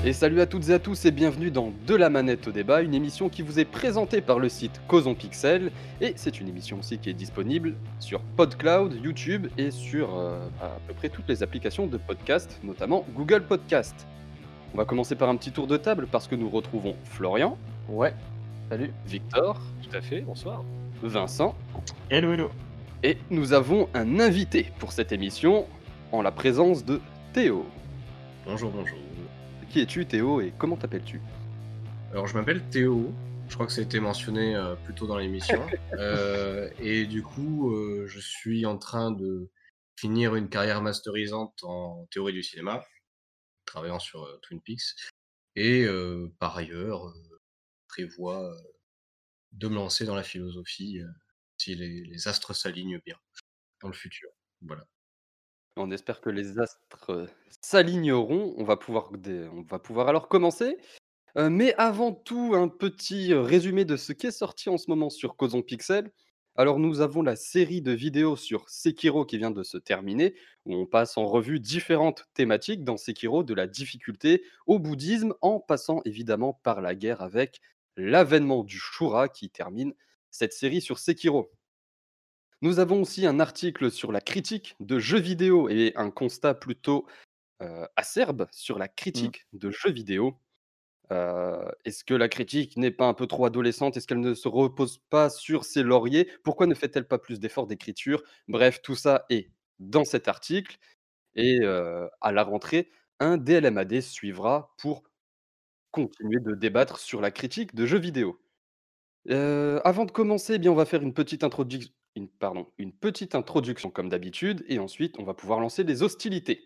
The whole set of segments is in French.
Et salut à toutes et à tous et bienvenue dans De la manette au débat, une émission qui vous est présentée par le site Causons Pixel. Et c'est une émission aussi qui est disponible sur PodCloud, YouTube et sur à peu près toutes les applications de podcast, notamment Google Podcast. On va commencer par un petit tour de table parce que nous retrouvons Florian, Ouais, salut. Victor, Tout à fait, bonsoir. Vincent Hello, hello. et nous avons un invité pour cette émission en la présence de Théo. Bonjour, bonjour. Qui es-tu Théo et comment t'appelles-tu? Alors, je m'appelle Théo. Je crois que ça a été mentionné plus tôt dans l'émission. Et du coup, je suis en train de finir une carrière masterisante en théorie du cinéma, travaillant sur Twin Peaks. Et par ailleurs, prévois de me lancer dans la philosophie si les astres s'alignent bien dans le futur. Voilà. On espère que les astres, s'aligneront. On va pouvoir alors commencer. Mais avant tout, un petit, résumé de ce qui est sorti en ce moment sur Causons Pixel. Alors nous avons la série de vidéos sur Sekiro qui vient de se terminer, où on passe en revue différentes thématiques dans Sekiro, de la difficulté au bouddhisme, en passant évidemment par la guerre avec l'avènement du Shura qui termine cette série sur Sekiro. Nous avons aussi un article sur la critique de jeux vidéo et un constat plutôt, acerbe sur la Mmh. critique de jeux vidéo. Est-ce que la critique n'est pas un peu trop adolescente? Est-ce qu'elle ne se repose pas sur ses lauriers? Pourquoi ne fait-elle pas plus d'efforts d'écriture? Bref, tout ça est dans cet article et à la rentrée, un DLMAD suivra pour continuer de débattre sur la critique de jeux vidéo. Avant de commencer, eh bien, on va faire une petite introduction comme d'habitude et ensuite on va pouvoir lancer les hostilités.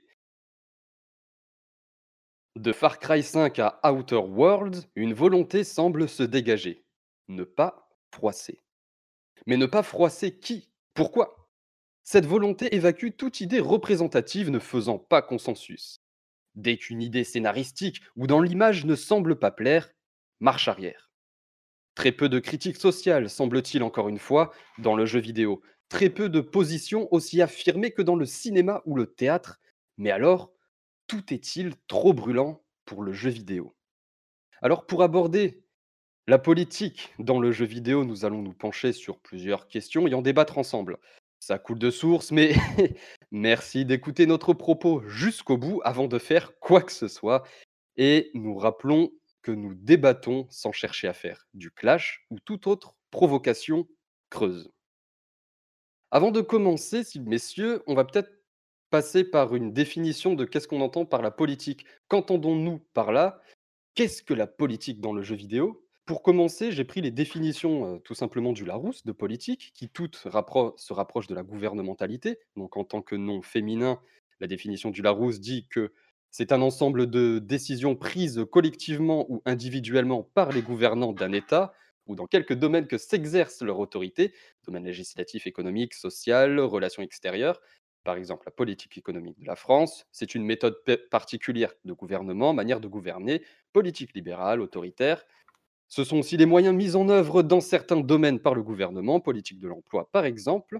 De Far Cry 5 à Outer Worlds, une volonté semble se dégager. Ne pas froisser. Mais ne pas froisser qui? Pourquoi? Cette volonté évacue toute idée représentative ne faisant pas consensus. Dès qu'une idée scénaristique ou dans l'image ne semble pas plaire, marche arrière. Très peu de critiques sociales, semble-t-il encore une fois, dans le jeu vidéo. Très peu de positions aussi affirmées que dans le cinéma ou le théâtre. Mais alors, tout est-il trop brûlant pour le jeu vidéo? Alors pour aborder la politique dans le jeu vidéo, nous allons nous pencher sur plusieurs questions et en débattre ensemble. Ça coule de source, mais merci d'écouter notre propos jusqu'au bout avant de faire quoi que ce soit. Et nous rappelons que nous débattons sans chercher à faire du clash ou toute autre provocation creuse. Avant de commencer, messieurs, on va peut-être passer par une définition de qu'est-ce qu'on entend par la politique. Qu'entendons-nous par là? Qu'est-ce que la politique dans le jeu vidéo? Pour commencer, j'ai pris les définitions tout simplement du Larousse de politique, qui toutes se rapprochent de la gouvernementalité. Donc en tant que nom féminin, la définition du Larousse dit que c'est un ensemble de décisions prises collectivement ou individuellement par les gouvernants d'un État ou dans quelques domaines que s'exerce leur autorité, domaine législatif, économique, social, relations extérieures. Par exemple, la politique économique de la France, c'est une méthode particulière de gouvernement, manière de gouverner, politique libérale, autoritaire. Ce sont aussi les moyens mis en œuvre dans certains domaines par le gouvernement, politique de l'emploi par exemple,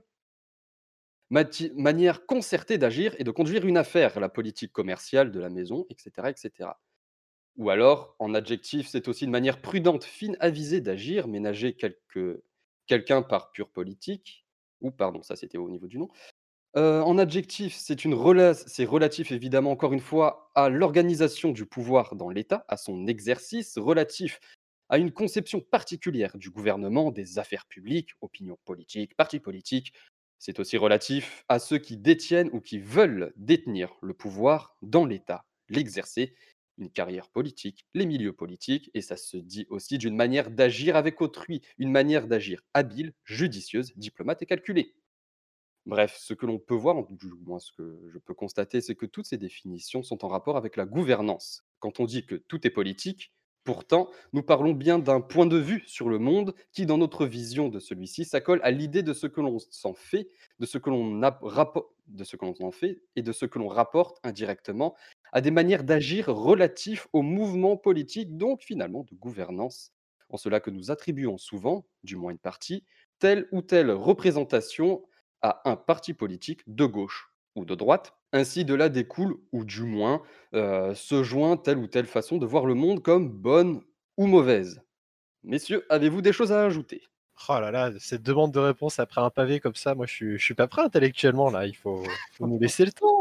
manière concertée d'agir et de conduire une affaire, la politique commerciale de la maison, etc. etc. Ou alors, en adjectif, c'est aussi une manière prudente, fine, avisée d'agir, ménager quelqu'un par pure politique, ou pardon, ça c'était au niveau du nom. En adjectif, c'est relatif évidemment encore une fois à l'organisation du pouvoir dans l'État, à son exercice, relatif à une conception particulière du gouvernement, des affaires publiques, opinions politiques, partis politiques. C'est aussi relatif à ceux qui détiennent ou qui veulent détenir le pouvoir dans l'État, l'exercer, une carrière politique, les milieux politiques, et ça se dit aussi d'une manière d'agir avec autrui, une manière d'agir habile, judicieuse, diplomate et calculée. Bref, ce que l'on peut voir, du moins ce que je peux constater, c'est que toutes ces définitions sont en rapport avec la gouvernance. Quand on dit que tout est politique, pourtant, nous parlons bien d'un point de vue sur le monde qui, dans notre vision de celui-ci, s'accole à l'idée de ce que l'on s'en fait, de ce que de ce que l'on en fait et de ce que l'on rapporte indirectement à des manières d'agir relatives au mouvement politique, donc finalement de gouvernance. En cela que nous attribuons souvent, du moins une partie, telle ou telle représentation à un parti politique de gauche ou de droite, Ainsi, de là découle, ou du moins, se joint telle ou telle façon de voir le monde comme bonne ou mauvaise. Messieurs, avez-vous des choses à ajouter? Oh là là, cette demande de réponse après un pavé comme ça, moi je suis pas prêt intellectuellement là, il faut nous laisser le temps.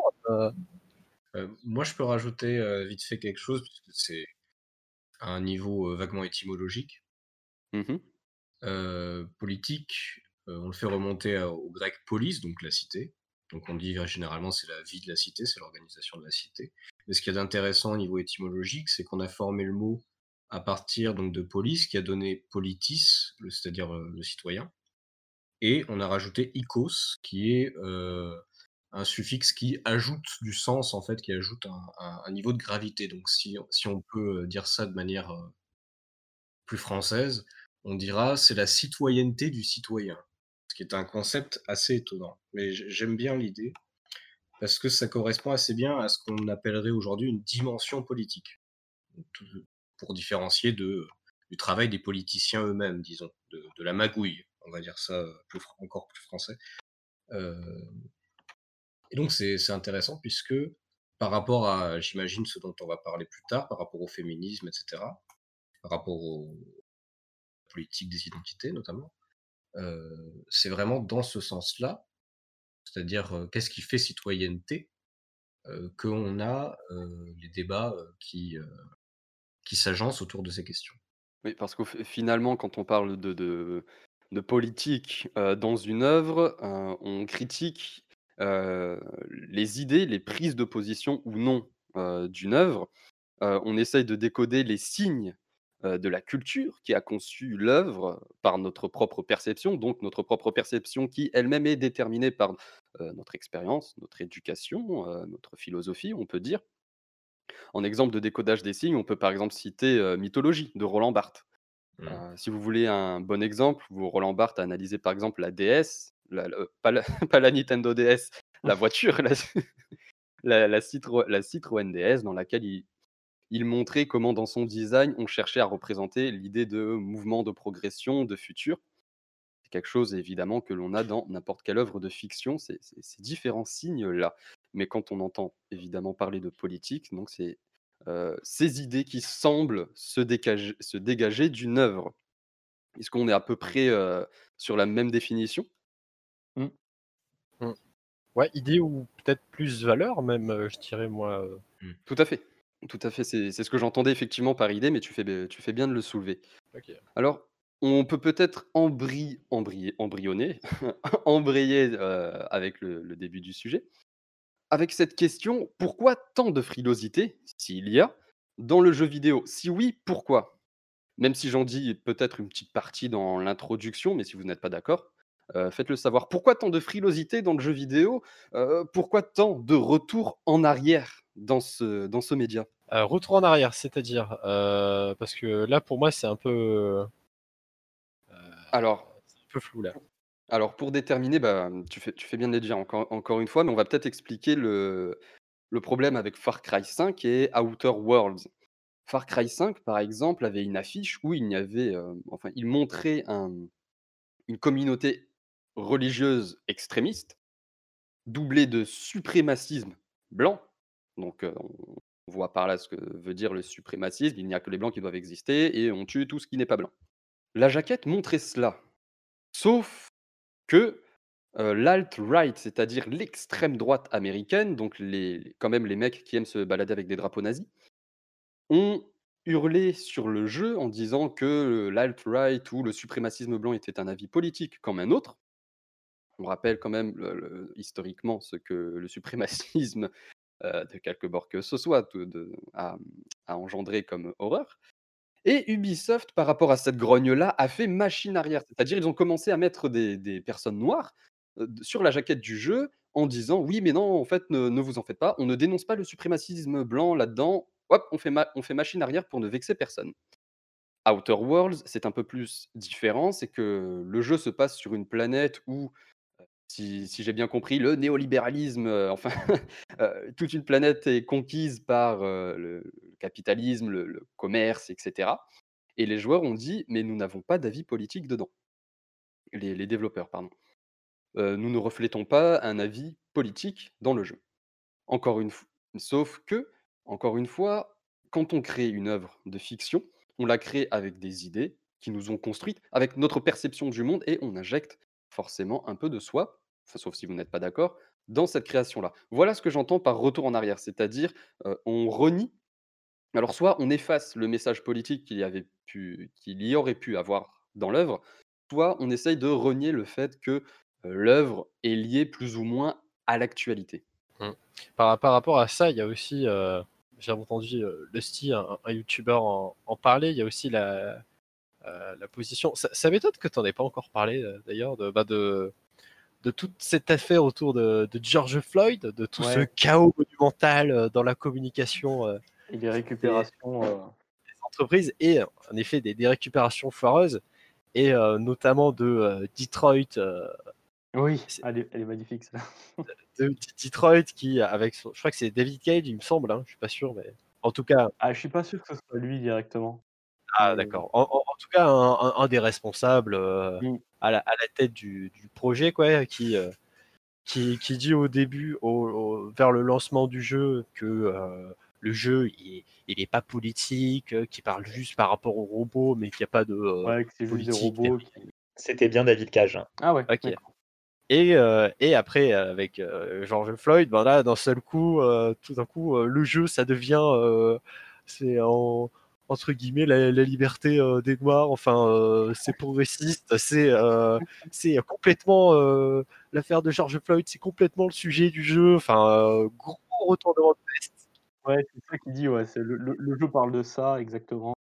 Moi, je peux rajouter, vite fait quelque chose puisque c'est à un niveau, vaguement étymologique. Mmh. Politique, on le fait remonter au grec polis, donc la cité. Donc on dit généralement c'est la vie de la cité, c'est l'organisation de la cité. Mais ce qu'il y a d'intéressant au niveau étymologique, c'est qu'on a formé le mot à partir donc de polis, qui a donné politis, c'est-à-dire le citoyen, et on a rajouté ikos, qui est un suffixe qui ajoute du sens en fait, qui ajoute un niveau de gravité. Donc si on peut dire ça de manière plus française, on dira c'est la citoyenneté du citoyen, ce qui est un concept assez étonnant. Mais j'aime bien l'idée parce que ça correspond assez bien à ce qu'on appellerait aujourd'hui une dimension politique, tout- pour différencier du travail des politiciens eux-mêmes, disons, de la magouille, on va dire ça encore plus français. Euh, et donc c'est intéressant puisque par rapport à, j'imagine, ce dont on va parler plus tard, par rapport au féminisme, etc., par rapport aux politiques des identités notamment, c'est vraiment dans ce sens-là, c'est-à-dire, qu'est-ce qui fait citoyenneté, qu'on a, les débats, qui s'agencent autour de ces questions. Oui, parce qu'au finalement, quand on parle de politique, dans une œuvre, on critique, les idées, les prises de position ou non, d'une œuvre. On essaye de décoder les signes, de la culture qui a conçu l'œuvre, par notre propre perception, donc notre propre perception qui elle-même est déterminée par, notre expérience, notre éducation, notre philosophie, on peut dire. En exemple de décodage des signes, on peut par exemple citer, Mythologie de Roland Barthes. Mmh. Si vous voulez un bon exemple, Roland Barthes a analysé par exemple la DS, pas la pas la Nintendo DS, la voiture, la Citroën DS dans laquelle il montrait comment dans son design, on cherchait à représenter l'idée de mouvement, de progression, de futur. C'est quelque chose évidemment que l'on a dans n'importe quelle œuvre de fiction, ces différents signes-là. Mais quand on entend évidemment parler de politique, donc c'est, ces idées qui semblent se dégager d'une œuvre. Est-ce qu'on est à peu près, sur la même définition? Mmh. Mmh. Ouais, idée ou peut-être plus valeur même, je dirais moi, Mmh. Tout à fait, tout à fait, c'est ce que j'entendais effectivement par idée, mais tu fais bien de le soulever. OK. Alors, on peut peut-être embryonner, embrayer, avec le début du sujet. Avec cette question, pourquoi tant de frilosité, s'il y a, dans le jeu vidéo? Si oui, pourquoi? Même si j'en dis peut-être une petite partie dans l'introduction, mais si vous n'êtes pas d'accord, faites-le savoir. Pourquoi tant de frilosité dans le jeu vidéo? Pourquoi tant de retour en arrière dans ce média? Retour en arrière, c'est-à-dire? Parce que là pour moi Alors c'est un peu flou là. alors pour déterminer, bah, tu fais bien de le dire encore une fois, mais on va peut-être expliquer le problème avec Far Cry 5 et Outer Worlds. Far Cry 5, par exemple, avait une affiche où il y avait, enfin, il montrait une communauté religieuse extrémiste, doublée de suprémacisme blanc. Donc, on voit par là ce que veut dire le suprémacisme. Il n'y a que les blancs qui doivent exister et on tue tout ce qui n'est pas blanc. La jaquette montrait cela, sauf que, l'alt-right, c'est-à-dire l'extrême droite américaine, donc quand même les mecs qui aiment se balader avec des drapeaux nazis, ont hurlé sur le jeu en disant que l'alt-right ou le suprémacisme blanc était un avis politique comme un autre. On rappelle quand même historiquement ce que le suprémacisme, de quelque bord que ce soit, a engendré comme horreur. Et Ubisoft, par rapport à cette grogne-là, a fait machine arrière. C'est-à-dire, ils ont commencé à mettre des personnes noires, sur la jaquette du jeu en disant: «Oui, mais non, en fait, ne vous en faites pas, on ne dénonce pas le suprémacisme blanc là-dedans. Hop, on fait machine arrière pour ne vexer personne». Outer Worlds, c'est un peu plus différent, c'est que le jeu se passe sur une planète où, si j'ai bien compris, le néolibéralisme, enfin, toute une planète est conquise par, le capitalisme, le commerce et cetera, et les joueurs ont dit: «Mais nous n'avons pas d'avis politique dedans». Les développeurs, pardon. «Nous ne reflétons pas un avis politique dans le jeu». Encore une f sauf que, encore une fois, quand on crée une œuvre de fiction, on la crée avec des idées qui nous ont construites, avec notre perception du monde et on injecte forcément un peu de soi, enfin, sauf si vous n'êtes pas d'accord, dans cette création-là. Voilà ce que j'entends par retour en arrière, c'est-à-dire, on renie alors soit on efface le message politique qu'il y aurait pu avoir dans l'œuvre, soit on essaye de renier le fait que, l'œuvre est liée plus ou moins à l'actualité. Mmh. Par rapport à ça, il y a aussi, j'ai entendu, Lusty, un youtubeur en parler, il y a aussi la position ça m'étonne que tu en aies pas encore parlé, d'ailleurs de toute cette affaire autour de George Floyd, de tout ce Ouais, chaos monumental, dans la communication, et les des récupérations, entreprises et en effet des récupérations foireuses et notamment de, Detroit, oui, c'est elle est magnifique celle-là. de Detroit qui avec son je crois que c'est David Cage, il me semble, hein, je suis pas sûr, mais en tout cas Ah, je suis pas sûr que ce soit lui directement, ah mais d'accord. En tout cas, un des responsables, mmh, à la tête du projet quoi, qui dit au début, vers le lancement du jeu que le jeu il est pas politique, qu'il parle juste par rapport aux robots, mais qu'il n'y a pas de ouais, que c'est juste des politique robots derrière. qui C'était bien David Cage, hein. ah ouais, Ok. d'accord. Et après, avec George Floyd, ben là, d'un seul coup, tout d'un coup, le jeu, ça devient, c'est entre guillemets la liberté des Noirs. Enfin, c'est progressiste, c'est complètement l'affaire de George Floyd, c'est complètement le sujet du jeu. Enfin, gros retournement de veste. Ouais, c'est ça qu'il dit, ouais, c'est le jeu parle de ça exactement.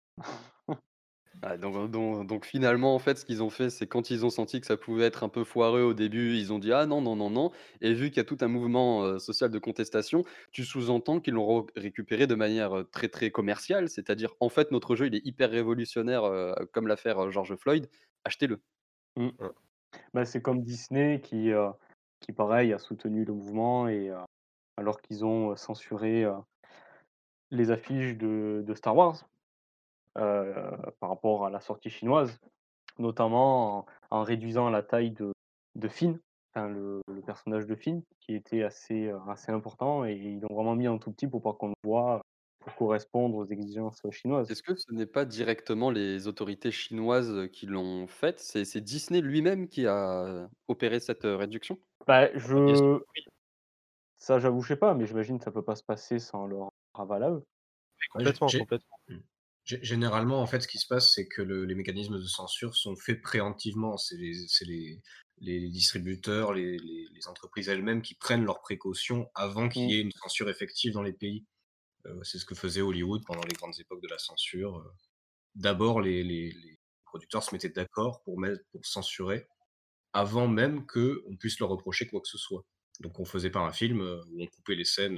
Ah donc finalement, en fait, ce qu'ils ont fait, c'est quand ils ont senti que ça pouvait être un peu foireux au début, ils ont dit: «Ah non, non, non, non» et vu qu'il y a tout un mouvement, social de contestation, tu sous-entends qu'ils l'ont récupéré de manière, très, très commerciale. C'est-à-dire: «En fait, notre jeu, il est hyper révolutionnaire, comme l'affaire, George Floyd, achetez-le». Mmh. Bah, c'est comme Disney qui pareil a soutenu le mouvement et alors qu'ils ont, censuré, les affiches de Star Wars, heu, par rapport à la sortie chinoise, notamment en réduisant la taille de Finn, enfin le personnage de Finn qui était assez important et ils l'ont vraiment mis en tout petit pour pas qu'on le voie, pour correspondre aux exigences chinoises. Est-ce que ce n'est pas directement les autorités chinoises, qui l'ont faite? C'est Disney lui-même qui a opéré cette, réduction? Bah, Bien sûr, oui, ça j'avoue, je sais pas, mais j'imagine que ça peut pas se passer sans leur aval à eux. Ouais, complètement, complètement. mmh. Généralement, en fait, ce qui se passe, c'est que les mécanismes de censure sont faits préemptivement. C'est les distributeurs, les entreprises elles-mêmes qui prennent leurs précautions avant qu'il Mmh. y ait une censure effective dans les pays. C'est ce que faisait Hollywood pendant les grandes époques de la censure. D'abord, les producteurs se mettaient d'accord pour censurer avant même qu'on puisse leur reprocher quoi que ce soit. Donc on faisait pas un film, où on coupait les scènes,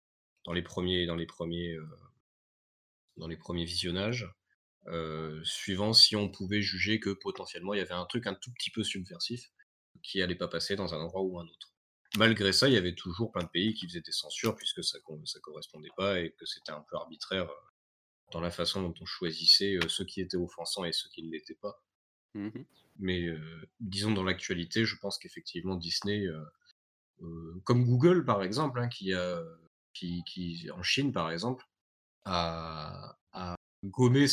dans les premiers visionnages, suivant si on pouvait juger que potentiellement il y avait un truc un tout petit peu subversif qui allait pas passer dans un endroit ou un autre. Malgré ça, il y avait toujours plein de pays qui faisaient des censures puisque ça correspondait pas et que c'était un peu arbitraire, dans la façon dont on choisissait, ceux qui étaient offensants et ceux qui ne l'étaient pas. Mmh. Mais, disons dans l'actualité, je pense qu'effectivement Disney, comme Google par exemple, hein, qui en Chine par exemple, a gommé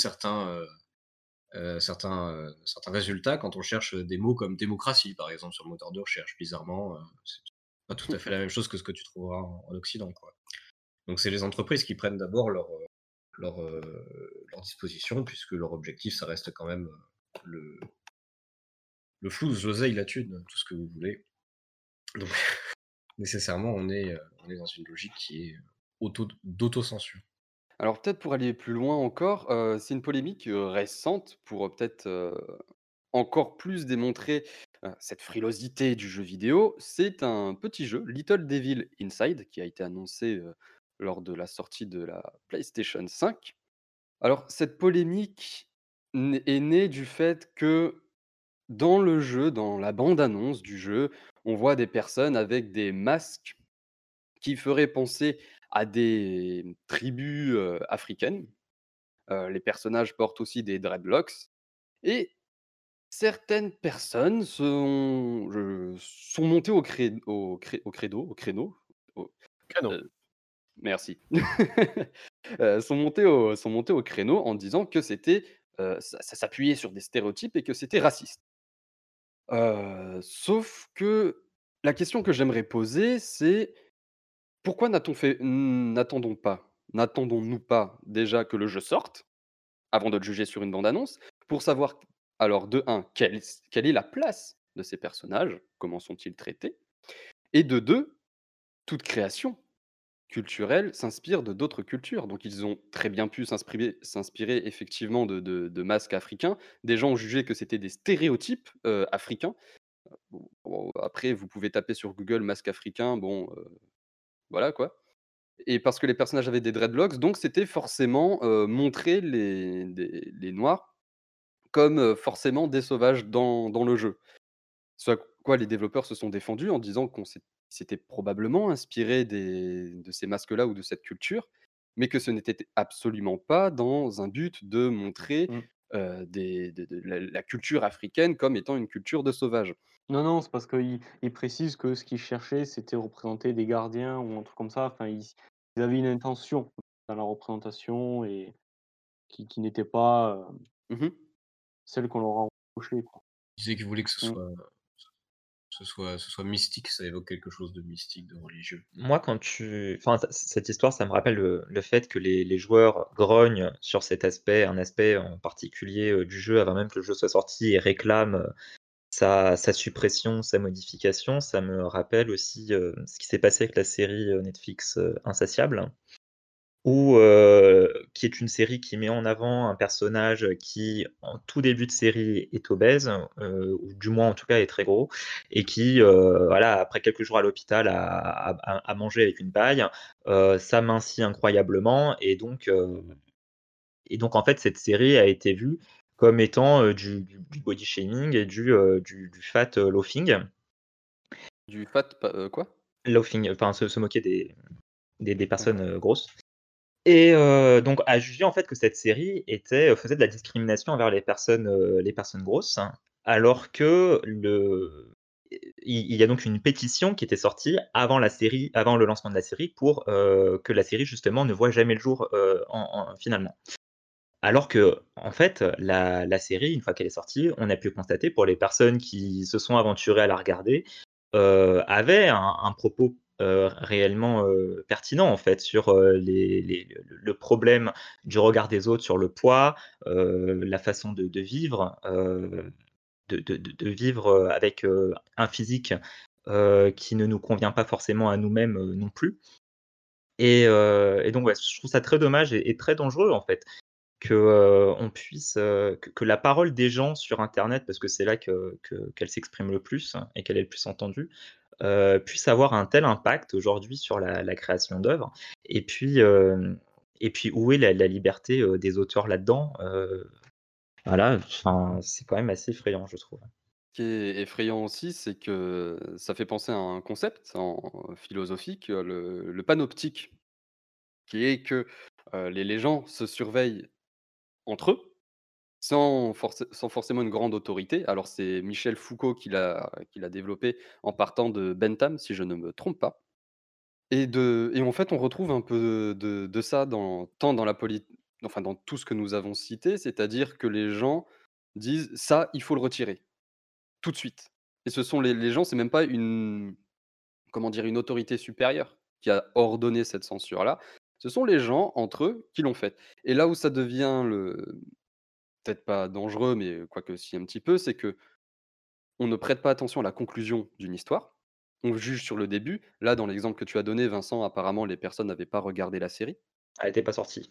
certains résultats quand on cherche des mots comme démocratie, par exemple, sur le moteur de recherche. Bizarrement, c'est pas tout à fait la même chose que ce que tu trouveras en Occident, quoi. Donc c'est les entreprises qui prennent d'abord leurs dispositions puisque leur objectif, ça reste quand même, le le flouze, l'oseille, la thune, tout ce que vous voulez. Donc nécessairement, on est dans une logique qui est, d'autocensure. Alors peut-être pour aller plus loin encore, c'est une polémique, récente pour, peut-être, encore plus démontrer, cette frilosité du jeu vidéo. C'est un petit jeu, Little Devil Inside, qui a été annoncé, lors de la sortie de la PlayStation 5. Alors cette polémique est née du fait que dans le jeu, dans la bande annonce du jeu, on voit des personnes avec des masques qui feraient penser à des tribus, africaines. Les personnages portent aussi des dreadlocks et certaines personnes sont montées au créneau, au Canon. Merci. Sont montés au créneau en disant que c'était, ça s'appuyait sur des stéréotypes et que c'était raciste. Sauf que la question que j'aimerais poser, c'est pourquoi n'attendons-nous pas déjà que le jeu sorte, avant de le juger sur une bande annonce, pour savoir alors de un quelle est la place de ces personnages? Comment sont-ils traités? Et de 2 toute création culturelle s'inspire de d'autres cultures. Donc ils ont très bien pu s'inspirer effectivement de masques africains. Des gens ont jugé que c'était des stéréotypes, africains. Bon, après vous pouvez taper sur Google masque africain, bon, voilà quoi. Et parce que les personnages avaient des dreadlocks, donc c'était forcément, montrer les noirs comme, forcément des sauvages dans le jeu. Ce à quoi les développeurs se sont défendus en disant qu'on s'était probablement inspiré de ces masques-là ou de cette culture, mais que ce n'était absolument pas dans un but de montrer, Mmh. de la culture africaine comme étant une culture de sauvages. Non, non, c'est parce qu'ils précisent que ce qu'ils cherchaient, c'était représenter des gardiens ou un truc comme ça. Enfin, ils avaient une intention dans la représentation et qui n'était pas, Mmh. celle qu'on leur a reprochée, quoi. Il disait qu'il voulait que Mmh. ce soit mystique, ça évoque quelque chose de mystique, de religieux. Moi, enfin, cette histoire, ça me rappelle le fait que les joueurs grognent sur cet aspect, un aspect en particulier du jeu, avant même que le jeu soit sorti, et réclament sa suppression, sa modification. Ça me rappelle aussi ce qui s'est passé avec la série Netflix Insatiable, qui est une série qui met en avant un personnage qui, en tout début de série, est obèse, ou du moins en tout cas est très gros, et qui, voilà, après quelques jours à l'hôpital, a mangé avec une paille, s'amincit incroyablement, et donc en fait cette série a été vue comme étant du body shaming et du fat loafing. Du fat quoi? Loafing, enfin se moquer des personnes grosses. Et donc à juger en fait que cette série faisait de la discrimination envers les personnes grosses, hein, alors que il y a donc une pétition qui était sortie avant le lancement de la série pour, que la série justement ne voie jamais le jour, finalement. Alors que en fait, la série, une fois qu'elle est sortie, on a pu constater pour les personnes qui se sont aventurées à la regarder, avait un propos, réellement, pertinent en fait sur, le problème du regard des autres sur le poids, la façon de vivre, de vivre, avec, un physique, qui ne nous convient pas forcément à nous-mêmes, non plus. Et donc ouais, je trouve ça très dommage et très dangereux en fait que, on puisse, que la parole des gens sur internet, parce que c'est là qu'elle s'exprime le plus, hein, et qu'elle est le plus entendue, puisse avoir un tel impact aujourd'hui sur la création d'œuvres. Et puis où est la liberté, des auteurs là-dedans? Voilà, enfin, c'est quand même assez effrayant, je trouve. Ce qui est effrayant aussi, c'est que ça fait penser à un concept philosophique, le panoptique, qui est que, les gens se surveillent entre eux, sans forcément une grande autorité. Alors c'est Michel Foucault qui l'a développé en partant de Bentham, si je ne me trompe pas. Et en fait, on retrouve un peu de ça tant dans la enfin dans tout ce que nous avons cité, c'est-à-dire que les gens disent: «Ça, il faut le retirer, tout de suite». Et ce sont les gens, c'est même pas une, comment dire? Une autorité supérieure qui a ordonné cette censure-là. Ce sont les gens entre eux qui l'ont faite. Et là où ça devient peut-être pas dangereux, mais quoique si un petit peu, c'est que on ne prête pas attention à la conclusion d'une histoire. On juge sur le début. Là, dans l'exemple que tu as donné, Vincent, apparemment, les personnes n'avaient pas regardé la série. Elle était pas sortie.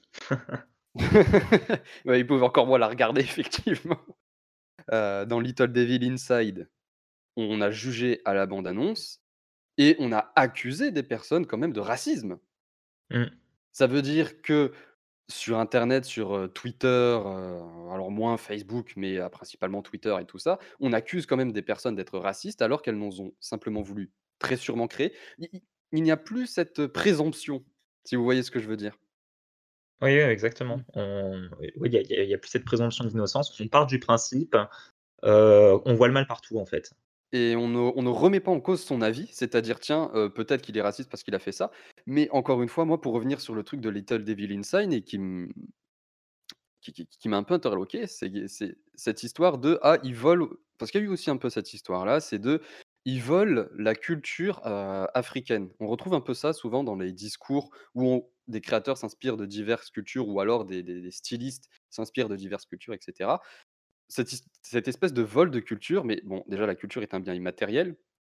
Ouais, ils pouvaient encore moins la regarder, effectivement. Dans Little Devil Inside, on a jugé à la bande-annonce et on a accusé des personnes quand même de racisme. Mmh. Ça veut dire que sur internet, sur, Twitter, alors moins Facebook, mais principalement Twitter et tout ça, on accuse quand même des personnes d'être racistes alors qu'elles n'en ont simplement voulu très sûrement créer. Il n'y a plus cette présomption, si vous voyez ce que je veux dire? Oui, oui, exactement. Oui, il y a plus cette présomption d'innocence. On part du principe, on voit le mal partout, en fait. Et on ne remet pas en cause son avis, c'est-à-dire: «Tiens, peut-être qu'il est raciste parce qu'il a fait ça», Mais encore une fois, moi, pour revenir sur le truc de Little Devil Inside et qui m'a un peu interloqué, c'est cette histoire de: «Ah, ils volent» parce qu'il y a eu aussi un peu cette histoire-là, c'est de ils volent la culture, africaine. On retrouve un peu ça souvent dans les discours où des créateurs s'inspirent de diverses cultures ou alors des stylistes s'inspirent de diverses cultures et cetera. Cette espèce de vol de culture, mais bon, déjà la culture est un bien immatériel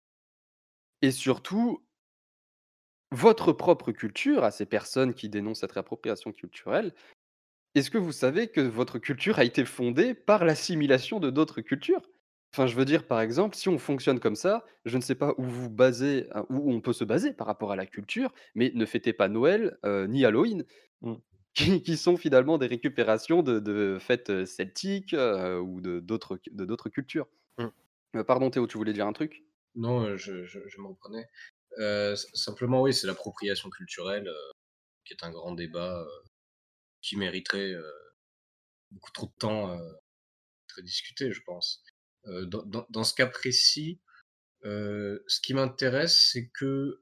et surtout, votre propre culture à ces personnes qui dénoncent cette réappropriation culturelle. Est-ce que vous savez que votre culture a été fondée par l'assimilation de d'autres cultures? Enfin, je veux dire, par exemple, si on fonctionne comme ça, je ne sais pas où vous basez, où on peut se baser par rapport à la culture, mais ne fêtez pas Noël, ni Halloween, Mmh. qui sont finalement des récupérations de fêtes, celtiques, ou de d'autres cultures. Mmh. Pardon Théo, tu voulais dire un truc? Non, je me reprenais. Simplement, oui, c'est l'appropriation culturelle, qui est un grand débat, qui mériterait, beaucoup trop de temps, être discuté, je pense. Dans ce cas précis, ce qui m'intéresse, c'est que,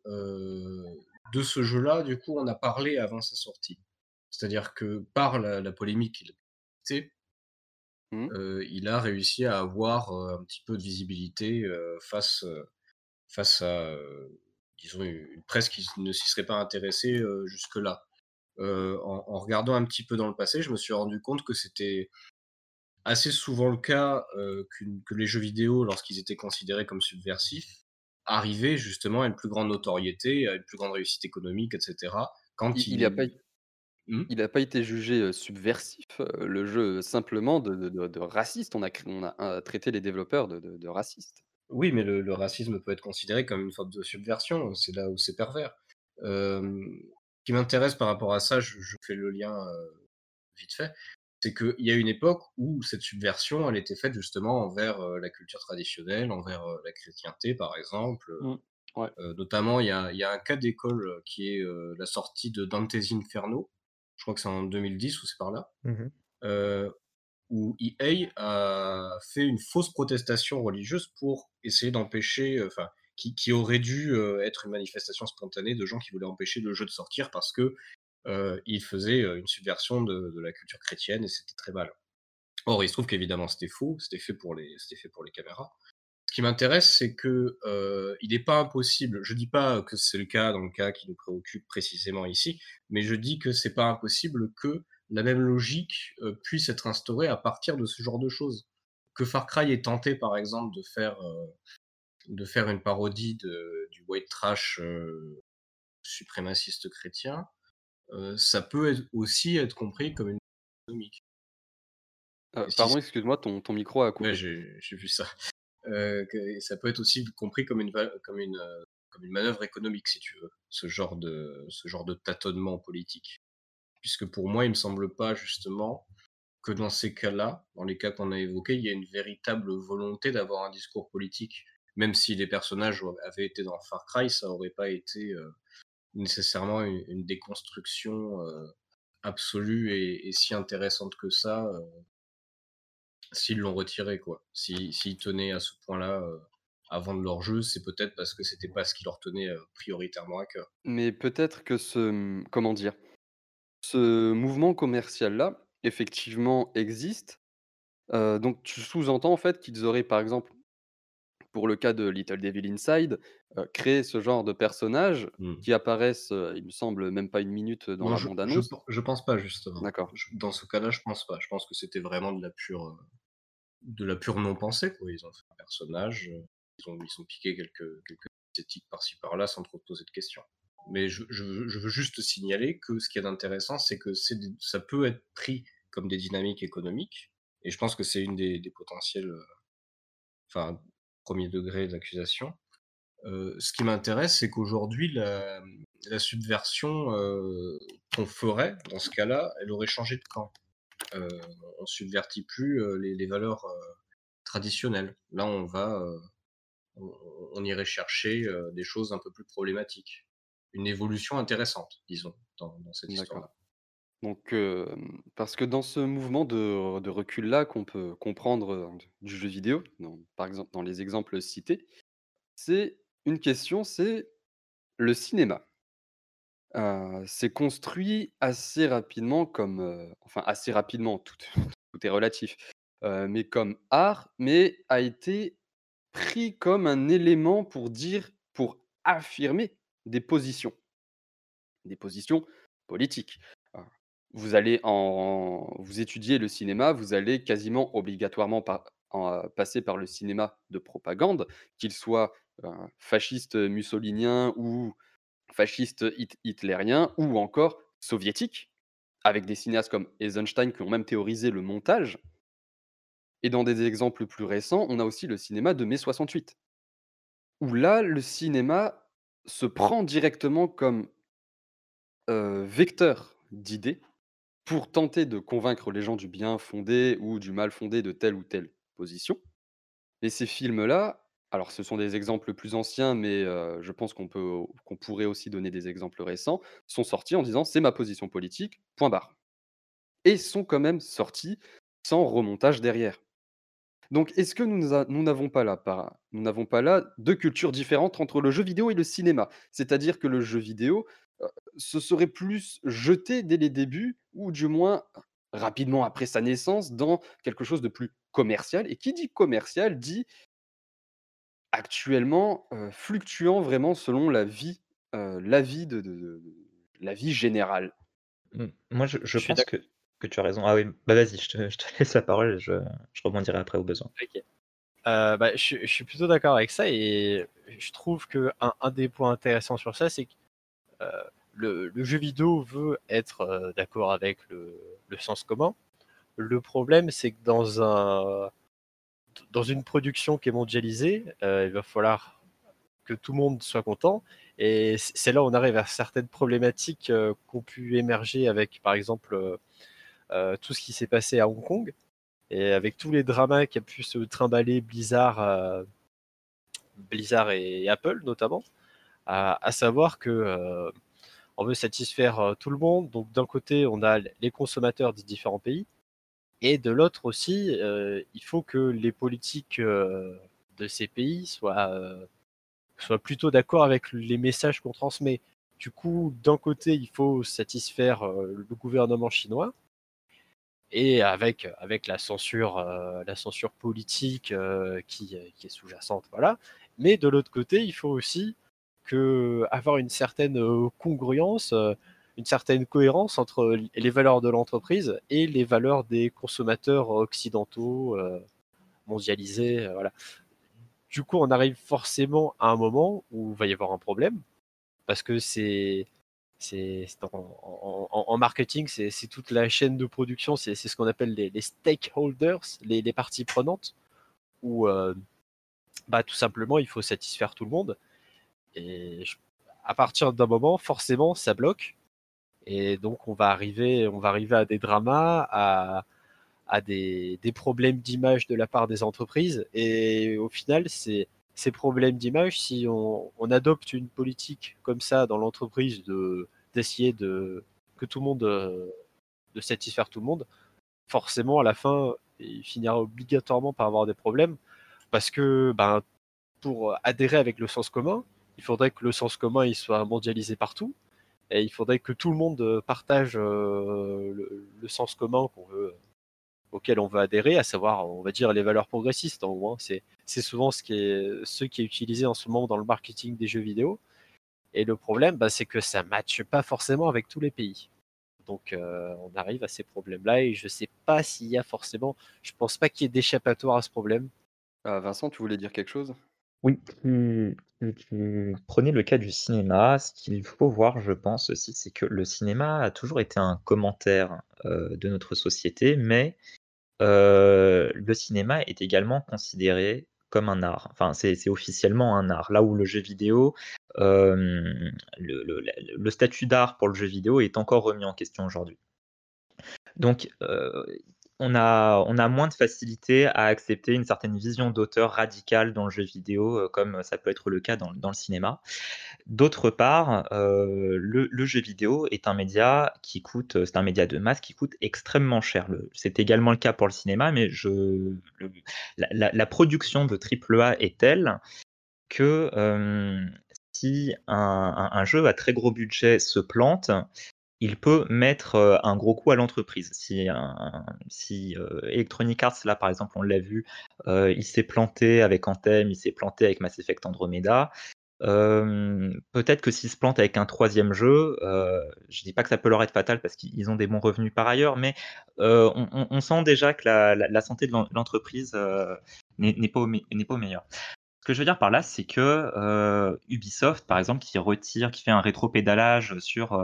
de ce jeu-là, du coup, on a parlé avant sa sortie. C'est-à-dire que par la polémique qu'il a suscitée, Mmh. il a réussi à avoir, un petit peu de visibilité, face à, disons une presse qui ne s'y serait pas intéressée, jusque-là. En regardant un petit peu dans le passé, je me suis rendu compte que c'était assez souvent le cas, que les jeux vidéo, lorsqu'ils étaient considérés comme subversifs, arrivaient justement à une plus grande notoriété, à une plus grande réussite économique et cetera, quand Il a pas ils mmh? Il n'a pas été jugé, subversif, le jeu, simplement de raciste. On a, traité les développeurs de racistes. Oui, mais le racisme peut être considéré comme une forme de subversion, c'est là où c'est pervers. Ce qui m'intéresse par rapport à ça, je fais le lien, vite fait, c'est qu'il y a une époque où cette subversion, elle était faite justement envers, la culture traditionnelle, envers, la chrétienté par exemple, Mmh. Ouais. notamment il y a un cas d'école, qui est, la sortie de Dante's Inferno, je crois que c'est en 2010 ou c'est par là, Mmh. heu, où EA a fait une fausse protestation religieuse pour essayer d'empêcher, enfin, qui aurait dû, être une manifestation spontanée de gens qui voulaient empêcher le jeu de sortir parce que, il faisait, une subversion de la culture chrétienne et c'était très mal. Or, il se trouve qu'évidemment c'était faux, c'était fait pour les caméras. Ce qui m'intéresse, c'est que, il n'est pas impossible, je dis pas que c'est le cas dans le cas qui nous préoccupe précisément ici, mais je dis que c'est pas impossible que la même logique, puisse être instaurée à partir de ce genre de choses. Que Far Cry ait tenté par exemple de faire une parodie du white trash, suprémaciste chrétien, ça peut aussi être compris comme une comique. Et si Pardon, excuse-moi, ton micro a Ouais, coupé. j'ai vu ça. Que ça peut être aussi compris comme une manœuvre économique, si tu veux, ce genre de tâtonnement politique. Puisque pour moi, il me semble pas justement que dans ces cas-là, dans les cas qu'on a évoqués, il y a une véritable volonté d'avoir un discours politique. Même si les personnages avaient été dans Far Cry, ça aurait pas été, nécessairement une déconstruction, absolue et si intéressante que ça, s'ils l'ont retiré quoi. S'ils tenaient à ce point-là, à vendre leur jeu, c'est peut-être parce que c'était pas ce qui leur tenait, prioritairement à cœur. Mais peut-être que comment dire? Ce mouvement commercial-là, effectivement existe. Donc tu sous-entends, en fait, qu'ils auraient, par exemple, pour le cas de Little Devil Inside, créé ce genre de personnages Mmh. qui apparaissent, il me semble, même pas une minute dans Non, la je bande-annonce. pen je pense pas justement. D'accord. Dans ce cas-là, je pense pas. Je pense que c'était vraiment de la pure non-pensée quoi. Ils ont fait un personnage, ils ont piqué quelques esthétiques par-ci par-là sans trop se poser de questions. Mais je veux juste signaler que ce qu'il y a d'intéressant, c'est que ça peut être pris comme des dynamiques économiques et je pense que c'est une des potentiels, enfin, 1er degré d'accusation. Ce qui m'intéresse, c'est qu'aujourd'hui la subversion, qu'on ferait dans ce cas-là, elle aurait changé de camp. Heu, on subvertit plus, les valeurs, traditionnelles. Là, on irait chercher, des choses un peu plus problématiques. Une évolution intéressante, disons, dans cette D'accord. histoire-là. Donc, parce que dans ce mouvement de recul-là qu'on peut comprendre, du jeu vidéo, par exemple, dans les exemples cités, c'est une question, c'est le cinéma. s'est construit assez rapidement comme, enfin assez rapidement, tout est relatif, mais comme art, mais a été pris comme un élément pour affirmer des positions. Des positions politiques. Heu, vous étudiez le cinéma, vous allez quasiment obligatoirement passer par le cinéma de propagande, qu'il soit, fasciste, mussolinien ou fasciste hitlérien ou encore soviétique, avec des cinéastes comme Eisenstein qui ont même théorisé le montage. Et dans des exemples plus récents, on a aussi le cinéma de mai 68, où là, le cinéma se prend directement comme, vecteur d'idées pour tenter de convaincre les gens du bien fondé ou du mal fondé de telle ou telle position. Et ces films-là, alors ce sont des exemples plus anciens, mais je pense qu'on pourrait aussi donner des exemples récents, sont sortis en disant: «C'est ma position politique, point barre», et sont quand même sortis sans remontage derrière. Donc est-ce que nous n'avons pas là 2 cultures différentes entre le jeu vidéo et le cinéma? C'est-à-dire que le jeu vidéo, se serait plus jeté dès les débuts ou du moins rapidement après sa naissance dans quelque chose de plus commercial, et qui dit commercial dit actuellement, fluctuant vraiment selon l'avis de la vie générale. Moi, je Je suis pense d'accord. que tu as raison. Ah oui, bah vas-y, je te laisse la parole et je rebondirai après au besoin. Ok. Bah, je suis plutôt d'accord avec ça et je trouve que un des points intéressants sur ça, c'est que le jeu vidéo veut être d'accord avec le sens commun. Le problème, c'est que dans une production qui est mondialisée, il va falloir que tout le monde soit content. Et c'est là où on arrive à certaines problématiques qui ont pu émerger avec, par exemple, tout ce qui s'est passé à Hong Kong et avec tous les dramas qui a pu se trimballer Blizzard et Apple notamment, à savoir que on veut satisfaire tout le monde. Donc d'un côté, on a les consommateurs des différents pays, et de l'autre aussi, il faut que les politiques de ces pays soient plutôt d'accord avec les messages qu'on transmet. Du coup, d'un côté, il faut satisfaire le gouvernement chinois, et avec la censure politique qui est sous-jacente, voilà. Mais de l'autre côté, il faut aussi avoir une certaine congruence, une certaine cohérence entre les valeurs de l'entreprise et les valeurs des consommateurs occidentaux mondialisés, voilà. Du coup, on arrive forcément à un moment où il va y avoir un problème parce que en marketing, c'est toute la chaîne de production, c'est ce qu'on appelle les stakeholders, les parties prenantes, où bah, tout simplement il faut satisfaire tout le monde. Et à partir d'un moment, forcément, ça bloque. Et donc on va arriver à des dramas, à des problèmes d'image de la part des entreprises. Et au final, ces problèmes d'image, si on adopte une politique comme ça dans l'entreprise d'essayer que tout le monde, de satisfaire tout le monde, forcément, à la fin, il finira obligatoirement par avoir des problèmes parce que ben, pour adhérer avec le sens commun, il faudrait que le sens commun il soit mondialisé partout et il faudrait que tout le monde partage le sens commun auquel on veut adhérer, à savoir, on va dire, les valeurs progressistes en gros, hein. C'est souvent ce qui est utilisé en ce moment dans le marketing des jeux vidéo. Et le problème, bah, c'est que ça ne matche pas forcément avec tous les pays. Donc on arrive à ces problèmes-là et je ne sais pas s'il y a forcément, je pense pas qu'il y ait d'échappatoire à ce problème. Vincent, tu voulais dire quelque chose? Oui, tu prenais le cas du cinéma. Ce qu'il faut voir, je pense aussi, c'est que le cinéma a toujours été un commentaire, de notre société, mais le cinéma est également considéré comme un art. Enfin, c'est officiellement un art. Là où le jeu vidéo, le statut d'art pour le jeu vidéo est encore remis en question aujourd'hui. Donc, on a moins de facilité à accepter une certaine vision d'auteur radicale dans le jeu vidéo, comme ça peut être le cas dans le cinéma. D'autre part, le jeu vidéo est un média c'est un média de masse qui coûte extrêmement cher. C'est également le cas pour le cinéma, mais la production de triple A est telle que, si un jeu à très gros budget se plante, il peut mettre un gros coup à l'entreprise. Si Electronic Arts, là par exemple, on l'a vu, il s'est planté avec Anthem, il s'est planté avec Mass Effect Andromeda. Peut-être que s'ils se plantent avec un troisième jeu, je dis pas que ça peut leur être fatal parce qu'ils ont des bons revenus par ailleurs, mais on sent déjà que la santé de l'entreprise n'est pas au meilleur. Ce que je veux dire par là, c'est que Ubisoft, par exemple, qui fait un rétropédalage sur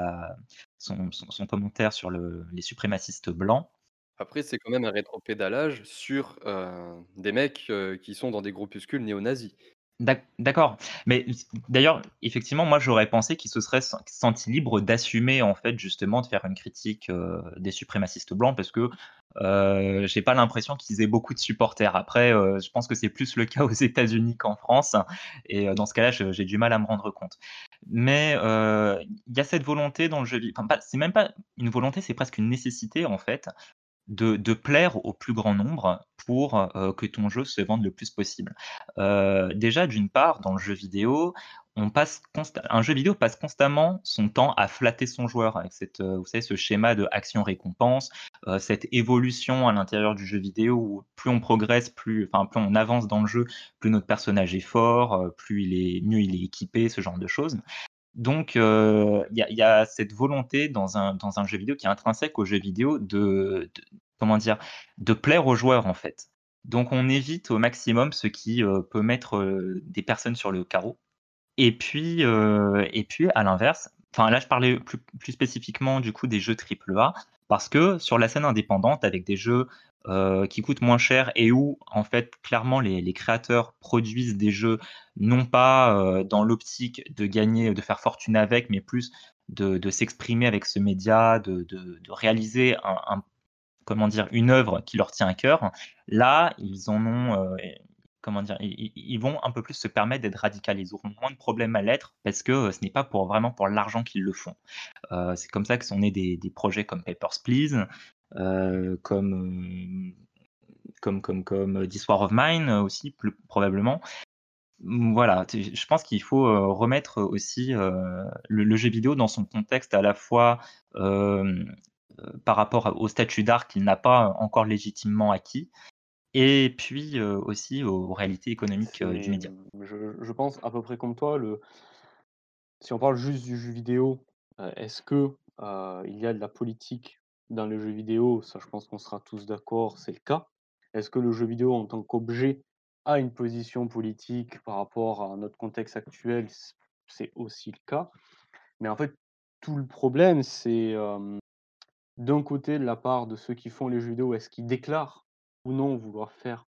son commentaire sur les suprémacistes blancs. Après, c'est quand même un rétropédalage sur, des mecs, qui sont dans des groupuscules néo-nazis. D'accord, mais d'ailleurs, effectivement, moi j'aurais pensé qu'il se serait senti libre d'assumer en fait justement de faire une critique des suprémacistes blancs parce que j'ai pas l'impression qu'ils aient beaucoup de supporters. Après, je pense que c'est plus le cas aux États-Unis qu'en France, et dans ce cas-là, j'ai du mal à me rendre compte. Mais il y a cette volonté dans le jeu vidéo, enfin, c'est même pas une volonté, c'est presque une nécessité en fait de plaire au plus grand nombre pour que ton jeu se vende le plus possible. Déjà, d'une part, dans le jeu vidéo, un jeu vidéo passe constamment son temps à flatter son joueur avec vous savez, ce schéma de action-récompense, cette évolution à l'intérieur du jeu vidéo où plus on progresse, plus on avance dans le jeu, plus notre personnage est fort, mieux il est équipé, ce genre de choses. Donc, il y a cette volonté dans un jeu vidéo qui est intrinsèque au jeu vidéo comment dire? De plaire aux joueurs, en fait. Donc on évite au maximum ce qui, peut mettre, des personnes sur le carreau. Et puis à l'inverse, enfin là je parlais plus spécifiquement du coup des jeux triple A, parce que sur la scène indépendante avec des jeux, qui coûtent moins cher et où en fait clairement les créateurs produisent des jeux non pas, dans l'optique de gagner, de faire fortune avec, mais plus de s'exprimer avec ce média, de réaliser comment dire? Une œuvre qui leur tient à cœur. Là, ils en ont, comment dire? Ils vont un peu plus se permettre d'être radicales. Ils auront moins de problèmes à l'être parce que, ce n'est pas vraiment pour l'argent qu'ils le font. C'est comme ça que sont nés des projets comme Papers, Please, comme This War of Mine, aussi plus probablement. Voilà, je pense qu'il faut, remettre aussi, le jeu vidéo dans son contexte à la fois, par rapport au statut d'art qu'il n'a pas encore légitimement acquis et puis, aussi aux réalités économiques, du média. Je pense à peu près comme toi, si on parle juste du jeu vidéo, est-ce que, il y a de la politique dans le jeu vidéo? Ça, je pense qu'on sera tous d'accord, c'est le cas. Est-ce que le jeu vidéo en tant qu'objet a une position politique par rapport à notre contexte actuel? C'est aussi le cas. Mais en fait, tout le problème, c'est, d'un côté, de la part de ceux qui font les jeux vidéo, est-ce qu'ils déclarent ou non vouloir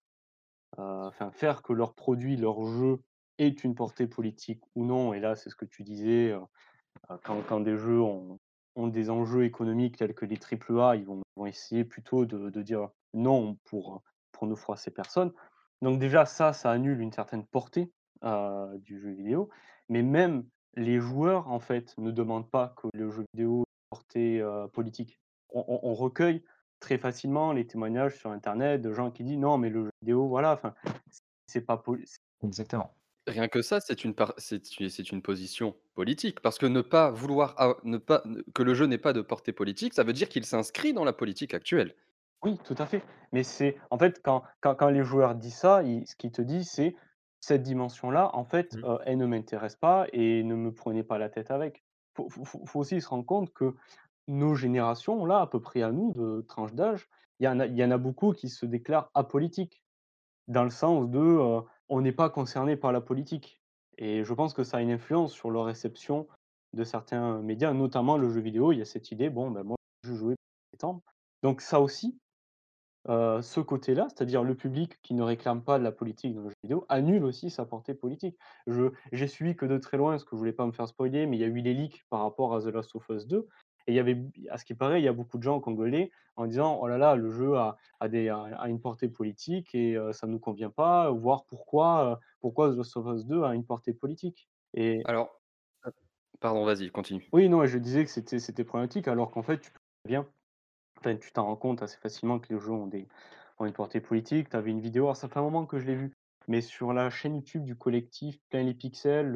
faire que leur produit, leur jeu ait une portée politique ou non? Et là, c'est ce que tu disais, quand des jeux ont des enjeux économiques tels que les triple A, ils vont essayer plutôt de dire non pour ne froisser personne. Donc déjà ça annule une certaine portée, du jeu vidéo. Mais même les joueurs, en fait, ne demandent pas que le jeu vidéo ait une portée, politique. On recueille très facilement les témoignages sur internet de gens qui disent: «Non, mais le jeu vidéo, voilà, enfin, c'est pas poli». Exactement. Rien que ça, c'est une position politique parce que ne pas vouloir a ne pas ne que le jeu n'ait pas de portée politique, ça veut dire qu'il s'inscrit dans la politique actuelle. Oui, tout à fait. Mais c'est en fait, quand les joueurs disent ça, ce qu'ils te disent, c'est: «Cette dimension-là, en fait, Mmh. elle ne m'intéresse pas et ne me prenez pas la tête avec». Faut aussi se rendre compte que nos générations, là, à peu près à nous, de tranche d'âge, il y en a beaucoup qui se déclarent apolitiques, dans le sens de, on n'est pas concerné par la politique et je pense que ça a une influence sur leur réception de certains médias, notamment le jeu vidéo. Il y a cette idée: «Bon, ben, moi, je jouais temps». Donc ça aussi, ce côté-là, c'est-à-dire le public qui ne réclame pas de la politique dans le jeu vidéo, annule aussi sa portée politique. J'ai suivi que de très loin, parce que je voulais pas me faire spoiler, mais il y a eu les leaks par rapport à The Last of Us 2 et il y avait à ce qui paraît, il y a beaucoup de gens congolais en disant: «Oh là là, le jeu a une portée politique et ça ne nous convient pas, voir pourquoi The Last of Us 2 a une portée politique» et Alors pardon, vas-y, continue. oui, non et je disais que c'était problématique alors qu'en fait, tu peux bien enfin, tu t'en rends compte assez facilement que les jeux ont une portée politique. Tu avais une vidéo, alors ça fait un moment que je l'ai vue, mais sur la chaîne YouTube du collectif Plein les pixels,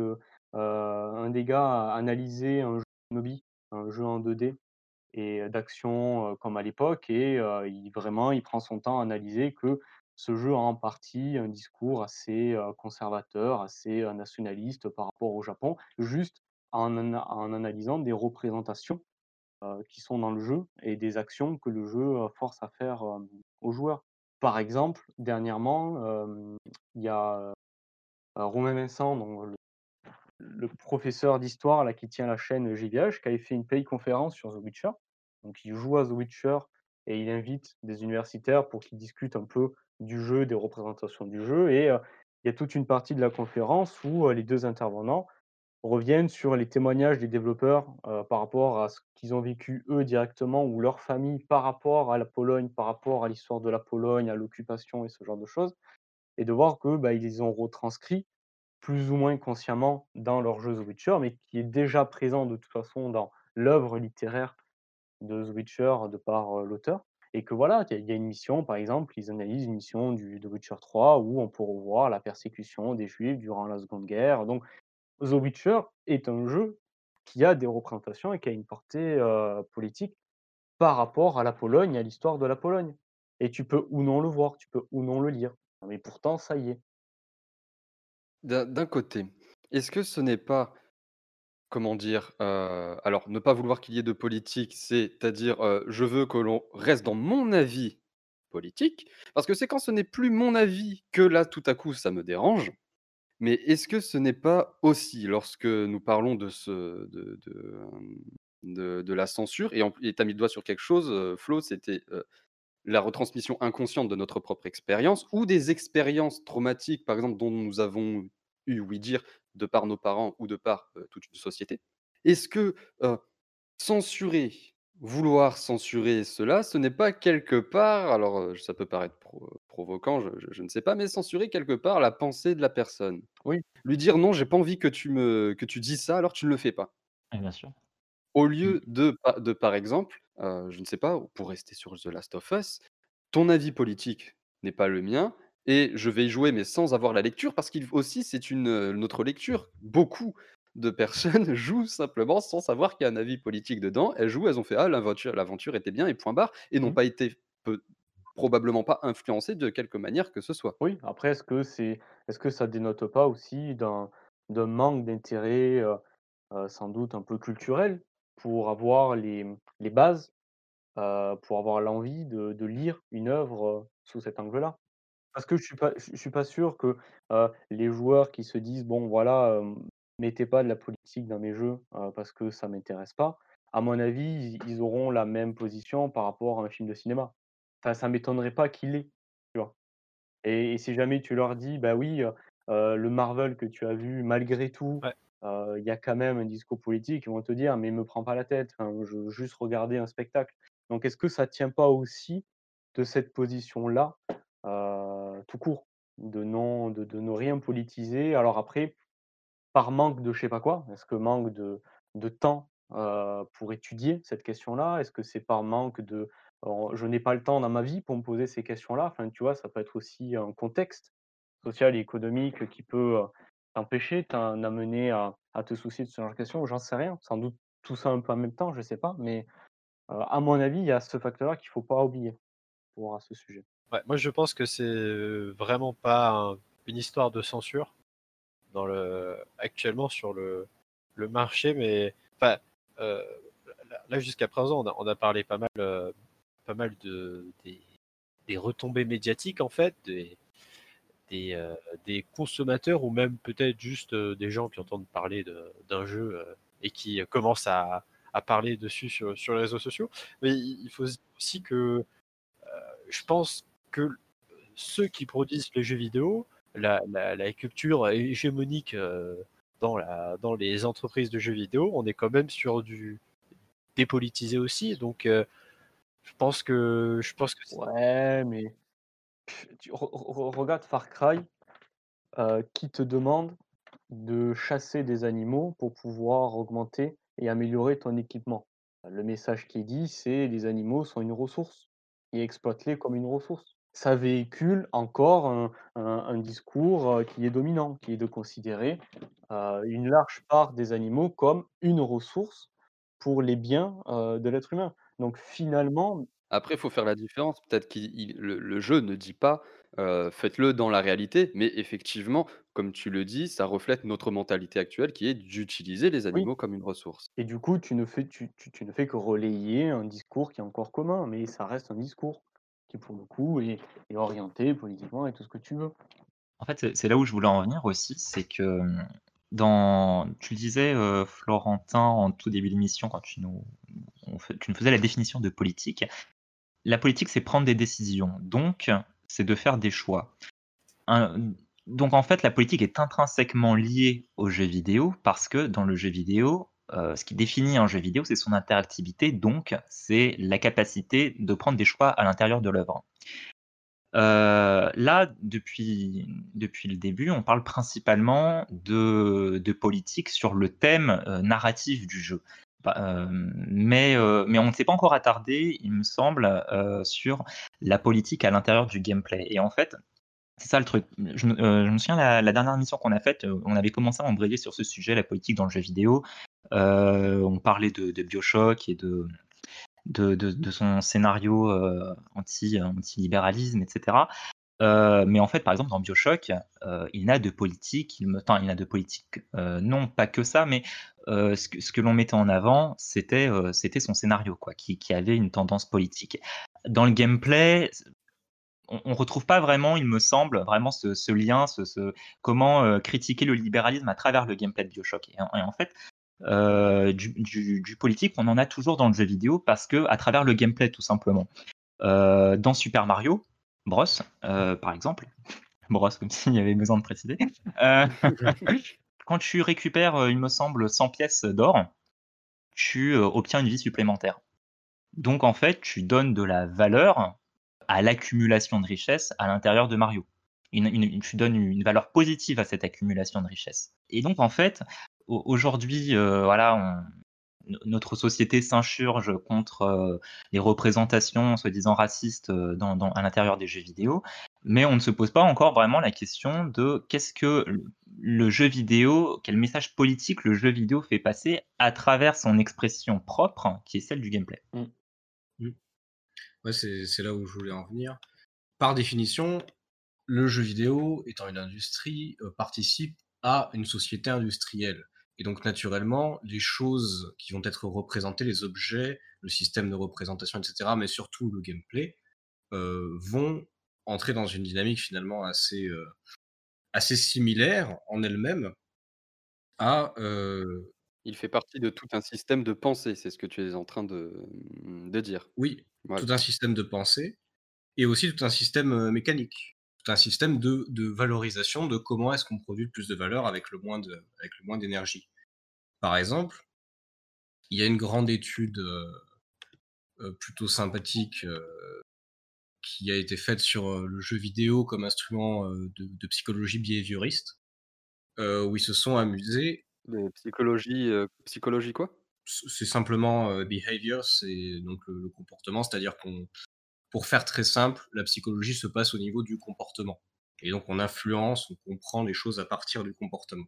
un des gars a analysé un jeu Shinobi, un jeu en 2D et d'action, comme à l'époque et il prend son temps à analyser que ce jeu a en partie un discours assez, conservateur, assez, nationaliste par rapport au Japon, juste en analysant des représentations, qui sont dans le jeu et des actions que le jeu, force à faire, aux joueurs. Par exemple, dernièrement, il y a, Romain Vincent, donc le professeur d'histoire là qui tient la chaîne JVH, qui avait fait une paid conférence sur The Witcher. Donc il joue à The Witcher et il invite des universitaires pour qu'ils discutent un peu du jeu, des représentations du jeu et il y a toute une partie de la conférence où, les 2 intervenants reviennent sur les témoignages des développeurs, par rapport à ce qu'ils ont vécu eux directement ou leur famille par rapport à la Pologne, par rapport à l'histoire de la Pologne, à l'occupation et ce genre de choses et de voir que, bah, ils les ont retranscrits plus ou moins consciemment dans leur jeu The Witcher, mais qui est déjà présent de toute façon dans l'œuvre littéraire de The Witcher de par, l'auteur et que voilà, il y a une mission, par exemple, ils analysent une mission du The Witcher 3 où on peut revoir la persécution des Juifs durant la Seconde Guerre. Donc The Witcher est un jeu qui a des représentations et qui a une portée, politique par rapport à la Pologne et à l'histoire de la Pologne et tu peux ou non le voir, tu peux ou non le lire, mais pourtant ça y est. D'un côté, est-ce que ce n'est pas, comment dire? Alors ne pas vouloir qu'il y ait de politique, c'est-à-dire, je veux que l'on reste dans mon avis politique, parce que c'est quand ce n'est plus mon avis que là, tout à coup, ça me dérange. Mais est-ce que ce n'est pas aussi, lorsque nous parlons de ce de la censure et tu as mis le doigt sur quelque chose, Flo, c'était, la retransmission inconsciente de notre propre expérience ou des expériences traumatiques, par exemple, dont nous avons eu ouï dire de par nos parents ou de par, toute une société. Est-ce que, heu, censurer, vouloir censurer cela, ce n'est pas quelque part alors, ça peut paraître provoquant, je ne sais pas, mais censurer quelque part la pensée de la personne? Oui. Lui dire: «Non, j'ai pas envie que tu dises ça, alors tu ne le fais pas». Ouais, bien sûr. Au Mmh. lieu de par exemple, je ne sais pas, pour rester sur The Last of Us, ton avis politique n'est pas le mien et je vais y jouer, mais sans avoir la lecture parce qu'il aussi c'est notre lecture. Beaucoup de personnes jouent simplement sans savoir qu'il y a un avis politique dedans. Elles jouent, elles ont fait: «Ah l'aventure était bien et point barre» et n'ont Mmh. pas été probablement pas influencées de quelque manière que ce soit. Oui, après est-ce que ça dénote pas aussi d'un manque d'intérêt, sans doute un peu culturel pour avoir les bases, pour avoir l'envie de lire une œuvre, sous cet angle-là? Parce que je suis pas sûr que, les joueurs qui se disent: «Bon voilà, mettez pas de la politique dans mes jeux, parce que ça m'intéresse pas», à mon avis, ils auront la même position par rapport à un film de cinéma. Enfin, ça m'étonnerait pas qu'il l'ait, tu vois? Et si jamais tu leur dis: «Bah oui, le Marvel que tu as vu, malgré tout, Ouais. il y a quand même un discours politique», ils vont te dire: «Mais me prends pas la tête, enfin, je veux juste regarder un spectacle». Donc est-ce que ça tient pas aussi de cette position-là, tout court? De ne rien politiser. Alors après, par manque de je sais pas quoi? Est-ce que manque de temps, pour étudier cette question-là? Est-ce que c'est par manque de, je n'ai pas le temps dans ma vie pour me poser ces questions-là? Enfin, tu vois, ça peut être aussi un contexte social et économique qui peut, t'empêcher, amener à te soucier de ce genre de questions, j'en sais rien. Sans doute tout ça un peu en même temps, je sais pas, mais, à mon avis, il y a ce facteur-là qu'il faut pas oublier pour à ce sujet. Ouais, moi je pense que c'est vraiment pas une histoire de censure actuellement sur le marché, mais enfin, euh, là jusqu'à présent on a parlé pas mal des retombées médiatiques en fait, des, euh, des consommateurs ou même peut-être juste des gens qui entendent parler d'un jeu et qui commencent à parler dessus sur les réseaux sociaux. Mais il faut aussi que je pense que ceux qui produisent les jeux vidéo, la culture hégémonique dans les entreprises de jeux vidéo, on est quand même sur du dépolitisé aussi. Donc, je pense que c'est Ouais, mais tu regarde Far Cry, qui te demande de chasser des animaux pour pouvoir augmenter et améliorer ton équipement. Le message qui est dit, c'est: «Les animaux sont une ressource et exploite-les comme une ressource». ça véhicule encore un discours, qui est dominant, qui est de considérer, une large part des animaux comme une ressource pour les biens, de l'être humain. Donc finalement Après, il faut faire la différence. Peut-être le jeu ne dit pas, faites-le dans la réalité, mais effectivement, comme tu le dis, ça reflète notre mentalité actuelle qui est d'utiliser les oui, animaux comme une ressource. et du coup, tu ne fais que relayer un discours qui est encore commun, mais ça reste un discours qui, pour le coup, est orienté politiquement et tout ce que tu veux. En fait, c'est là où je voulais en venir aussi, c'est que, tu le disais, Florentin, en tout début d'émission, quand tu nous faisais la définition de politique. La politique, c'est prendre des décisions, donc c'est de faire des choix. Donc en fait, la politique est intrinsèquement liée au jeu vidéo parce que dans le jeu vidéo, ce qui définit un jeu vidéo, c'est son interactivité, donc c'est la capacité de prendre des choix à l'intérieur de l'œuvre. Là, depuis le début, on parle principalement de politique sur le thème, narratif du jeu. Mais on ne s'est pas encore attardé, il me semble, sur la politique à l'intérieur du gameplay et en fait, c'est ça le truc. Je me souviens la dernière émission qu'on a faite, on avait commencé à embrayer sur ce sujet, la politique dans le jeu vidéo. On parlait de BioShock et de son scénario, anti-libéralisme, etc. Mais en fait, par exemple, dans BioShock, il n'a de politique, enfin, il n'a de politique, non, pas que ça, mais ce que l'on mettait en avant, c'était son scénario, quoi, qui avait une tendance politique. Dans le gameplay, on retrouve pas vraiment, il me semble, vraiment ce lien, comment critiquer le libéralisme à travers le gameplay de BioShock. Et en fait, du politique, on en a toujours dans le jeu vidéo parce que à travers le gameplay, tout simplement. Dans Super Mario Bros, par exemple, Bros comme s'il y avait besoin de préciser. Euh, Quand tu récupères, il me semble, 100 pièces d'or, tu obtiens une vie supplémentaire. Donc en fait, tu donnes de la valeur à l'accumulation de richesses à l'intérieur de Mario. Tu donnes une valeur positive à cette accumulation de richesses. Et donc en fait, aujourd'hui, voilà, notre société s'insurge contre les représentations soi-disant racistes à l'intérieur des jeux vidéo, mais on ne se pose pas encore vraiment la question de qu'est-ce que le jeu vidéo, quel message politique le jeu vidéo fait passer à travers son expression propre, qui est celle du gameplay. Mmh. Mmh. Ouais, c'est là où je voulais en venir. Par définition, le jeu vidéo, étant une industrie, participe à une société industrielle. Et donc naturellement, les choses qui vont être représentées, les objets, le système de représentation, etc., mais surtout le gameplay, vont entrer dans une dynamique finalement assez similaire en elle-même à, Il fait partie de tout un système de pensée, c'est ce que tu es en train de dire. oui, Voilà. tout un système de pensée et aussi tout un système, mécanique. Tout un système de valorisation de comment est-ce qu'on produit le plus de valeur avec le moins d'énergie. Par exemple, il y a une grande étude, plutôt sympathique, qui a été faite sur, le jeu vidéo comme instrument, de psychologie behavioriste, où ils se sont amusés. Mais psychologie quoi? C'est simplement, behavior, c'est donc le comportement, c'est-à-dire pour faire très simple, la psychologie se passe au niveau du comportement et donc on influence, on comprend les choses à partir du comportement.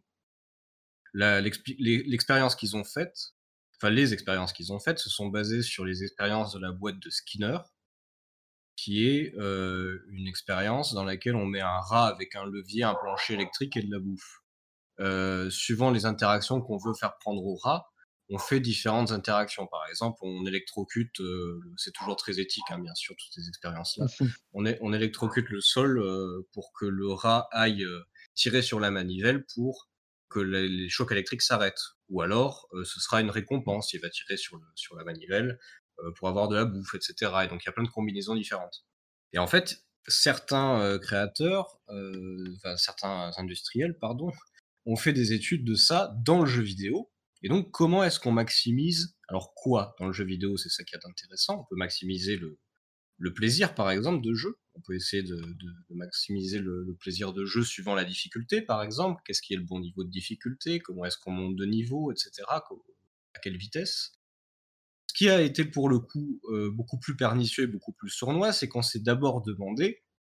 L'expérience qu'ils ont faite, enfin les expériences qu'ils ont faites se sont basées sur les expériences de la boîte de Skinner, qui est, une expérience dans laquelle on met un rat avec un levier, un plancher électrique et de la bouffe. Suivant les interactions qu'on veut faire prendre au rat, on fait différentes interactions. Par exemple, on électrocute, c'est toujours très éthique, hein, bien sûr, toutes ces expériences-là. On électrocute le sol, pour que le rat aille, tirer sur la manivelle pour que les chocs électriques s'arrêtent. Ou alors, ce sera une récompense, il va tirer sur la manivelle, pour avoir de la bouffe, et cetera. Et donc il y a plein de combinaisons différentes. Et en fait, certains, créateurs, enfin certains industriels, pardon, on fait des études de ça dans le jeu vidéo. Et donc, comment est-ce qu'on maximise alors quoi dans le jeu vidéo? C'est ça qui est intéressant. On peut maximiser le plaisir, par exemple, de jeu. On peut essayer de maximiser le plaisir de jeu suivant la difficulté, par exemple. Qu'est-ce qui est le bon niveau de difficulté? Comment est-ce qu'on monte de niveau, etc. À quelle vitesse? Ce qui a été pour le coup beaucoup plus pernicieux et beaucoup plus sournois, c'est qu'on s'est d'abord demandé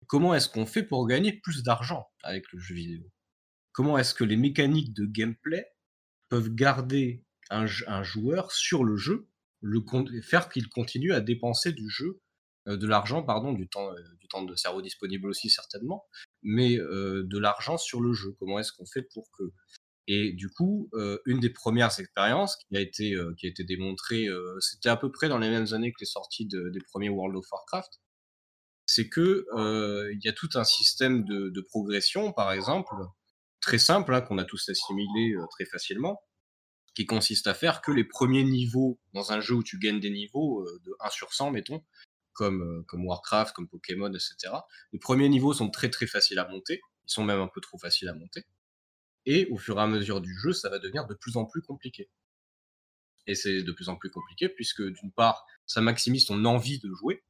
comment est-ce qu'on fait pour gagner plus d'argent avec le jeu vidéo? Comment est-ce que les mécaniques de gameplay peuvent garder un joueur sur le jeu, et faire qu'il continue à dépenser de l'argent, pardon, du temps de cerveau disponible aussi certainement, mais de l'argent sur le jeu. Comment est-ce qu'on fait pour que et du coup, une des premières expériences qui a été démontrée, c'était à peu près dans les mêmes années que les sorties des premiers World of Warcraft, c'est que, il y a tout un système de progression, par exemple, très simple, hein, qu'on a tous assimilé, très facilement, qui consiste à faire que les premiers niveaux dans un jeu où tu gagnes des niveaux, de 1 sur 100 mettons, comme Warcraft, comme Pokémon et cetera. Les premiers niveaux sont très, très faciles à monter, ils sont même un peu trop faciles à monter et au fur et à mesure du jeu, ça va devenir de plus en plus compliqué et c'est de plus en plus compliqué puisque d'une part, ça maximise ton envie de jouer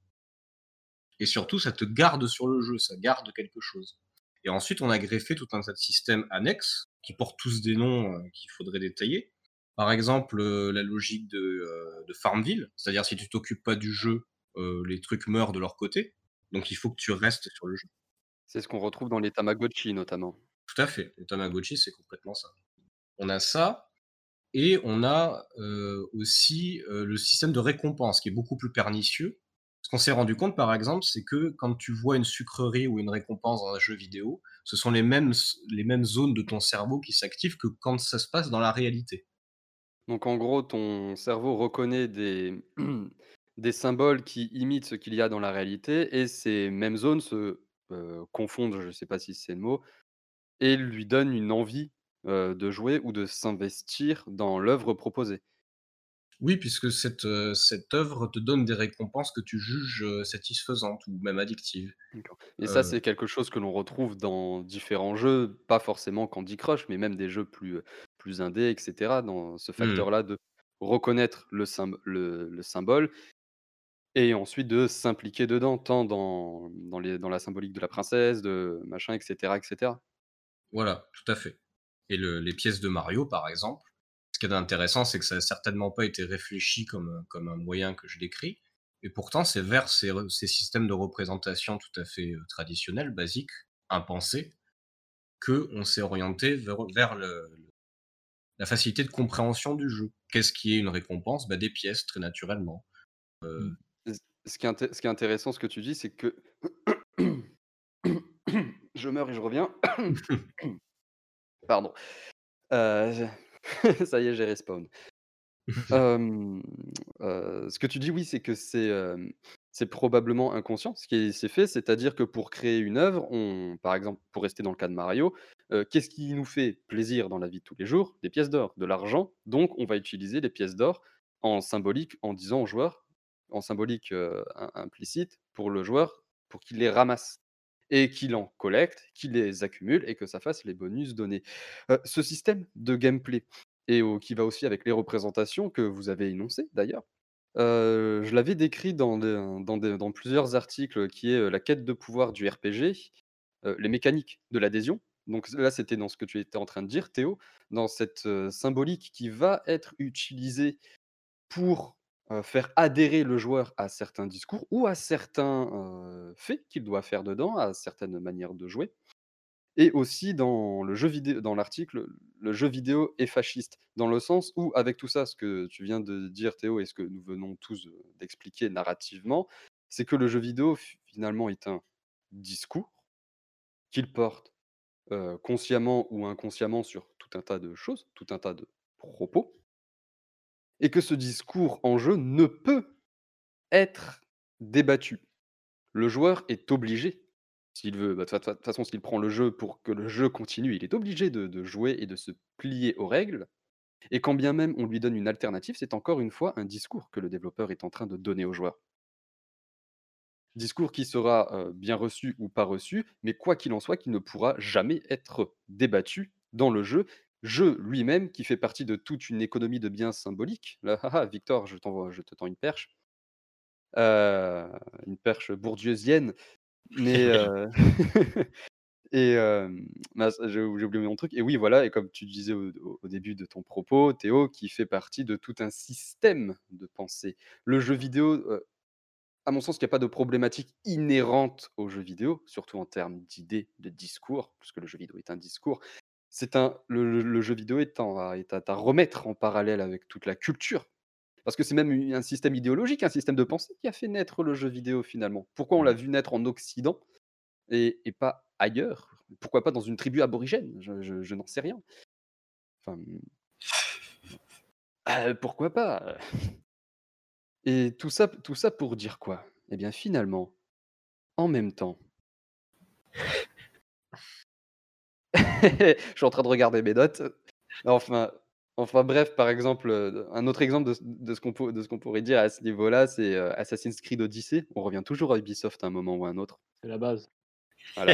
et surtout ça te garde sur le jeu, ça garde quelque chose et ensuite on a greffé tout un tas de systèmes annexes qui portent tous des noms, qu'il faudrait détailler. Par exemple, la logique de Farmville, c'est-à-dire si tu t'occupes pas du jeu, les trucs meurent de leur côté, donc il faut que tu restes sur le jeu. C'est ce qu'on retrouve dans les Tamagotchi notamment. Tout à fait, les Tamagotchi, c'est complètement ça. On a ça et on a, aussi, le système de récompense qui est beaucoup plus pernicieux. Ce qu'on s'est rendu compte, par exemple, c'est que quand tu vois une sucrerie ou une récompense dans un jeu vidéo, ce sont les mêmes zones de ton cerveau qui s'activent que quand ça se passe dans la réalité. Donc en gros, ton cerveau reconnaît des des symboles qui imitent ce qu'il y a dans la réalité et ces mêmes zones se, confondent, je ne sais pas si c'est le mot, et lui donnent une envie, de jouer ou de s'investir dans l'œuvre proposée. Oui, puisque cette œuvre te donne des récompenses que tu juges, satisfaisantes ou même addictives. D'accord, et ça, Heu, c'est quelque chose que l'on retrouve dans différents jeux, pas forcément Candy Crush, mais même des jeux plus indés et cetera, dans ce mmh, facteur-là de reconnaître le symbole et ensuite de s'impliquer dedans, tant dans la symbolique de la princesse, de machin et cetera et cetera. voilà, tout à fait et les pièces de Mario, par exemple, ce qui est intéressant, c'est que ça a certainement pas été réfléchi comme un moyen que je décris et pourtant c'est vers ces systèmes de représentation tout à fait, traditionnels, basiques, impensés, qu'on s'est orienté vers la facilité de compréhension du jeu. Qu'est-ce qui est une récompense? Bah, des pièces, très naturellement. Mmh. Ce qui est intéressant, ce que tu dis, c'est que je meurs et je reviens. Pardon. Je ça y est, j'ai respawn. Hem, ce que tu dis, oui, c'est que c'est probablement inconscient, ce qui s'est fait. C'est-à-dire que pour créer une œuvre, par exemple, pour rester dans le cas de Mario, qu'est-ce qui nous fait plaisir dans la vie de tous les jours? Des pièces d'or, de l'argent, donc on va utiliser les pièces d'or en symbolique, en disant au joueur en symbolique, implicite pour le joueur, pour qu'il les ramasse et qu'il en collecte, qu'il les accumule et que ça fasse les bonus donnés. Ce système de gameplay qui va aussi avec les représentations que vous avez énoncées d'ailleurs. Je l'avais décrit dans plusieurs articles qui est, la quête de pouvoir du RPG, les mécaniques de l'adhésion. Donc là, c'était dans ce que tu étais en train de dire Théo, dans cette, symbolique qui va être utilisée pour, faire adhérer le joueur à certains discours ou à certains, faits qu'il doit faire dedans, à certaines manières de jouer. Et aussi dans l'article, le jeu vidéo est fasciste. Dans le sens où, avec tout ça, ce que tu viens de dire Théo et ce que nous venons tous, d'expliquer narrativement, c'est que le jeu vidéo finalement est un discours qu'il porte, consciemment ou inconsciemment sur tout un tas de choses, tout un tas de propos et que ce discours en jeu ne peut être débattu. Le joueur est obligé, s'il veut, bah, de toute façon, s'il prend le jeu pour que le jeu continue, il est obligé de jouer et de se plier aux règles et quand bien même on lui donne une alternative, c'est encore une fois un discours que le développeur est en train de donner au joueur. Discours qui sera, bien reçu ou pas reçu, mais quoi qu'il en soit, qui ne pourra jamais être débattu dans le jeu. Jeu lui-même qui fait partie de toute une économie de biens symboliques. Là, Victor, je te tends heu, une perche bourdieusienne, mais et mince, j'ai oublié mon truc et oui, voilà et comme tu disais au début de ton propos, Théo, qui fait partie de tout un système de pensée. Le jeu vidéo, à mon sens, qu'il y a pas de problématique inhérente aux jeux vidéo, surtout en termes d'idées, de discours, puisque le jeu vidéo est un discours. C'est un le jeu vidéo est à remettre en parallèle avec toute la culture, parce que c'est même un système idéologique, un système de pensée qui a fait naître le jeu vidéo finalement. Pourquoi on l'a Mmh. vu naître en Occident et pas ailleurs? Pourquoi pas dans une tribu aborigène? Je n'en sais rien. Enfin, pourquoi pas? Et tout ça pour dire quoi? Eh bien finalement, en même temps, je suis en train de regarder mes notes. Enfin enfin bref, par exemple, un autre exemple de ce qu'on pourrait dire à ce niveau-là, c'est, Assassin's Creed Odyssey. On revient toujours à Ubisoft à un moment ou à un autre. C'est la base. Voilà,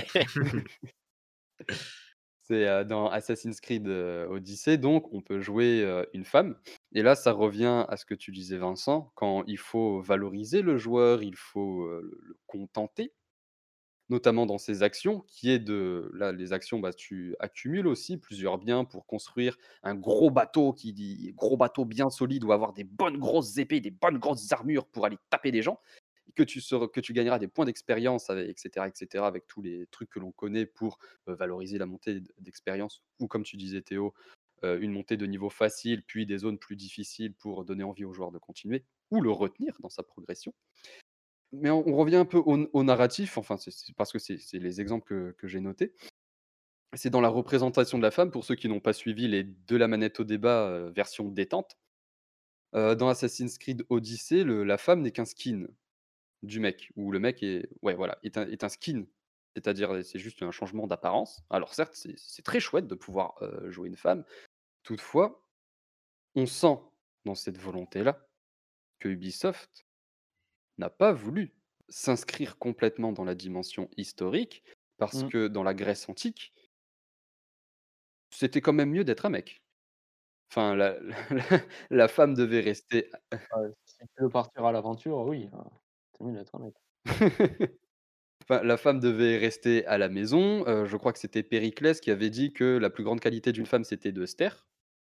c'est, dans Assassin's Creed, Odyssey, donc on peut jouer, une femme et là, ça revient à ce que tu disais Vincent, quand il faut valoriser le joueur, il faut, le contenter. Notamment dans ses actions, qui est de là, les actions, bah, tu accumules aussi plusieurs biens pour construire un gros bateau qui dit gros bateau bien solide ou avoir des bonnes grosses épées, des bonnes grosses armures pour aller taper des gens et que tu gagneras des points d'expérience avec et cetera, avec tous les trucs que l'on connaît pour, valoriser la montée d'expérience ou comme tu disais Théo, une montée de niveau facile, puis des zones plus difficiles pour donner envie au joueur de continuer ou le retenir dans sa progression. Mais on revient un peu au narratif, enfin, c'est parce que c'est les exemples que j'ai notés. C'est dans la représentation de la femme, pour ceux qui n'ont pas suivi les De la manette au débat, version détente. Dans Assassin's Creed Odyssey, la femme n'est qu'un skin du mec, ou le mec est ouais, voilà, est un skin. C'est-à-dire, c'est juste un changement d'apparence. Alors certes, c'est très chouette de pouvoir, jouer une femme. Toutefois, on sent dans cette volonté-là que Ubisoft n'a pas voulu s'inscrire complètement dans la dimension historique, parce Mmh. que dans la Grèce antique, c'était quand même mieux d'être un mec. Enfin, la femme devait rester Si tu veux partir à l'aventure, oui, c'est mieux d'être un mec. enfin, la femme devait rester à la maison. Je crois que c'était Périclès qui avait dit que la plus grande qualité d'une femme, c'était de se taire.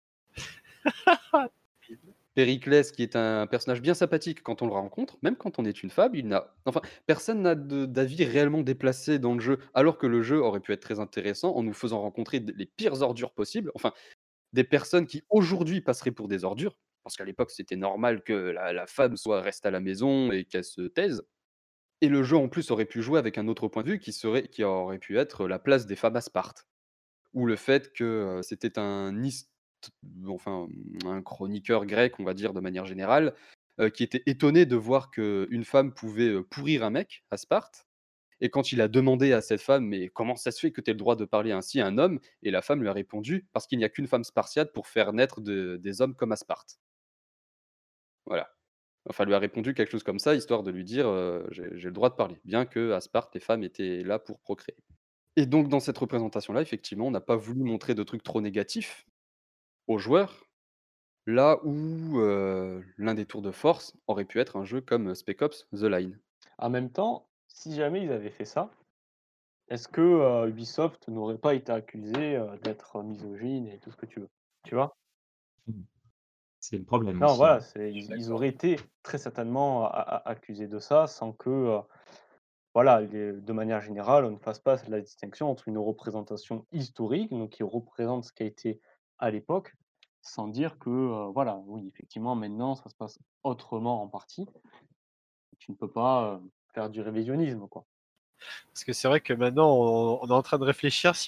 Périclès, qui est un personnage bien sympathique quand on le rencontre, même quand on est une femme, personne n'a d'avis réellement déplacé dans le jeu, alors que le jeu aurait pu être très intéressant en nous faisant rencontrer les pires ordures possibles, enfin, des personnes qui aujourd'hui passeraient pour des ordures, parce qu'à l'époque c'était normal que la femme reste à la maison et qu'elle se taise. Et le jeu en plus aurait pu jouer avec un autre point de vue qui aurait pu être la place des femmes à Sparte. Ou le fait que, c'était enfin, un chroniqueur grec, on va dire de manière générale, qui était étonné de voir qu'une femme pouvait, pourrir un mec à Sparte et quand il a demandé à cette femme: «Mais comment ça se fait que tu aies le droit de parler ainsi à un homme?» et la femme lui a répondu: «Parce qu'il n'y a qu'une femme spartiate pour faire naître des hommes comme à Sparte». Voilà. Enfin, elle lui a répondu quelque chose comme ça, histoire de lui dire, «J'ai le droit de parler», bien qu'à Sparte, les femmes étaient là pour procréer. Et donc dans cette représentation-là, effectivement, on n'a pas voulu montrer de trucs trop négatifs aux joueurs, là où, l'un des tours de force aurait pu être un jeu comme Spec Ops: The Line. En même temps, si jamais ils avaient fait ça, est-ce que, Ubisoft n'aurait pas été accusé, d'être misogyne et tout ce que tu veux? Tu vois? Mmh. C'est le problème Non, aussi, voilà, hein. Je suis ils d'accord. auraient été très certainement accusés de ça sans que, voilà, de manière générale, on ne fasse pas la distinction entre une représentation historique, donc qui représente ce qui a été à l'époque, sans dire que, voilà, oui, effectivement, maintenant, ça se passe autrement en partie. Tu ne peux pas, faire du révisionnisme, quoi. Parce que c'est vrai que maintenant, on est en train de réfléchir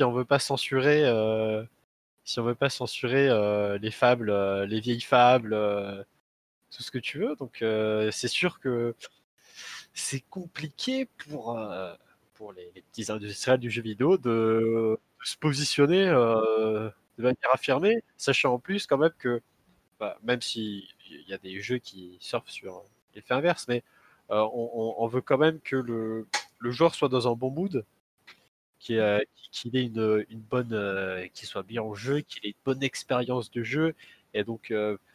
si on veut pas censurer les fables, les vieilles fables, tout ce que tu veux. Donc, c'est sûr que c'est compliqué pour les petits industriels du jeu vidéo de se positionner de manière affirmée, sachant en plus quand même que, bah, même s'il y a des jeux qui surfent sur l'effet inverse, mais on veut quand même que le joueur soit dans un bon mood, qu'il ait une bonne, qu'il soit bien au jeu, qu'il ait une bonne expérience de jeu. Et donc,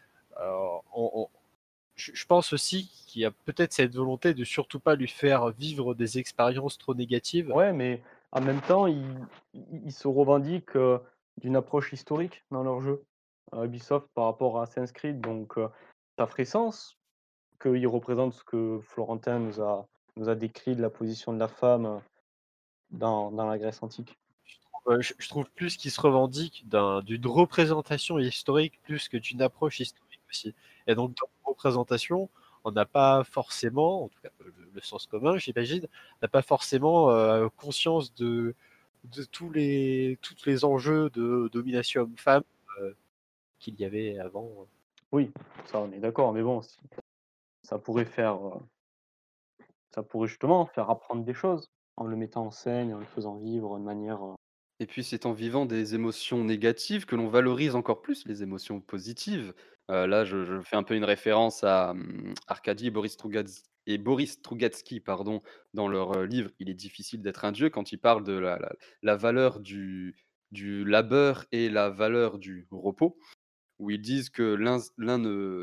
je pense aussi qu'il y a peut-être cette volonté de surtout pas lui faire vivre des expériences trop négatives. Ouais, mais en même temps, ils se revendiquent, d'une approche historique dans leur jeu, Ubisoft par rapport à Assassin's Creed, donc ça ferait sens qu'il représente ce que Florentin nous a décrit de la position de la femme dans la Grèce antique. Je trouve plus qu'il se revendique d'une représentation historique plus que d'une approche historique aussi. Et donc, dans la représentation, on n'a pas forcément, en tout cas le sens commun, j'imagine, n'a pas forcément conscience de tous les enjeux de domination homme-femme qu'il y avait avant. Oui, ça on est d'accord, mais bon, ça pourrait justement faire apprendre des choses en le mettant en scène, en le faisant vivre de manière. Et puis c'est en vivant des émotions négatives que l'on valorise encore plus les émotions positives. Là, je fais un peu une référence à, Arkady et Boris Strugatsky, pardon, dans leur, livre «Il est difficile d'être un dieu», quand ils parlent de la valeur du labeur et la valeur du repos, où ils disent que l'un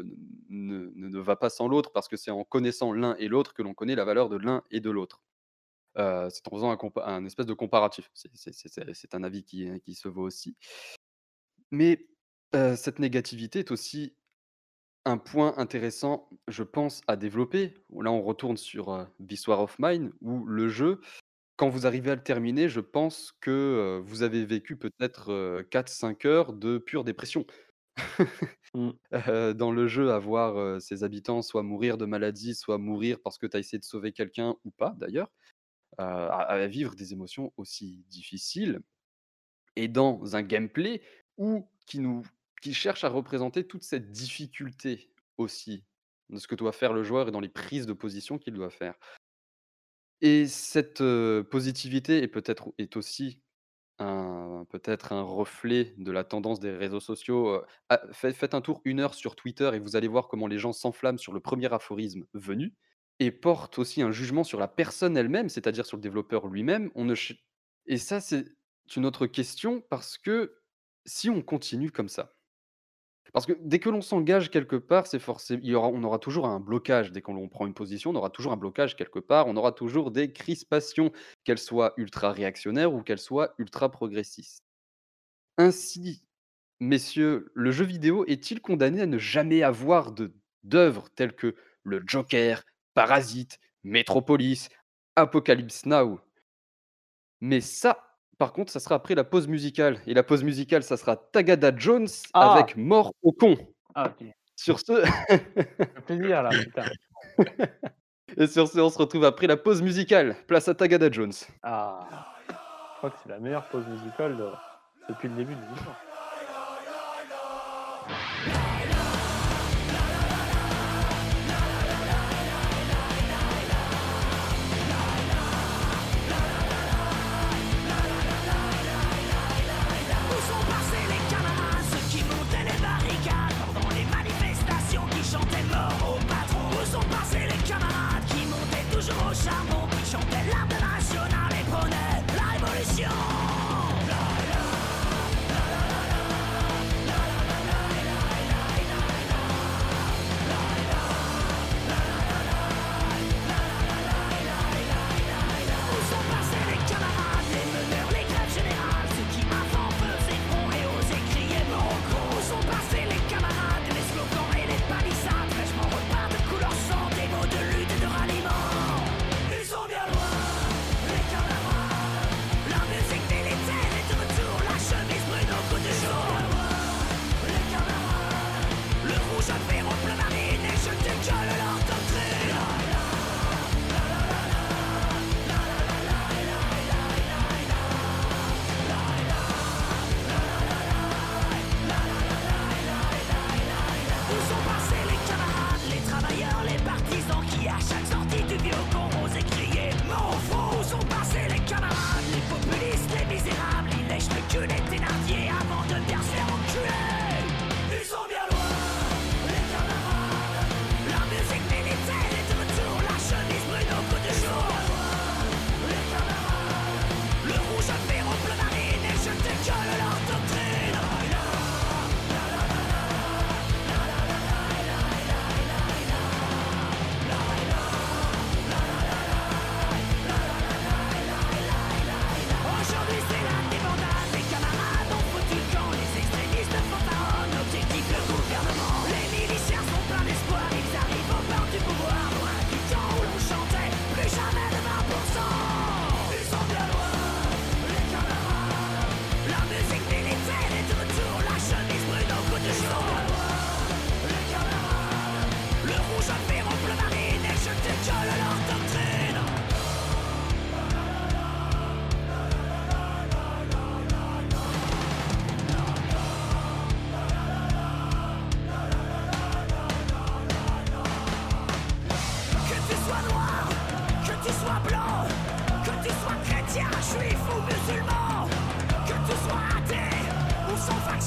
ne va pas sans l'autre parce que c'est en connaissant l'un et l'autre que l'on connaît la valeur de l'un et de l'autre. C'est en faisant un espèce de comparatif. C'est un avis qui se vaut aussi. Mais, cette négativité est aussi un point intéressant, je pense, à développer. Là, on retourne sur, This War of Mine où le jeu, quand vous arrivez à le terminer, je pense que, vous avez vécu peut-être, 4-5 heures de pure dépression. Mmh. Dans le jeu, à voir, ses habitants soit mourir de maladie, soit mourir parce que tu as essayé de sauver quelqu'un ou pas d'ailleurs. À vivre des émotions aussi difficiles et dans un gameplay qui cherche à représenter toute cette difficulté aussi, de ce que doit faire le joueur et dans les prises de position qu'il doit faire. Et cette, positivité est aussi peut-être un reflet de la tendance des réseaux sociaux, faites un tour 1 heure sur Twitter et vous allez voir comment les gens s'enflamment sur le premier aphorisme venu et portent aussi un jugement sur la personne elle-même, c'est-à-dire sur le développeur lui-même. On ne ch Et ça, c'est une autre question parce que si on continue comme ça, parce que dès que l'on s'engage quelque part, on aura toujours un blocage. Dès que l'on prend une position, on aura toujours un blocage quelque part. On aura toujours des crispations, qu'elles soient ultra réactionnaires ou qu'elles soient ultra progressistes. Ainsi, messieurs, le jeu vidéo est-il condamné à ne jamais avoir d'œuvres telles que le Joker, Parasite, Metropolis, Apocalypse Now? Mais ça, par contre, ça sera après la pause musicale et la pause musicale, ça sera Tagada Jones Ah! avec Mort au con. Ah OK. Sur ce Ça fait plaisir là, putain. et sur ce, on se retrouve après la pause musicale. Place à Tagada Jones. Ah! Je crois que c'est la meilleure pause musicale depuis le début de l'émission. Où sont passés les camarades, ceux qui montaient les barricades pendant les manifestations, qui chantaient mort au patron? Où sont passés les camarades qui montaient toujours au charbon, qui chantaient l'hymne national et prônaient la révolution? Où sont passés les camarades, les meneurs, les grèves générales, ceux qui avant faisaient front et osaient crier mort au con? Où sont passés les camarades, les slogans et les palissades, fraîchement repeints de couleur sang, des mots de lutte et de ralliement? Ils sont bien loin, les camarades, la musique des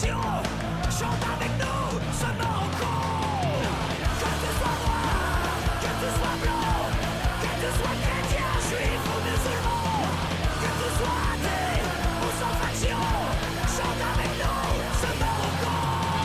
faction. Chante avec nous ce Morocco. Que tu sois noir, que tu sois blanc, que tu sois chrétien, juif ou musulman, que tu sois athée ou sans faction, chante avec nous ce Morocco.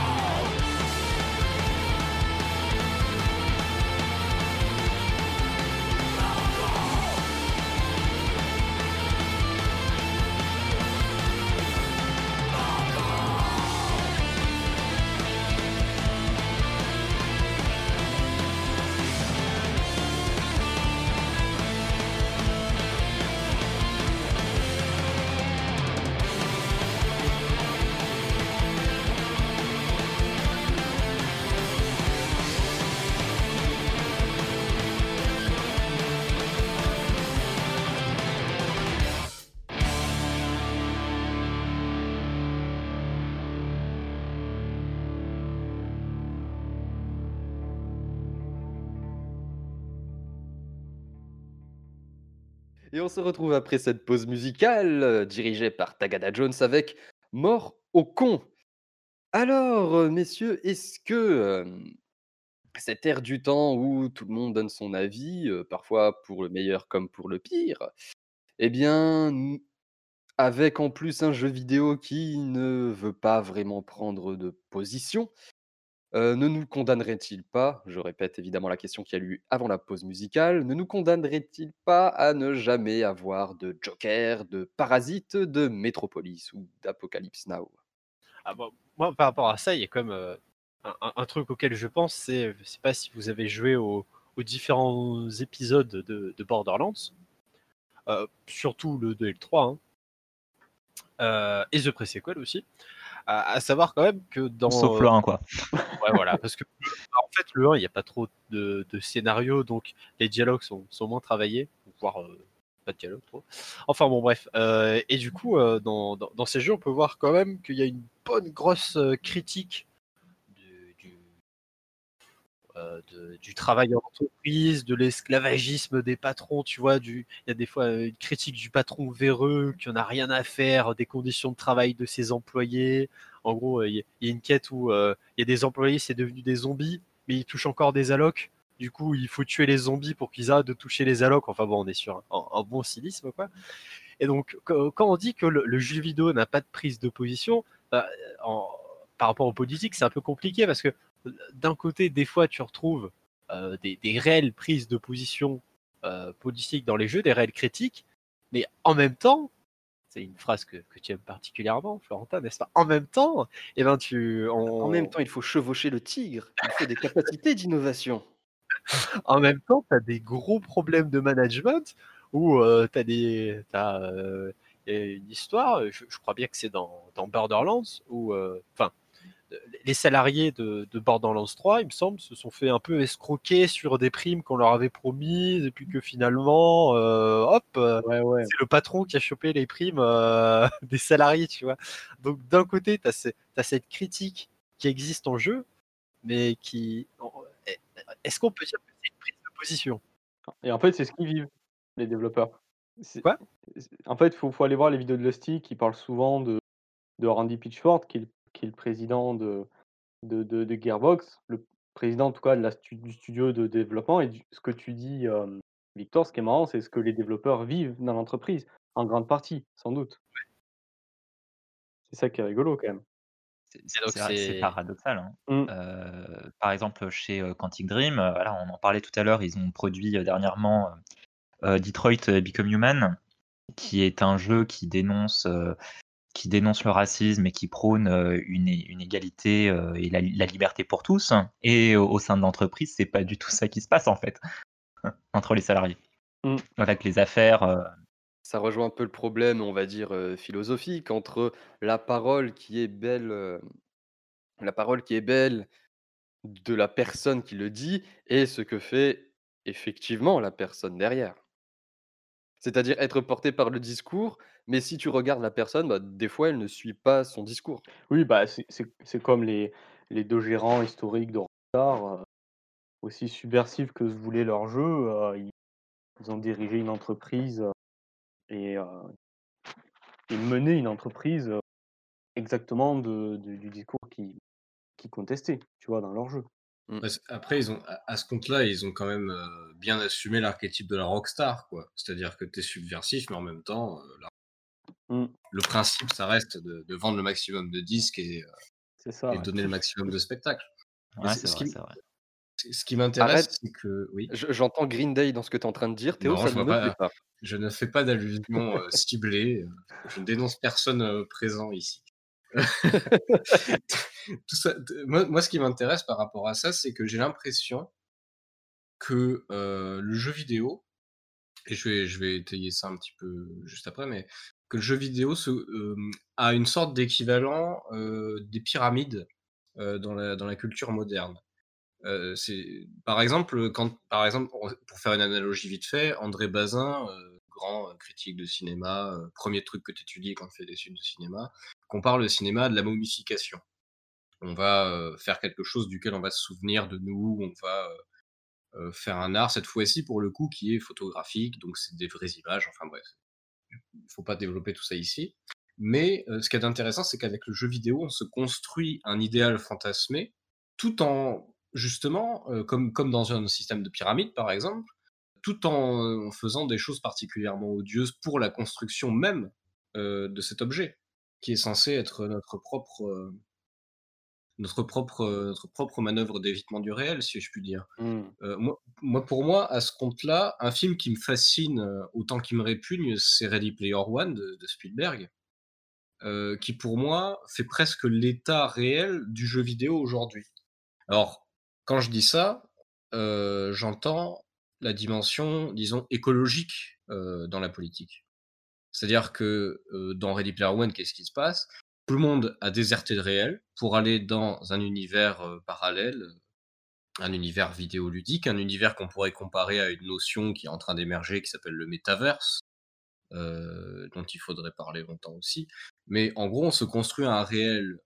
Et on se retrouve après cette pause musicale, dirigée par Tagada Jones avec Mort au con. Alors, messieurs, est-ce que, cette ère du temps où tout le monde donne son avis, parfois pour le meilleur comme pour le pire, eh bien, avec en plus un jeu vidéo qui ne veut pas vraiment prendre de position, ne nous condamnerait-il pas, je répète évidemment la question qui a lieu avant la pause musicale, ne nous condamnerait-il pas à ne jamais avoir de Joker, de Parasite, de Metropolis ou d'Apocalypse Now? Ah bon, moi, par rapport à ça, il y a comme un truc auquel je pense, c'est, je sais pas si vous avez joué aux différents épisodes de Borderlands, surtout le 2 et le 3, hein, et The Pre-Sequel aussi, à savoir quand même que Sauf dans... le 1, quoi. Ouais, voilà, parce que en fait, le 1, il n'y a pas trop de scénario, donc les dialogues sont moins travaillés, voire pas de dialogue trop. Enfin bon, bref. Et du coup, dans ces jeux, on peut voir quand même qu'il y a une bonne grosse critique du, du, du travail en entreprise, de l'esclavagisme des patrons, tu vois. Il y a des fois une critique du patron véreux qui en a rien à faire des conditions de travail de ses employés. En gros, il y a une quête où il y a des employés, c'est devenu des zombies, mais ils touchent encore des allocs. Du coup, il faut tuer les zombies pour qu'ils arrêtent de toucher les allocs. Enfin bon, on est sur un bon cynisme, quoi. Et donc, quand on dit que le jeu vidéo n'a pas de prise de position, bah, en- par rapport aux politiques, c'est un peu compliqué parce que d'un côté, des fois, tu retrouves des réelles prises de position politiques dans les jeux, des réelles critiques, mais en même temps, c'est une phrase que tu aimes particulièrement, Florentin, n'est-ce pas? En même temps, eh ben, En même temps, il faut chevaucher le tigre, il faut des capacités d'innovation. en même temps, tu as des gros problèmes de management où y a une histoire, je crois bien que c'est dans Borderlands, où enfin, les salariés de Borderlands 3, il me semble, se sont fait un peu escroquer sur des primes qu'on leur avait promises, et puis que finalement, hop, Ouais. c'est le patron qui a chopé les primes des salariés, tu vois. Donc d'un côté, tu as cette critique qui existe en jeu, mais est-ce qu'on peut dire que c'est une prise de position? Et en fait, c'est ce qu'ils vivent, les développeurs. C'est Quoi? En fait, faut aller voir les vidéos de Lusty qui parlent souvent de Randy Pitchford qui est le président de Gearbox, le président en tout cas de la du studio de développement et ce que tu dis, Victor, ce qui est marrant, c'est ce que les développeurs vivent dans l'entreprise, en grande partie, sans doute. C'est ça qui est rigolo quand même. Et donc C'est vrai que c'est c'est paradoxal, hein. Mmh. Par exemple, chez, Quantic Dream, voilà, on en parlait tout à l'heure, ils ont produit, dernièrement, Detroit, Become Human, qui est un jeu qui dénonce le racisme et qui prône, une égalité, et la liberté pour tous. Et au sein de l'entreprise, c'est pas du tout ça qui se passe, en fait, entre les salariés. Mmh. Voilà que les affaires, Ça rejoint un peu le problème, on va dire, philosophique entre la parole qui est belle, la parole qui est belle de la personne qui le dit et ce que fait effectivement la personne derrière. C'est-à-dire être porté par le discours, mais si tu regardes la personne, bah, des fois, elle ne suit pas son discours. Oui, bah, c'est comme les 2 gérants historiques de Rockstar, aussi subversifs que se voulait leur jeu, ils ont dirigé une entreprise, et mené une entreprise, exactement du discours qu'ils contestaient, tu vois, dans leur jeu. Mmh. Après, ils ont, à ce compte-là, ils ont quand même bien assumé l'archétype de la rockstar, quoi. C'est-à-dire que tu es subversif, mais en même temps, Mmh, le principe, ça reste de vendre le maximum de disques c'est ça, et ouais. donner le maximum de spectacles. Mais Ouais, c'est vrai, c'est vrai. ce qui m'intéresse, Arrête, c'est que... Oui. j'entends Green Day dans ce que tu es en train de dire, Théo, Non, ça je ne vois me plaît pas. pas. Je ne fais pas d'allusion ciblée. Je ne dénonce personne présent ici. Tout ça, moi, ce qui m'intéresse par rapport à ça, c'est que j'ai l'impression que le jeu vidéo, et je vais étayer ça un petit peu juste après, mais que le jeu vidéo a une sorte d'équivalent des pyramides dans la culture moderne. Par exemple, pour faire une analogie vite fait, André Bazin, grand critique de cinéma, 1er truc que tu étudies quand tu fais des études de cinéma, compare le cinéma à de la momification. On va, faire quelque chose duquel on va se souvenir de nous, on va, faire un art, cette fois-ci, pour le coup, qui est photographique, donc c'est des vraies images, enfin bref, il faut pas développer tout ça ici. Mais, ce qui est intéressant, c'est qu'avec le jeu vidéo, on se construit un idéal fantasmé, tout en justement, comme dans un système de pyramide, par exemple, tout en faisant des choses particulièrement odieuses pour la construction même, de cet objet, qui est censé être notre propre manœuvre d'évitement du réel, si je puis dire. Mmh. Pour moi, à ce compte-là, un film qui me fascine, autant qu'il me répugne, c'est Ready Player One de Spielberg, qui pour moi fait presque l'état réel du jeu vidéo aujourd'hui. Alors, quand je dis ça, j'entends la dimension, disons, écologique, dans la politique. C'est-à-dire que, dans Ready Player One, qu'est-ce qui se passe? Tout le monde a déserté le réel pour aller dans un univers, parallèle, un univers vidéoludique, un univers qu'on pourrait comparer à une notion qui est en train d'émerger qui s'appelle le métaverse, dont il faudrait parler longtemps aussi. Mais en gros, on se construit un réel,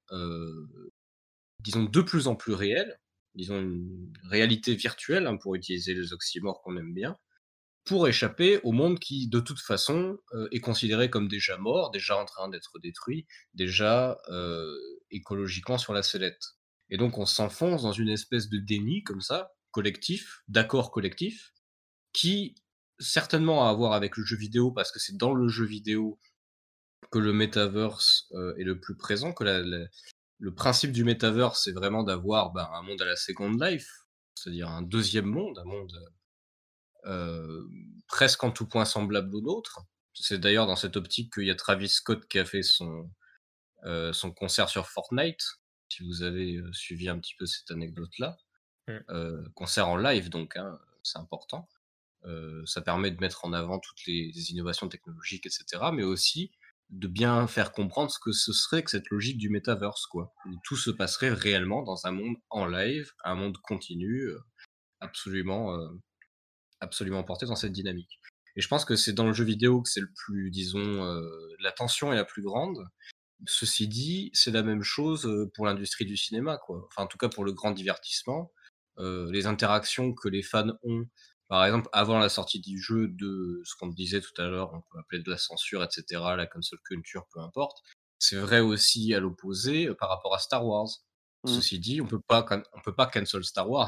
disons de plus en plus réel, disons une réalité virtuelle, hein, pour utiliser les oxymores qu'on aime bien, pour échapper au monde qui, de toute façon, est considéré comme déjà mort, déjà en train d'être détruit, déjà, écologiquement sur la sellette. Et donc on s'enfonce dans une espèce de déni comme ça, collectif, d'accord collectif, qui certainement a à voir avec le jeu vidéo, parce que c'est dans le jeu vidéo que le metaverse, est le plus présent, que le principe du metaverse, c'est vraiment d'avoir, ben, un monde à la Second Life, c'est-à-dire un deuxième monde, un monde presque en tout point semblable au nôtre. C'est d'ailleurs dans cette optique qu'il y a Travis Scott qui a fait son concert sur Fortnite, si vous avez suivi un petit peu cette anecdote-là. Concert en live donc, hein, c'est important. Ça permet de mettre en avant toutes les innovations technologiques, etc., mais aussi de bien faire comprendre ce que ce serait que cette logique du metaverse, quoi. Où tout se passerait réellement dans un monde en live, un monde continu, absolument, absolument porté dans cette dynamique. Et je pense que c'est dans le jeu vidéo que c'est le plus, disons, la tension est la plus grande. Ceci dit, c'est la même chose, pour l'industrie du cinéma, quoi. Enfin, en tout cas pour le grand divertissement. Les interactions que les fans ont, par exemple, avant la sortie du jeu, de ce qu'on disait tout à l'heure, on peut appeler de la censure, et cetera, la cancel culture, peu importe. C'est vrai aussi à l'opposé, par rapport à Star Wars. Mmh. Ceci dit, on peut pas cancel Star Wars.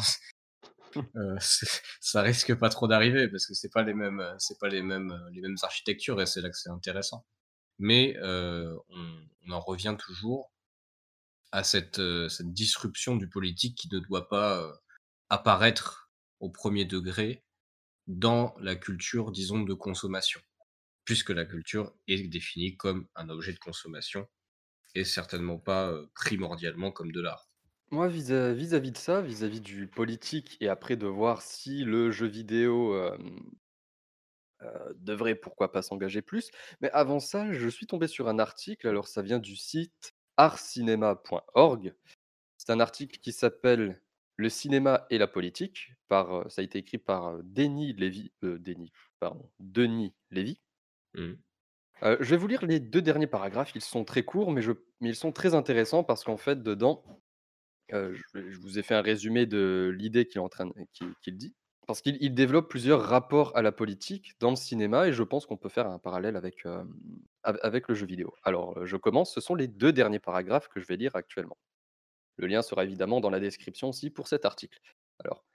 Ça risque pas trop d'arriver parce que c'est pas les mêmes architectures, et c'est là que c'est intéressant. Mais on en revient toujours à cette disruption du politique qui ne doit pas, apparaître au premier degré dans la culture, disons, de consommation. Puisque la culture est définie comme un objet de consommation et certainement pas, primordialement comme de l'art. Moi, vis-à-vis de ça, vis-à-vis du politique et après de voir si le jeu vidéo, devrait, pourquoi pas, s'engager plus. Mais avant ça, je suis tombé sur un article, alors ça vient du site artcinema.org. C'est un article qui s'appelle «Le cinéma et la politique» ça a été écrit par, Denis Lévy. Mmh. Je vais vous lire les 2 derniers paragraphes, ils sont très courts, mais ils sont très intéressants parce qu'en fait, dedans, je vous ai fait un résumé de l'idée qu'il est en train de qu'il dit. Parce qu'il développe plusieurs rapports à la politique dans le cinéma et je pense qu'on peut faire un parallèle avec, avec le jeu vidéo. Alors, je commence, ce sont les 2 derniers paragraphes que je vais lire actuellement. Le lien sera évidemment dans la description aussi pour cet article. Alors,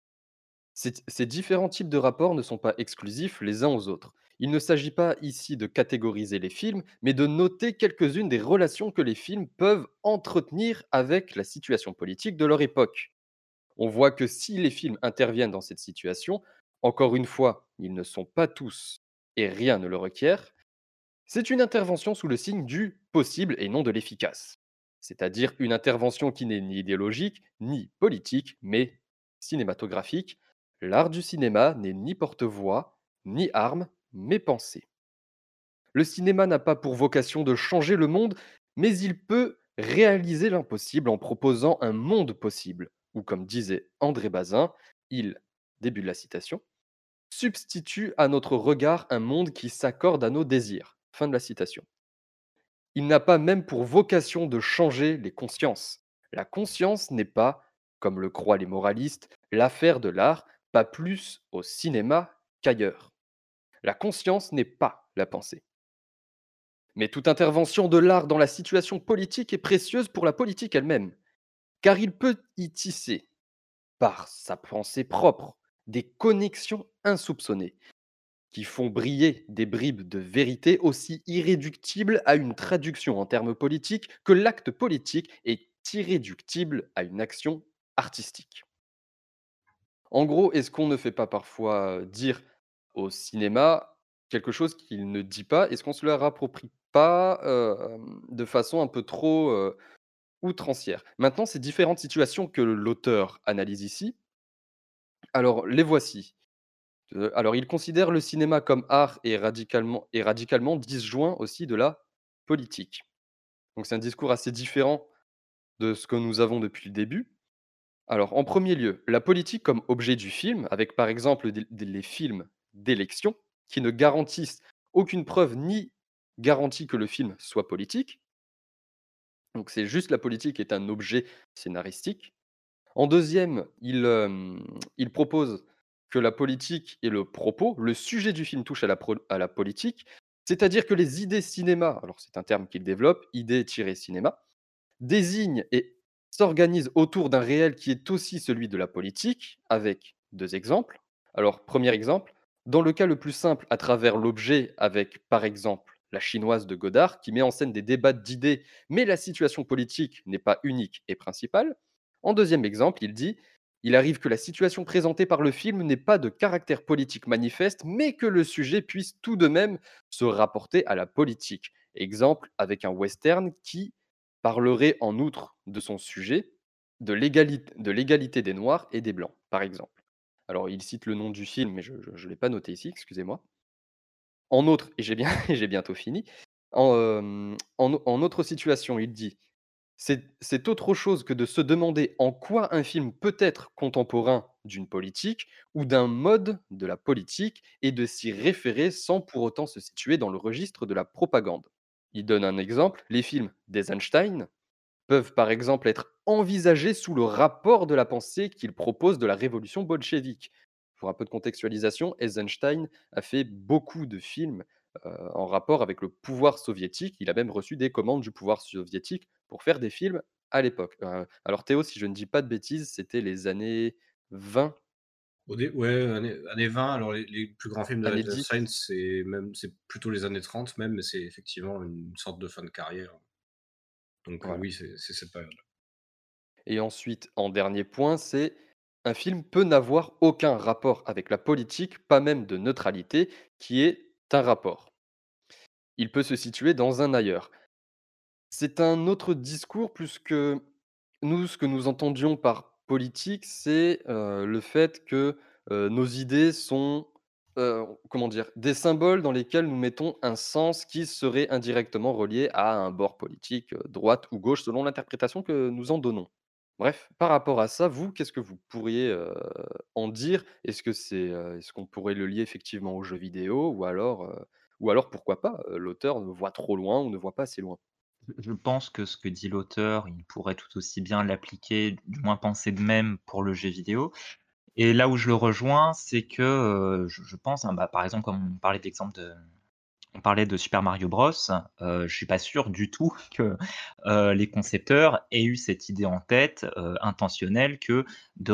ces différents types de rapports ne sont pas exclusifs les uns aux autres. Il ne s'agit pas ici de catégoriser les films, mais de noter quelques-unes des relations que les films peuvent entretenir avec la situation politique de leur époque. On voit que si les films interviennent dans cette situation, encore une fois, ils ne sont pas tous et rien ne le requiert, c'est une intervention sous le signe du possible et non de l'efficace. C'est-à-dire une intervention qui n'est ni idéologique, ni politique, mais cinématographique. L'art du cinéma n'est ni porte-voix, ni arme, mais pensée. Le cinéma n'a pas pour vocation de changer le monde, mais il peut réaliser l'impossible en proposant un monde possible, ou comme disait André Bazin, il, début de la citation, substitue à notre regard un monde qui s'accorde à nos désirs. Fin de la citation. Il n'a pas même pour vocation de changer les consciences. La conscience n'est pas, comme le croient les moralistes, l'affaire de l'art, pas plus au cinéma qu'ailleurs. La conscience n'est pas la pensée. Mais toute intervention de l'art dans la situation politique est précieuse pour la politique elle-même, car il peut y tisser, par sa pensée propre, des connexions insoupçonnées, qui font briller des bribes de vérité aussi irréductibles à une traduction en termes politiques que l'acte politique est irréductible à une action artistique. En gros, est-ce qu'on ne fait pas parfois dire au cinéma quelque chose qu'il ne dit pas? Est-ce qu'on se le rapproprie pas de façon un peu trop outrancière? Maintenant, ces différentes situations que l'auteur analyse ici, alors les voici. Alors, il considère le cinéma comme art et radicalement disjoint aussi de la politique. Donc, c'est un discours assez différent de ce que nous avons depuis le début. Alors, en premier lieu, la politique comme objet du film, avec par exemple les films d'élection, qui ne garantissent aucune preuve ni garantie que le film soit politique. Donc, c'est juste la politique est un objet scénaristique. En deuxième, il propose que la politique et le propos, le sujet du film touche à la politique, c'est-à-dire que les idées cinéma, alors c'est un terme qu'il développe, idées-cinéma, désignent et s'organisent autour d'un réel qui est aussi celui de la politique, avec 2 exemples. Alors, premier exemple, dans le cas le plus simple, à travers l'objet, avec par exemple la chinoise de Godard, qui met en scène des débats d'idées, mais la situation politique n'est pas unique et principale. En deuxième exemple, il dit il arrive que la situation présentée par le film n'ait pas de caractère politique manifeste, mais que le sujet puisse tout de même se rapporter à la politique. Exemple avec un western qui parlerait en outre de son sujet, de l'égalité des Noirs et des Blancs, par exemple. Alors, il cite le nom du film, mais je ne l'ai pas noté ici, excusez-moi. En autre, et j'ai bien, et j'ai bientôt fini, en autre situation, il dit c'est autre chose que de se demander en quoi un film peut être contemporain d'une politique ou d'un mode de la politique et de s'y référer sans pour autant se situer dans le registre de la propagande. Il donne un exemple, les films d'Eisenstein peuvent par exemple être envisagés sous le rapport de la pensée qu'il propose de la révolution bolchevique. Pour un peu de contextualisation, Eisenstein a fait beaucoup de films en rapport avec le pouvoir soviétique. Il a même reçu des commandes du pouvoir soviétique pour faire des films à l'époque. Alors Théo, si je ne dis pas de bêtises, c'était les années 20, Ouais, années 20. Alors les plus grands films années 10. d'Einstein, c'est plutôt les années 30 même, mais c'est effectivement une sorte de fin de carrière. Donc Voilà. oui, c'est cette période. Et ensuite, en dernier point, c'est un film peut n'avoir aucun rapport avec la politique, pas même de neutralité, qui est un rapport. Il peut se situer dans un ailleurs. C'est un autre discours plus que nous, ce que nous entendions par politique, c'est, le fait que, nos idées sont, comment dire? Des symboles dans lesquels nous mettons un sens qui serait indirectement relié à un bord politique, droite ou gauche selon l'interprétation que nous en donnons. Bref, par rapport à ça, vous, qu'est-ce que vous pourriez, en dire? Est-ce qu'on pourrait le lier effectivement aux jeux vidéo ou alors pourquoi pas, l'auteur voit trop loin ou ne voit pas assez loin? Je pense que ce que dit l'auteur, il pourrait tout aussi bien l'appliquer, du moins penser de même pour le jeu vidéo. Et là où je le rejoins, c'est que, je pense, hein, bah, par exemple, comme on parlait d'exemple on parlait de Super Mario Bros. Je suis pas sûr du tout que les concepteurs aient eu cette idée en tête, intentionnelle, que de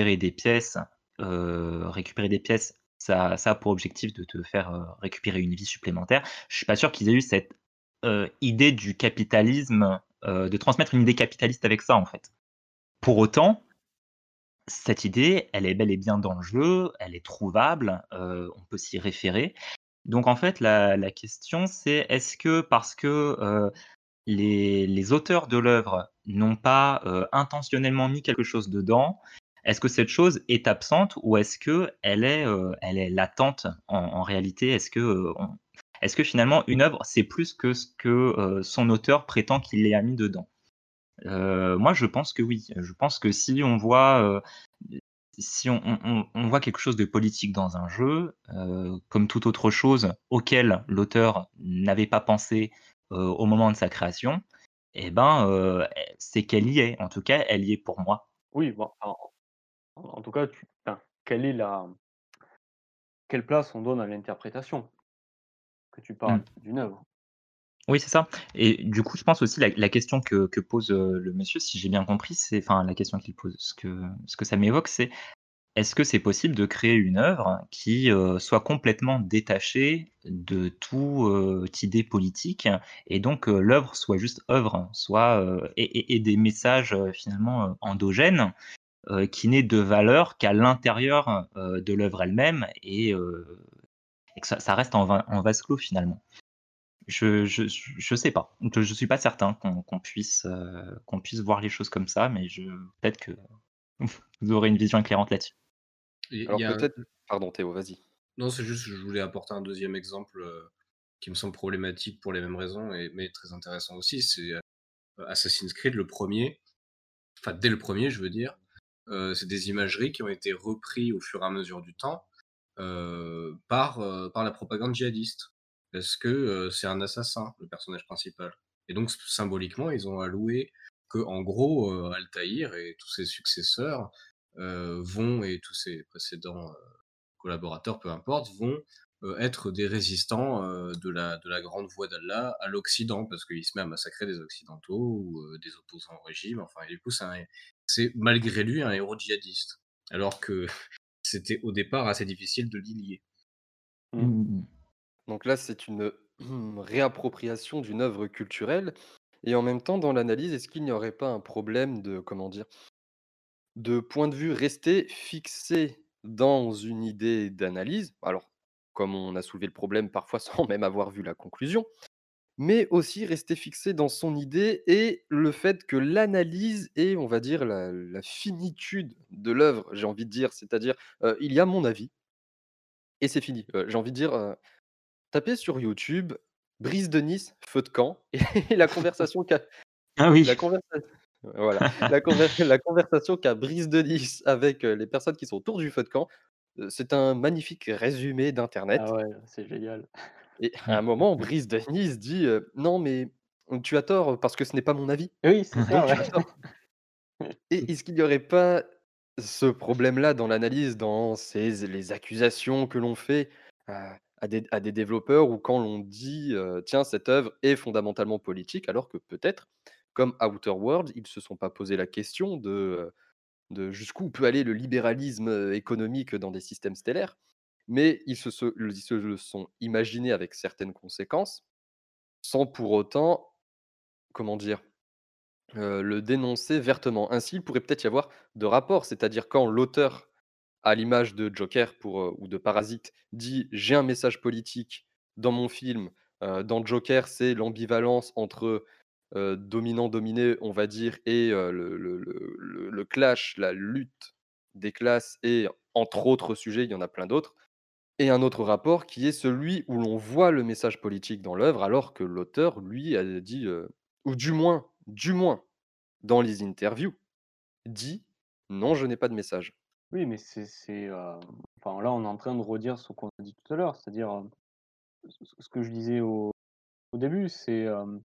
récupérer des pièces, ça a pour objectif de te faire récupérer une vie supplémentaire. Je suis pas sûr qu'ils aient eu cette idée du capitalisme, de transmettre une idée capitaliste avec ça, en fait. Pour autant, cette idée, elle est bel et bien dans le jeu, elle est trouvable, on peut s'y référer. Donc en fait, la question, c'est est-ce que parce que les auteurs de l'œuvre n'ont pas intentionnellement mis quelque chose dedans, est-ce que cette chose est absente ou est-ce elle est latente en réalité? Est-ce que finalement une œuvre, c'est plus que ce que son auteur prétend qu'il y a mis dedans? Moi, je pense que oui. Je pense que si on voit quelque chose de politique dans un jeu, comme toute autre chose auquel l'auteur n'avait pas pensé, au moment de sa création, et ben, c'est qu'elle y est. En tout cas, elle y est pour moi. Oui, bon, en tout cas, quelle est quelle place on donne à l'interprétation que tu Mmh. parles d'une œuvre? Oui, c'est ça, et du coup, je pense aussi la question que pose, le monsieur, si j'ai bien compris, c'est enfin la question qu'il pose, ce que ça m'évoque, c'est: est-ce que c'est possible de créer une œuvre qui, soit complètement détachée de toute idée politique et donc l'œuvre soit juste œuvre, soit, et des messages, finalement, endogènes, qui n'aient de valeur qu'à l'intérieur, de l'œuvre elle-même et que ça reste en vase clos finalement? Je sais pas. Je suis pas certain qu'on puisse voir les choses comme ça, mais peut-être que vous aurez une vision éclairante là-dessus. Il Alors y a un- peut-être pardon Théo, vas-y. Non, c'est juste que je voulais apporter un deuxième exemple qui me semble problématique pour les mêmes raisons, mais très intéressant aussi. C'est Assassin's Creed, le premier, enfin dès le premier, je veux dire. C'est des imageries qui ont été reprises au fur et à mesure du temps par la propagande djihadiste. Parce que c'est un assassin, le personnage principal. Et donc symboliquement, ils ont alloué que, en gros, Altaïr et tous ses successeurs et tous ses précédents collaborateurs, peu importe, vont être des résistants de la grande voie d'Allah à l'Occident, parce qu'il se met à massacrer des Occidentaux ou des opposants au régime. Enfin, et du coup, c'est malgré lui un héros djihadiste. Alors que c'était au départ assez difficile de l'y lier. Mmh. Mmh. Donc là, c'est une réappropriation d'une œuvre culturelle et en même temps, dans l'analyse, est-ce qu'il n'y aurait pas un problème de, comment dire, de point de vue rester fixé dans une idée d'analyse? Alors, comme on a soulevé le problème parfois sans même avoir vu la conclusion, mais aussi rester fixé dans son idée et le fait que l'analyse est, on va dire, la finitude de l'œuvre, j'ai envie de dire. C'est-à-dire, il y a mon avis et c'est fini. J'ai envie de dire, tapez sur YouTube, Brise de Nice, feu de camp et la conversation qu'a Ah oui. la conversa voilà, la conversation qu'a Brise de Nice avec, les personnes qui sont autour du feu de camp, c'est un magnifique résumé Ah d'internet ouais, c'est génial. et à un moment, Brise de Nice dit, «Non mais tu as tort parce que ce n'est pas mon avis, Oui, c'est donc ça, tu as ouais. tort». Et est-ce qu'il n'y aurait pas ce problème-là dans l'analyse, dans les accusations que l'on fait à des développeurs ou quand l'on dit tiens, cette œuvre est fondamentalement politique, alors que peut-être, comme Outer Worlds, ils ne se sont pas posé la question de jusqu'où peut aller le libéralisme économique dans des systèmes stellaires, mais ils se le sont imaginés avec certaines conséquences, sans pour autant, comment dire, le dénoncer vertement. Ainsi, il pourrait peut-être y avoir de rapports, c'est-à-dire quand l'auteur, à l'image de Joker ou de Parasite, dit: «J'ai un message politique dans mon film». Dans Joker, c'est l'ambivalence entre, dominant-dominé, on va dire et le clash, la lutte des classes et entre autres sujets, il y en a plein d'autres et un autre rapport qui est celui où l'on voit le message politique dans l'œuvre alors que l'auteur, lui, a dit, ou du moins dans les interviews, dit: «Non, je n'ai pas de message». Oui, mais enfin, là, on est en train de redire ce qu'on a dit tout à l'heure, c'est-à-dire, ce que je disais au début, c'est,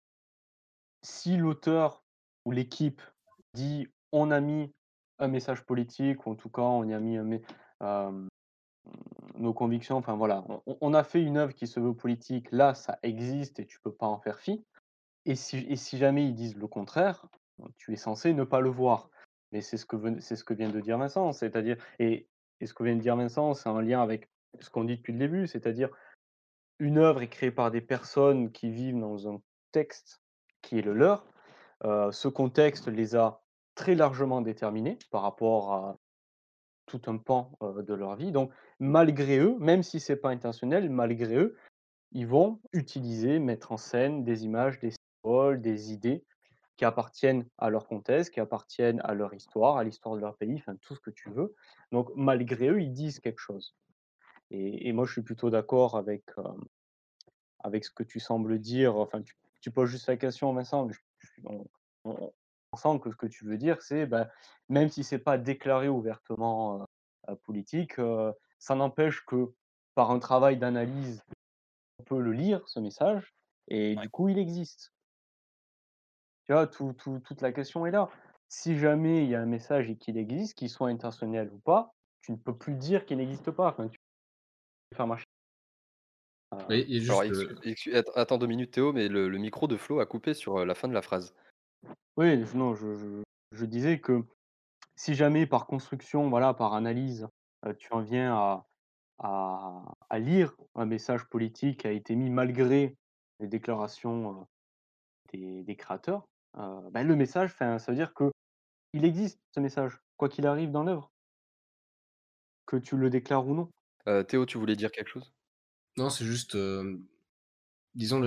si l'auteur ou l'équipe dit: «On a mis un message politique» ou en tout cas on y a mis hem, nos convictions, enfin voilà, on a fait une œuvre qui se veut politique, là, ça existe et tu peux pas en faire fi. Et si jamais ils disent le contraire, tu es censé ne pas le voir. Mais c'est ce que vient de dire Vincent, c'est-à-dire et ce que vient de dire Vincent, c'est en lien avec ce qu'on dit depuis le début, c'est-à-dire une œuvre est créée par des personnes qui vivent dans un texte qui est le leur. Ce contexte les a très largement déterminés par rapport à tout un pan, de leur vie. Donc malgré eux, même si c'est pas intentionnel, malgré eux, ils vont utiliser, mettre en scène des images, des symboles, des idées qui appartiennent à leur contexte, qui appartiennent à leur histoire, à l'histoire de leur pays, enfin tout ce que tu veux. Donc malgré eux, ils disent quelque chose. Et moi, je suis plutôt d'accord avec ce que tu sembles dire. Enfin, tu poses juste la question, Vincent, mais on sent que ce que tu veux dire, c'est, bah, même si c'est pas déclaré ouvertement, politique, ça n'empêche que par un travail d'analyse, on peut le lire, ce message, et Ouais. du coup, il existe. Tu vois? Toute la question est là. Si jamais il y a un message et qu'il existe, qu'il soit intentionnel ou pas, tu ne peux plus dire qu'il n'existe pas. Enfin, tu peux faire marcher, Oui, heu, il y a Alors, juste, attends 2 minutes Théo, mais le micro de Flo a coupé sur, la fin de la phrase. oui, non, je disais que si jamais par construction, voilà, par analyse, tu en viens à lire un message politique qui a été mis malgré les déclarations, des créateurs, bah, le message, enfin, ça veut dire que il existe ce message, quoi qu'il arrive dans l'œuvre, que tu le déclares ou non. Théo, tu voulais dire quelque chose? non, c'est juste, disons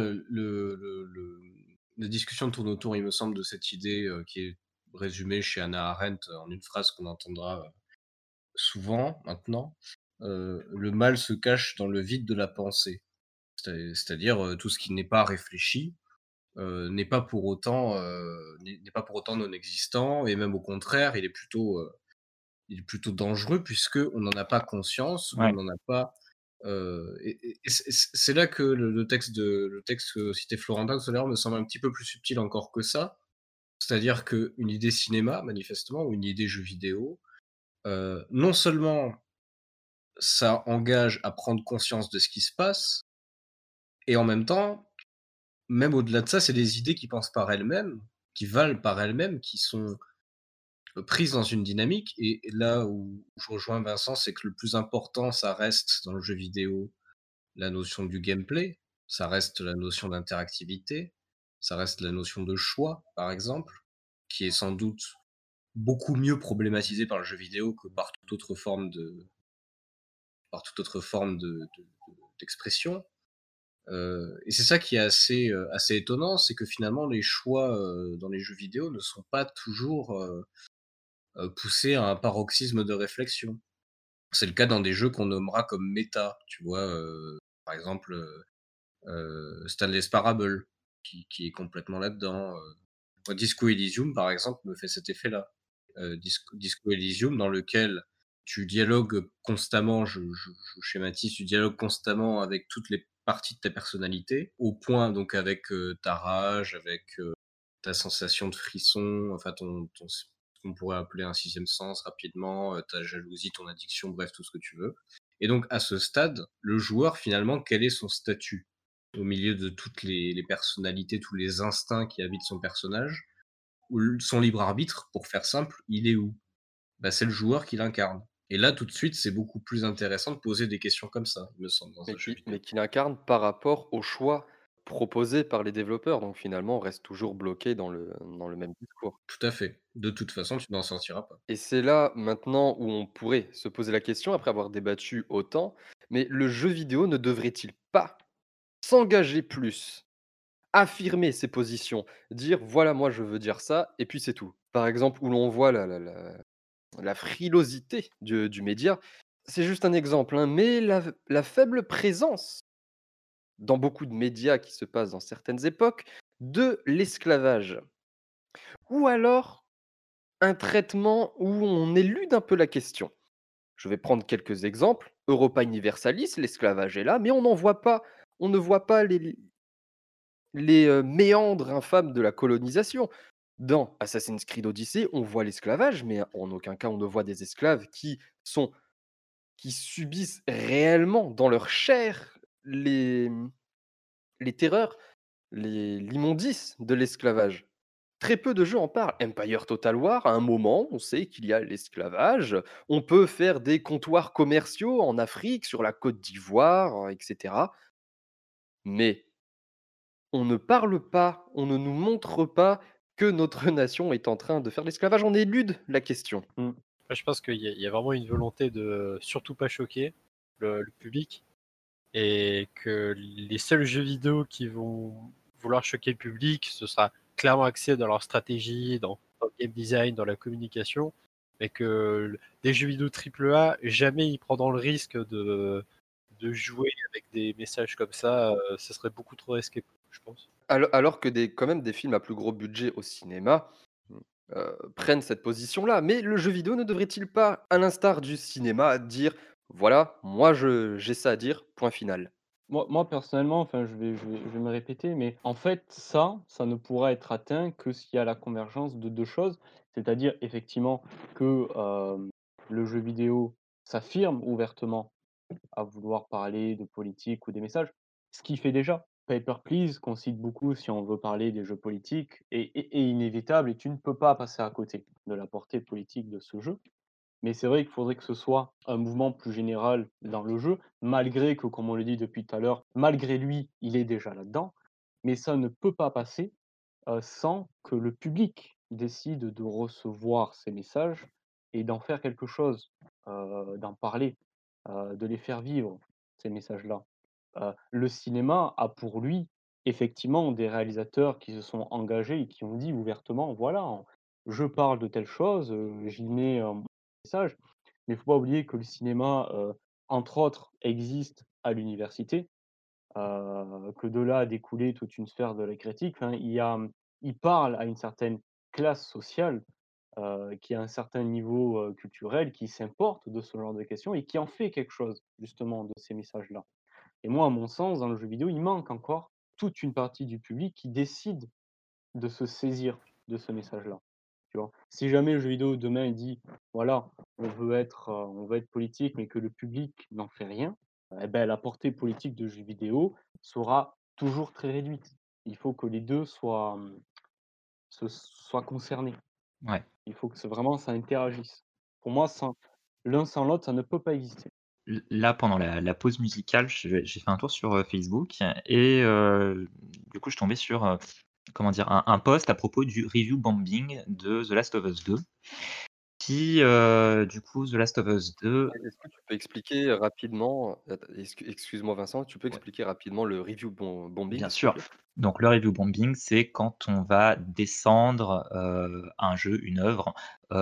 la discussion tourne autour, il me semble, de cette idée, qui est résumée chez Hannah Arendt en une phrase qu'on entendra, souvent maintenant. Le mal se cache dans le vide de la pensée. C'est-à-dire, tout ce qui n'est pas réfléchi, n'est pas pour autant non existant et même au contraire, il est plutôt dangereux puisque on n'en a pas conscience ou on Ouais. n'en a pas, et c'est là que le texte que citait Florentin tout à l'heure me semble un petit peu plus subtil encore que ça. C'est-à-dire qu'une idée cinéma manifestement ou une idée jeu vidéo, non seulement ça engage à prendre conscience de ce qui se passe et en même temps, même au-delà de ça, c'est des idées qui pensent par elles-mêmes, qui valent par elles-mêmes, qui sont, prises dans une dynamique et là où je rejoins Vincent, c'est que le plus important, ça reste dans le jeu vidéo la notion du gameplay, ça reste la notion d'interactivité, ça reste la notion de choix, par exemple, qui est sans doute beaucoup mieux problématisée par le jeu vidéo que par toute autre forme d'expression. Et c'est ça qui est assez étonnant, c'est que finalement les choix, dans les jeux vidéo ne sont pas toujours, poussés à un paroxysme de réflexion. C'est le cas dans des jeux qu'on nommera comme méta, tu vois? Par exemple, Stanley's Parable qui est complètement là-dedans, moi Disco Elysium par exemple me fait cet effet-là. Disco Elysium dans lequel tu dialogues constamment, je schématise, tu dialogues constamment avec toutes les parties de ta personnalité, au point donc avec, ta rage, avec, ta sensation de frisson, enfin ton ce qu'on pourrait appeler un sixième sens rapidement, ta jalousie, ton addiction, bref tout ce que tu veux. Et donc à ce stade, le joueur finalement, quel est son statut? Au milieu de toutes les personnalités, tous les instincts qui habitent son personnage, ou son libre arbitre, pour faire simple, il est où? Bah, c'est le joueur qui l'incarne. Et là, tout de suite, c'est beaucoup plus intéressant de poser des questions comme ça, il me semble, dans un jeu Mais vidéo. qui l'incarne par rapport aux choix proposés par les développeurs, donc finalement on reste toujours bloqué dans le même discours. Tout à fait. De toute façon, tu n'en sortiras pas. Et c'est là maintenant où on pourrait se poser la question après avoir débattu autant, mais le jeu vidéo ne devrait-il pas s'engager plus? Affirmer ses positions, dire: «Voilà, moi je veux dire ça» et puis c'est tout. Par exemple, où l'on voit la frilosité du média, c'est juste un exemple, hein, mais la faible présence dans beaucoup de médias qui se passent dans certaines époques, de l'esclavage. Ou alors un traitement où on élude un peu la question. Je vais prendre quelques exemples. Europa Universalis, l'esclavage est là, mais on ne voit pas les méandres infâmes de la colonisation. Dans Assassin's Creed Odyssey, on voit l'esclavage, mais en aucun cas on ne voit des esclaves qui subissent réellement dans leur chair les terreurs, l'immondice de l'esclavage. Très peu de jeux en parlent. Empire Total War, à un moment, on sait qu'il y a l'esclavage. On peut faire des comptoirs commerciaux en Afrique, sur la Côte d'Ivoire, etc. Mais on ne parle pas, on ne nous montre pas que notre nation est en train de faire de l'esclavage. On élude la question. Moi, je pense qu'il y a vraiment une volonté de surtout pas choquer le public et que les seuls jeux vidéo qui vont vouloir choquer le public, ce sera clairement axé dans leur stratégie, dans le game design, dans la communication, mais que des jeux vidéo AAA, jamais ils prendront le risque de jouer avec des messages comme ça, ce serait beaucoup trop risqué, je pense. Alors que quand même des films à plus gros budget au cinéma prennent cette position-là. Mais le jeu vidéo ne devrait-il pas, à l'instar du cinéma, dire voilà, moi j'ai ça à dire, point final. Moi personnellement, enfin je vais me répéter, mais en fait ça ne pourra être atteint que s'il y a la convergence de 2 choses. C'est-à-dire effectivement que, le jeu vidéo s'affirme ouvertement à vouloir parler de politique ou des messages, ce qu'il fait déjà. Paper Please qu'on cite beaucoup si on veut parler des jeux politiques est inévitable et tu ne peux pas passer à côté de la portée politique de ce jeu. Mais c'est vrai qu'il faudrait que ce soit un mouvement plus général dans le jeu, malgré que, comme on le dit depuis tout à l'heure, malgré lui, il est déjà là-dedans. Mais ça ne peut pas passer, sans que le public décide de recevoir ces messages et d'en faire quelque chose, d'en parler, de les faire vivre, ces messages-là. Le cinéma a pour lui, effectivement, des réalisateurs qui se sont engagés et qui ont dit ouvertement: «Voilà, je parle de telle chose, j'y mets un message». Mais il faut pas oublier que le cinéma, entre autres, existe à l'université, que de là a découlé toute une sphère de la critique. Enfin, il parle à une certaine classe sociale, qui a un certain niveau, culturel, qui s'importe de ce genre de questions et qui en fait quelque chose, justement, de ces messages-là. Et moi, à mon sens, dans le jeu vidéo, il manque encore toute une partie du public qui décide de se saisir de ce message-là, tu vois? Si jamais le jeu vidéo demain il dit: «Voilà, on veut être politique», mais que le public n'en fait rien, et beh, la portée politique de jeux vidéo sera toujours très réduite. Il faut que les 2 soient, soient concernés. Ouais. Il faut que vraiment ça interagisse. Pour moi, sans l'un sans l'autre, ça ne peut pas exister. Là, pendant la pause musicale, j'ai fait un tour sur, Facebook et du coup, je suis tombé sur, comment dire? Un post à propos du review bombing de The Last of Us 2 qui, du coup, The Last of Us 2. Est-ce que tu peux expliquer rapidement, excuse-moi Vincent, tu peux Ouais. expliquer rapidement le review bombing, Bien s'il te sûr. plaît? Donc le review bombing, c'est quand on va descendre, un jeu, une œuvre,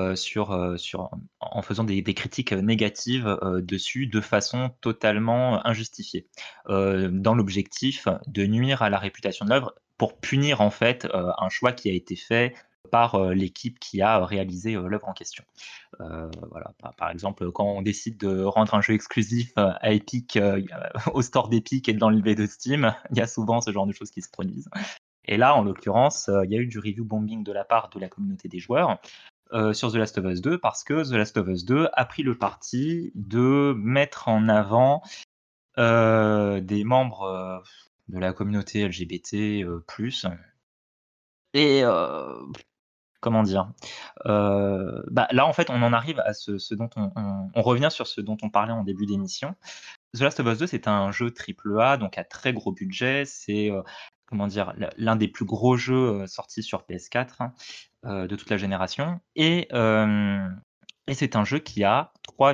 en faisant des critiques négatives, dessus de façon totalement injustifiée. Dans l'objectif de nuire à la réputation de l'œuvre pour punir en fait, un choix qui a été fait par, l'équipe qui a réalisé, l'œuvre en question. Voilà, par exemple, quand on décide de rendre un jeu exclusif, à Epic, au store d'Epic et dans le levier de Steam, il y a souvent ce genre de choses qui se produisent. Et là, en l'occurrence, il y a eu du review bombing de la part de la communauté des joueurs, sur The Last of Us 2 parce que The Last of Us 2 a pris le parti de mettre en avant, des membres, de la communauté LGBT, plus et comment dire? Bah, là, en fait, on en arrive à ce dont on revient sur ce dont on parlait en début d'émission. The Last of Us 2, c'est un jeu triple A, donc à très gros budget. C'est, comment dire? L'un des plus gros jeux, sortis sur PS4, hein, de toute la génération et c'est un jeu qui a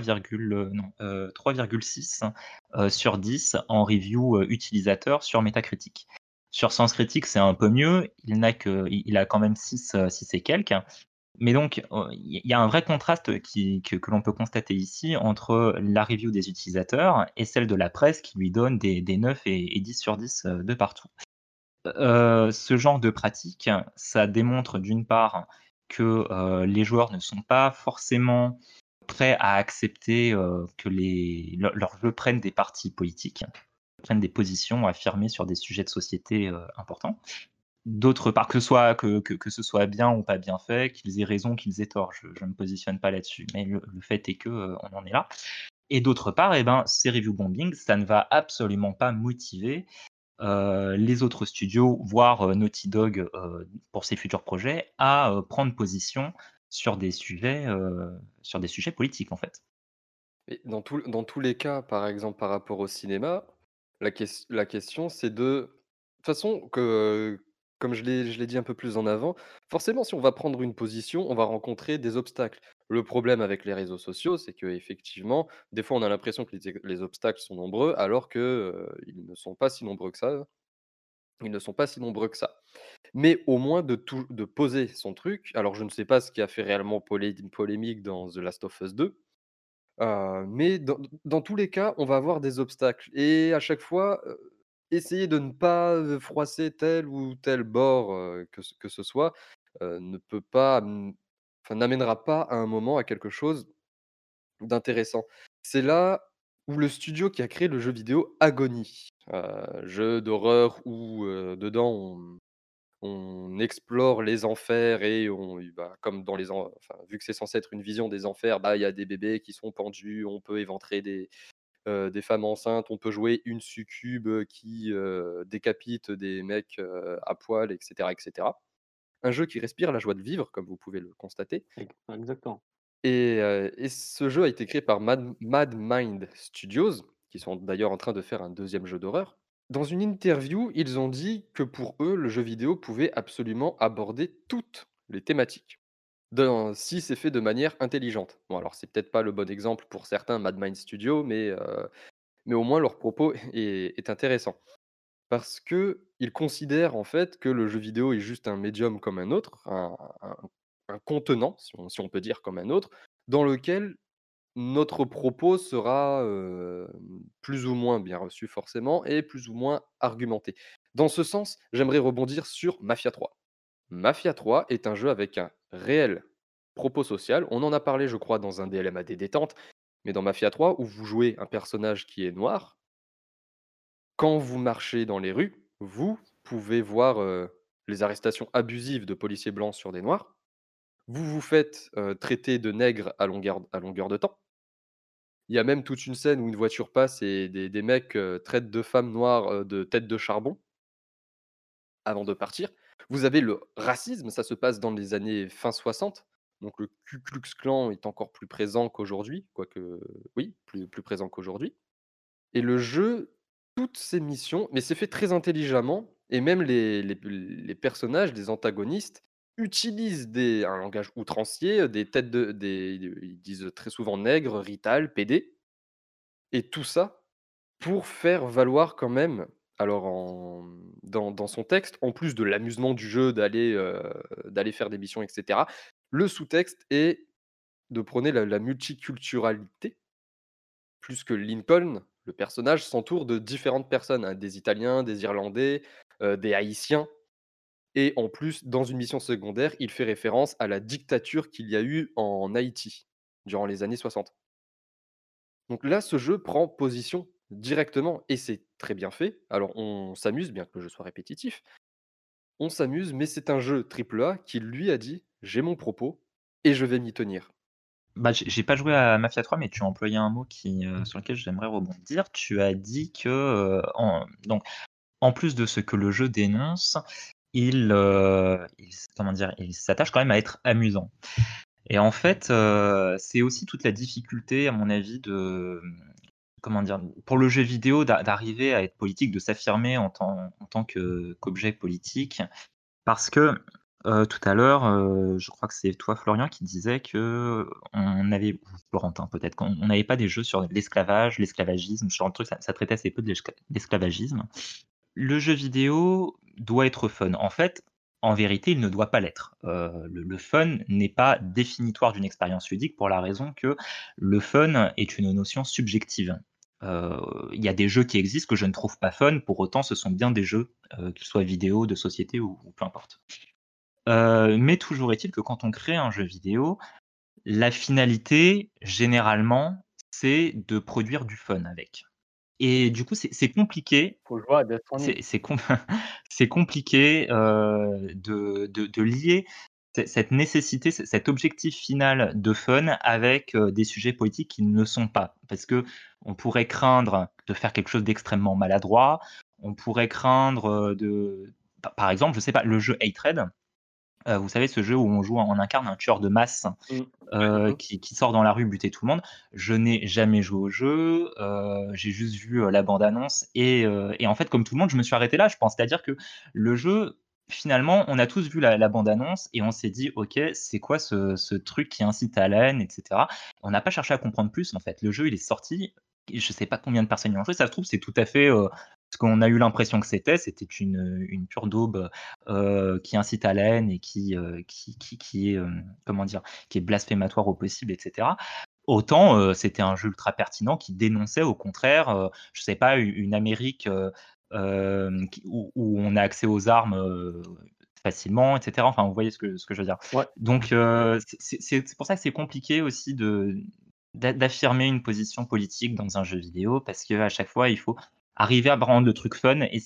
3,6 sur 10 en review, utilisateur sur Metacritic. Sur Sens Critique, c'est un peu mieux, il a quand même 6 et quelques. Mais donc, il y a un vrai contraste que l'on peut constater ici entre la review des utilisateurs et celle de la presse qui lui donne des 9 et 10 sur 10, de partout. Ce genre de pratique, ça démontre d'une part que, les joueurs ne sont pas forcément prêts à accepter, que leurs jeux prennent des partis politiques, prennent des positions affirmées sur des sujets de société, importants. D'autre part, que ce soit bien ou pas bien fait, qu'ils aient raison, qu'ils aient tort, je ne me positionne pas là-dessus, mais le fait est que, on en est là. Et d'autre part, ces review bombing, ça ne va absolument pas motiver les autres studios, voire Naughty Dog pour ses futurs projets, à prendre position sur des sujets politiques en fait. Et dans tous les cas, par exemple, par rapport au cinéma, la question, c'est de toute façon, comme je l'ai dit un peu plus en avant, forcément, si on va prendre une position, on va rencontrer des obstacles. Le problème avec les réseaux sociaux, c'est qu'effectivement, des fois, on a l'impression que les obstacles sont nombreux, alors que, ils ne sont pas si nombreux que ça. Ils ne sont pas si nombreux que ça. Mais au moins de poser son truc. Alors, je ne sais pas ce qui a fait réellement polémique dans The Last of Us 2. Mais dans tous les cas, on va avoir des obstacles et à chaque fois, essayer de ne pas, froisser tel ou tel bord, que ce soit, ne peut pas, enfin n'amènera pas à un moment à quelque chose d'intéressant. C'est là où le studio qui a créé le jeu vidéo Agony, jeu d'horreur où, dedans on explore les enfers et bah, comme dans les en enfin, vu que c'est censé être une vision des enfers, bah, il y a des bébés qui sont pendus, on peut éventrer des femmes enceintes, on peut jouer une succube, qui, décapite des mecs, à poil et cetera et cetera. Un jeu qui respire la joie de vivre, comme vous pouvez le constater Exactement. et ce jeu a été créé par Mad Mind Studios, qui sont d'ailleurs en train de faire un deuxième jeu d'horreur. Dans une interview, ils ont dit que pour eux, le jeu vidéo pouvait absolument aborder toutes les thématiques, si c'est fait de manière intelligente. Bon, alors c'est peut-être pas le bon exemple pour certains, Mad Mind Studios, mais au moins leur propos est intéressant. Parce qu'ils considèrent en fait que le jeu vidéo est juste un médium comme un autre, un contenant, si on peut dire comme un autre, dans lequel notre propos sera, plus ou moins bien reçu forcément et plus ou moins argumenté. Dans ce sens, j'aimerais rebondir sur Mafia 3. Mafia 3 est un jeu avec un réel propos social. On en a parlé, je crois, dans un DLMAD détente, mais dans Mafia 3 où vous jouez un personnage qui est noir, quand vous marchez dans les rues, vous pouvez voir, les arrestations abusives de policiers blancs sur des noirs. Vous vous faites, traiter de nègre à longueur de temps. Il y a même toute une scène où une voiture passe et des mecs, traitent 2 femmes noires, de têtes de charbon avant de partir. Vous avez le racisme, ça se passe dans les années fin 60, donc le Ku Klux Klan est encore plus présent qu'aujourd'hui, quoique oui, plus présent qu'aujourd'hui et le jeu, toutes ces missions mais c'est fait très intelligemment et même les personnages, les antagonistes utilisent un langage outrancier, des têtes de des ils disent très souvent nègre, rital, pédé et tout ça pour faire valoir quand même, alors dans son texte, en plus de l'amusement du jeu d'aller faire des missions et cetera, le sous-texte est de prôner la multiculturalité, plus que Lincoln, le personnage s'entoure de différentes personnes, hein, des Italiens, des Irlandais, des Haïtiens et en plus, dans une mission secondaire, il fait référence à la dictature qu'il y a eu en Haïti, durant les années 60. Donc là, ce jeu prend position directement et c'est très bien fait. Alors on s'amuse, bien que le jeu soit répétitif, on s'amuse, mais c'est un jeu triple A qui lui a dit: «J'ai mon propos et je vais m'y tenir». Bah, j'ai pas joué à Mafia 3, mais tu as employé un mot sur lequel j'aimerais rebondir. Tu as dit que, en plus de ce que le jeu dénonce, comment dire? Il s'attache quand même à être amusant. Et en fait, c'est aussi toute la difficulté, à mon avis, comment dire? Pour le jeu vidéo d'arriver à être politique, de s'affirmer en tant qu'objet politique. Parce que, tout à l'heure, je crois que c'est toi, Florian, qui disais qu'on avait ou Florentin peut-être, qu'on n'avait pas des jeux sur l'esclavage, l'esclavagisme, ce genre de truc, ça traitait assez peu de l'esclavagisme. Le jeu vidéo doit être fun. En fait, en vérité, il ne doit pas l'être. Le fun n'est pas définitoire d'une expérience ludique pour la raison que le fun est une notion subjective. Il y a des jeux qui existent que je ne trouve pas fun, pour autant ce sont bien des jeux, qu'ils soient vidéo, de société ou peu importe. Mais toujours est-il que quand on crée un jeu vidéo, la finalité, généralement, c'est de produire du fun avec. Et du coup, c'est compliqué. Faut jouer à Death Stranding. C'est compliqué de lier cette nécessité, cet objectif final de fun avec des sujets politiques qui ne le sont pas. Parce que on pourrait craindre de faire quelque chose d'extrêmement maladroit, on pourrait craindre par exemple, je sais pas, le jeu Hatred, vous savez, ce jeu où on incarne un tueur de masse Mmh. qui sort dans la rue buter tout le monde. Je n'ai jamais joué au jeu, j'ai juste vu la bande-annonce et en fait, comme tout le monde, je me suis arrêté là, je pense. C'est-à-dire que le jeu, finalement, on a tous vu la bande-annonce et on s'est dit: «OK, c'est quoi ce truc qui incite à la haine?» et cetera. On n'a pas cherché à comprendre plus, en fait. Le jeu, il est sorti, je sais pas combien de personnes y ont joué, ça se trouve, c'est tout à fait, ce qu'on a eu l'impression que c'était une pure daube, qui incite à la haine et qui est, comment dire? Qui est blasphématoire au possible, etc. Autant c'était un jeu ultra pertinent qui dénonçait au contraire, je sais pas, une Amérique où on a accès aux armes facilement, etc. Enfin, vous voyez ce que je veux dire. Ouais. Donc, c'est pour ça que c'est compliqué aussi d'affirmer une position politique dans un jeu vidéo parce qu'à chaque fois, il faut arriver à rendre le truc fun et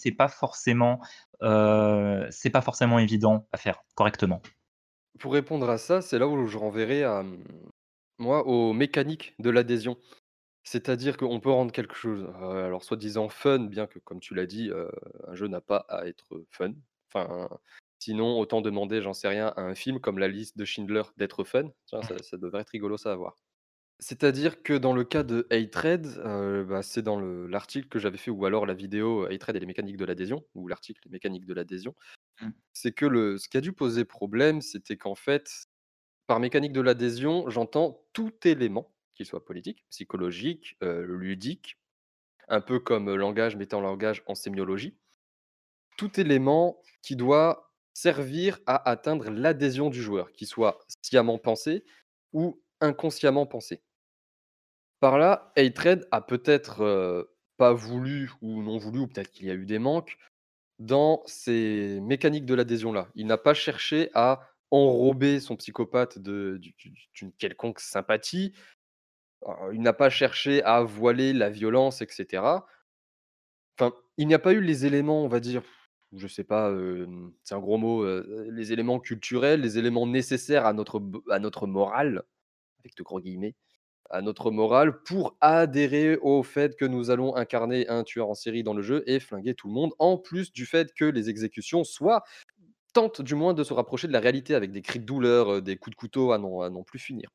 c'est pas forcément évident à faire correctement. Pour répondre à ça, c'est là où je renverrai à, moi, aux mécaniques de l'adhésion. C'est-à-dire qu'on peut rendre quelque chose, alors soi-disant fun, bien que comme tu l'as dit, un jeu n'a pas à être fun. Enfin, sinon autant demander, j'en sais rien, à un film comme La Liste de Schindler d'être fun. Tiens, ça devrait être rigolo ça à voir. C'est-à-dire que dans le cas de Hatred, bah, c'est dans l'article que j'avais fait ou alors la vidéo, Hatred et les mécaniques de l'adhésion ou l'article «Les mécaniques de l'adhésion». Mmh. C'est que ce qui a dû poser problème, c'était qu'en fait, par mécanique de l'adhésion, j'entends tout élément, qu'il soit politique, psychologique, ludique, un peu comme, langage, méta-langage en sémiologie. Tout élément qui doit servir à atteindre l'adhésion du joueur, qu'il soit sciemment pensé ou inconsciemment pensé. Par là, Hatred a peut-être, pas voulu ou non voulu ou peut-être qu'il y a eu des manques dans ces mécaniques de l'adhésion-là. Il n'a pas cherché à enrober son psychopathe d'une quelconque sympathie. Il n'a pas cherché à voiler la violence et cetera. Enfin, il n'y a pas eu les éléments, on va dire, je sais pas, c'est un gros mot, les éléments culturels, les éléments nécessaires à notre morale, avec de gros guillemets, à notre morale pour adhérer au fait que nous allons incarner un tueur en série dans le jeu et flinguer tout le monde, en plus du fait que les exécutions tentent du moins de se rapprocher de la réalité avec des cris de douleur, des coups de couteau à n'en plus finir.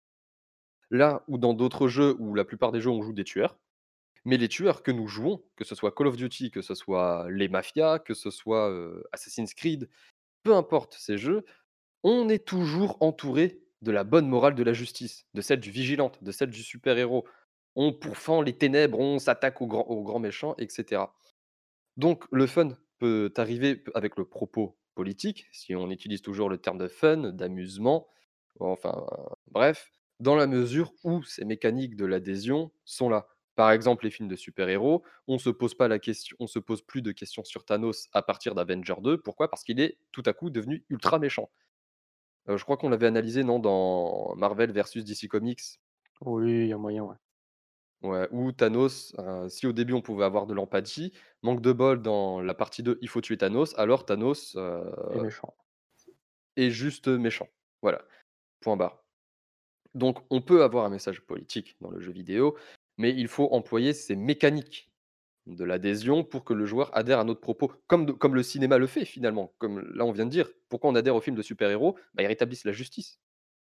Là où dans d'autres jeux où la plupart des jeux on joue des tueurs, mais les tueurs que nous jouons, que ce soit Call of Duty, que ce soit les mafias, que ce soit, Assassin's Creed, peu importe ces jeux, on est toujours entouré de la bonne morale de la justice, de celle du vigilante, de celle du super-héros. On pourfend les ténèbres, on s'attaque aux grands méchants et cetera. Donc le fun peut arriver avec le propos politique, si on utilise toujours le terme de fun, d'amusement, enfin bref, dans la mesure où ces mécaniques de l'adhésion sont là. Par exemple, les films de super-héros, on se pose plus de questions sur Thanos à partir d'Avengers 2. Pourquoi? Parce qu'il est tout à coup devenu ultra méchant. Je crois qu'on l'avait analysé, non, dans Marvel versus DC Comics? Oui, il y a moyen, ouais. Ouais, où Thanos, si au début on pouvait avoir de l'empathie, manque de bol dans la partie 2, il faut tuer Thanos, alors Thanos, Et méchant. est juste méchant. Voilà, point barre. Donc on peut avoir un message politique dans le jeu vidéo, mais il faut employer ces mécaniques de l'adhésion pour que le joueur adhère à notre propos, comme le cinéma le fait finalement, comme là on vient de dire. Pourquoi on adhère aux films de super-héros? Bah, ils rétablissent la justice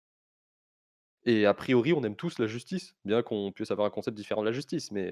et a priori on aime tous la justice, bien qu'on puisse avoir un concept différent de la justice, mais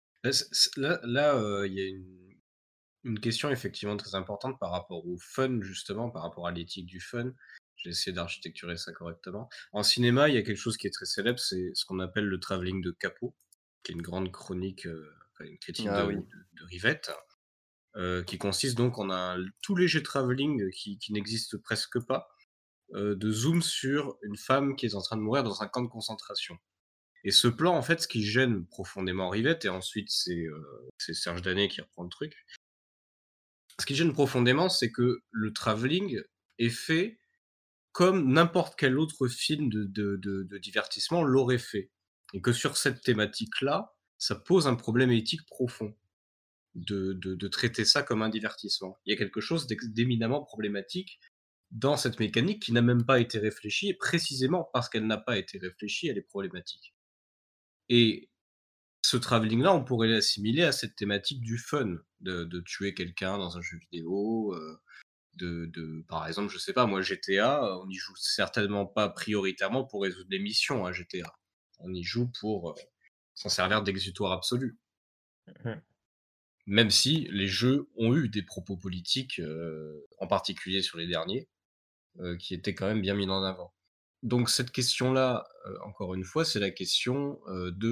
Il y a une question effectivement très importante par rapport au fun, justement, par rapport à l'éthique du fun. J'ai essayé d'architecturer ça correctement. En cinéma, il y a quelque chose qui est très célèbre, c'est ce qu'on appelle le travelling de Capot, qui est une grande chronique, enfin, une critique ah oui. de Rivette, qui consiste donc en un tout léger travelling qui n'existe presque pas, de zoom sur une femme qui est en train de mourir dans un camp de concentration. Et ce plan, en fait, ce qui gêne profondément Rivette, et ensuite c'est Serge Danet qui reprend le truc. Ce qui gêne profondément, c'est que le travelling est fait comme n'importe quel autre film de divertissement l'aurait fait. Et que sur cette thématique-là, ça pose un problème éthique profond de traiter ça comme un divertissement. Il y a quelque chose d'éminemment problématique dans cette mécanique qui n'a même pas été réfléchie et précisément parce qu'elle n'a pas été réfléchie, elle est problématique. Et ce travelling-là, on pourrait l'assimiler à cette thématique du fun, de tuer quelqu'un dans un jeu vidéo, par exemple, je sais pas moi, GTA, on n'y joue certainement pas prioritairement pour résoudre des missions à GTA. On y joue pour, s'en servir d'exutoire absolu. Mmh. Même si les jeux ont eu des propos politiques, en particulier sur les derniers, qui étaient quand même bien mis en avant. Donc cette question-là, encore une fois, c'est la question,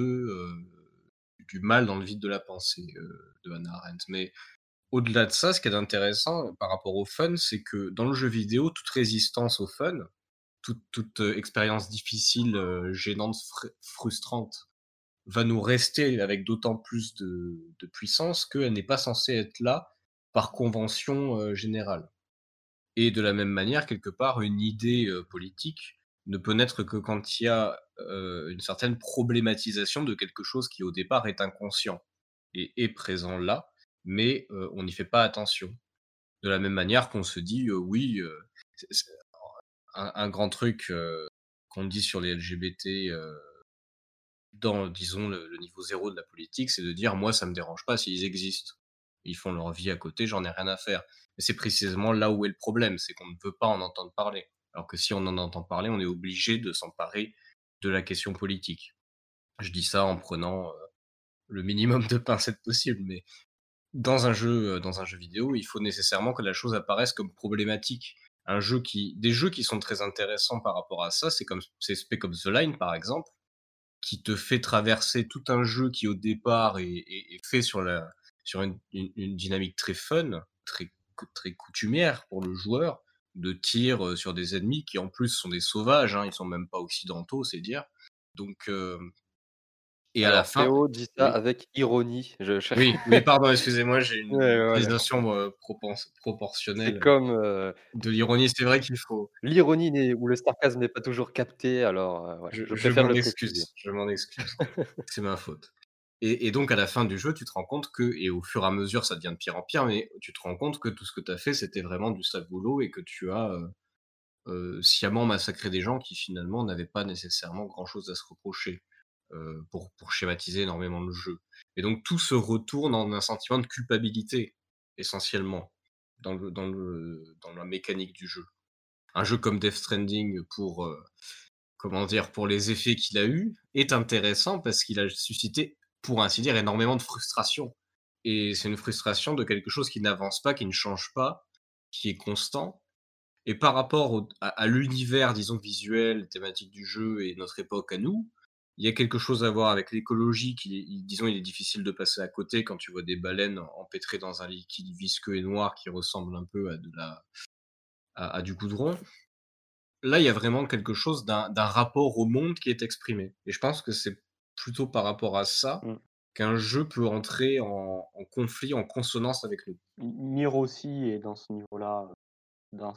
du mal dans le vide de la pensée, de Hannah Arendt. Mais au-delà de ça, ce qui est intéressant par rapport au fun, c'est que dans le jeu vidéo, toute résistance au fun, toute expérience difficile, gênante, frustrante, va nous rester avec d'autant plus de puissance qu'elle n'est pas censée être là par convention, générale. Et de la même manière, quelque part, une idée, politique ne peut naître que quand il y a, une certaine problématisation de quelque chose qui, au départ, est inconscient et est présent là, mais, on n'y fait pas attention. De la même manière qu'on se dit, oui, c'est un grand truc, qu'on dit sur les LGBT, dans, disons, le niveau zéro de la politique, c'est de dire: «Moi, ça me dérange pas s'ils existent. Ils font leur vie à côté, j'en ai rien à faire». Mais c'est précisément là où est le problème, c'est qu'on ne veut pas en entendre parler. Alors que si on en entend parler, on est obligé de s'emparer de la question politique. Je dis ça en prenant, le minimum de pincettes possible, mais dans un jeu vidéo, il faut nécessairement que la chose apparaisse comme problématique. Des jeux qui sont très intéressants par rapport à ça, c'est Spec Ops: The Line, par exemple, qui te fait traverser tout un jeu qui au départ est fait sur une dynamique très fun, très coutumière pour le joueur, de tir, sur des ennemis qui en plus sont des sauvages, hein, ils sont même pas occidentaux, c'est dire. Donc, et à la Alors fin, Théo dit ça oui, avec ironie, je cherche oui, pardon, excusez-moi, j'ai ouais, une ouais, d'accord. utilisation, C'est proportionnelle, comme, de l'ironie. C'est vrai qu'il faut l'ironie n'est ou le sarcasme n'est pas toujours capté, alors, ouais, je je préfère m'en le préciser. excuse, je m'en excuse. C'est ma faute. Et donc à la fin du jeu, tu te rends compte que et au fur et à mesure, ça devient de pire en pire, mais tu te rends compte que tout ce que tu as fait, c'était vraiment du sale boulot et que tu as, sciemment massacré des gens qui finalement n'avaient pas nécessairement grand-chose à se reprocher, pour schématiser énormément le jeu. Et donc tout se retourne en un sentiment de culpabilité, essentiellement, dans la mécanique du jeu. Un jeu comme Death Stranding pour, comment dire? Pour les effets qu'il a eus, est intéressant parce qu'il a suscité, pour ainsi dire, énormément de frustration. Et c'est une frustration de quelque chose qui n'avance pas, qui ne change pas, qui est constant. Et par rapport à l'univers, disons, visuel, thématique du jeu et notre époque à nous, il y a quelque chose à voir avec l'écologie disons, il est difficile de passer à côté quand tu vois des baleines empêtrées dans un liquide visqueux et noir qui ressemble un peu à du goudron. Là, il y a vraiment quelque chose d'un rapport au monde qui est exprimé et je pense que c'est plutôt par rapport à ça Mmh. qu'un jeu peut entrer en conflit, en consonance avec nous. Nier aussi est dans ce niveau-là, dans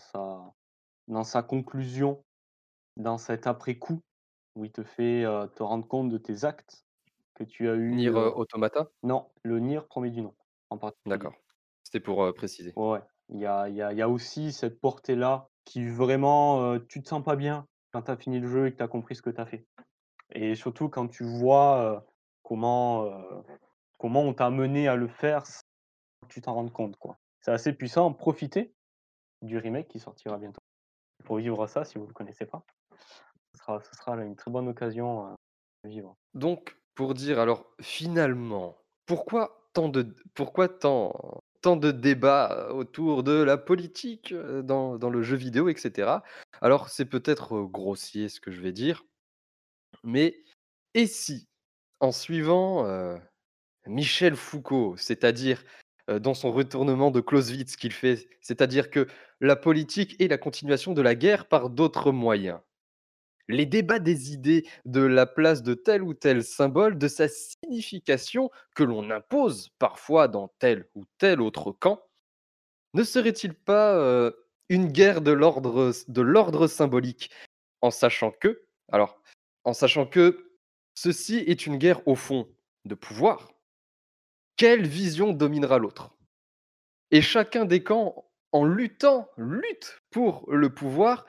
sa conclusion, dans cet après-coup où il te fait, te rendre compte de tes actes que tu as Nier, eu, Automata? non, le Nier premier du nom, en particulier. D'accord. C'était pour, préciser. Ouais, ouais. Il y a aussi cette portée-là qui vraiment, tu te sens pas bien quand tu as fini le jeu et que tu as compris ce que tu as fait. Et surtout quand tu vois, comment, comment on t'a mené à le faire sans que tu t'en rendes compte, quoi. C'est assez puissant. Profitez du remake qui sortira bientôt pour vivre ça si vous ne le connaissez pas. Ce sera là une très bonne occasion, de vivre. Donc pour dire alors finalement, pourquoi tant de débats, autour de la politique, dans le jeu vidéo et cetera? Alors c'est peut-être, grossier ce que je vais dire, mais et si en suivant, Michel Foucault, c'est-à-dire, dans son retournement de Clausewitz qu'il fait, c'est-à-dire que la politique est la continuation de la guerre par d'autres moyens. Les débats des idées, de la place de tel ou tel symbole, de sa signification que l'on impose parfois dans tel ou tel autre camp, ne serait-il pas, une guerre de l'ordre symbolique? En sachant que alors, en sachant que ceci est une guerre au fond de pouvoir. Quelle vision dominera l'autre? Et chacun des camps en lutte pour le pouvoir,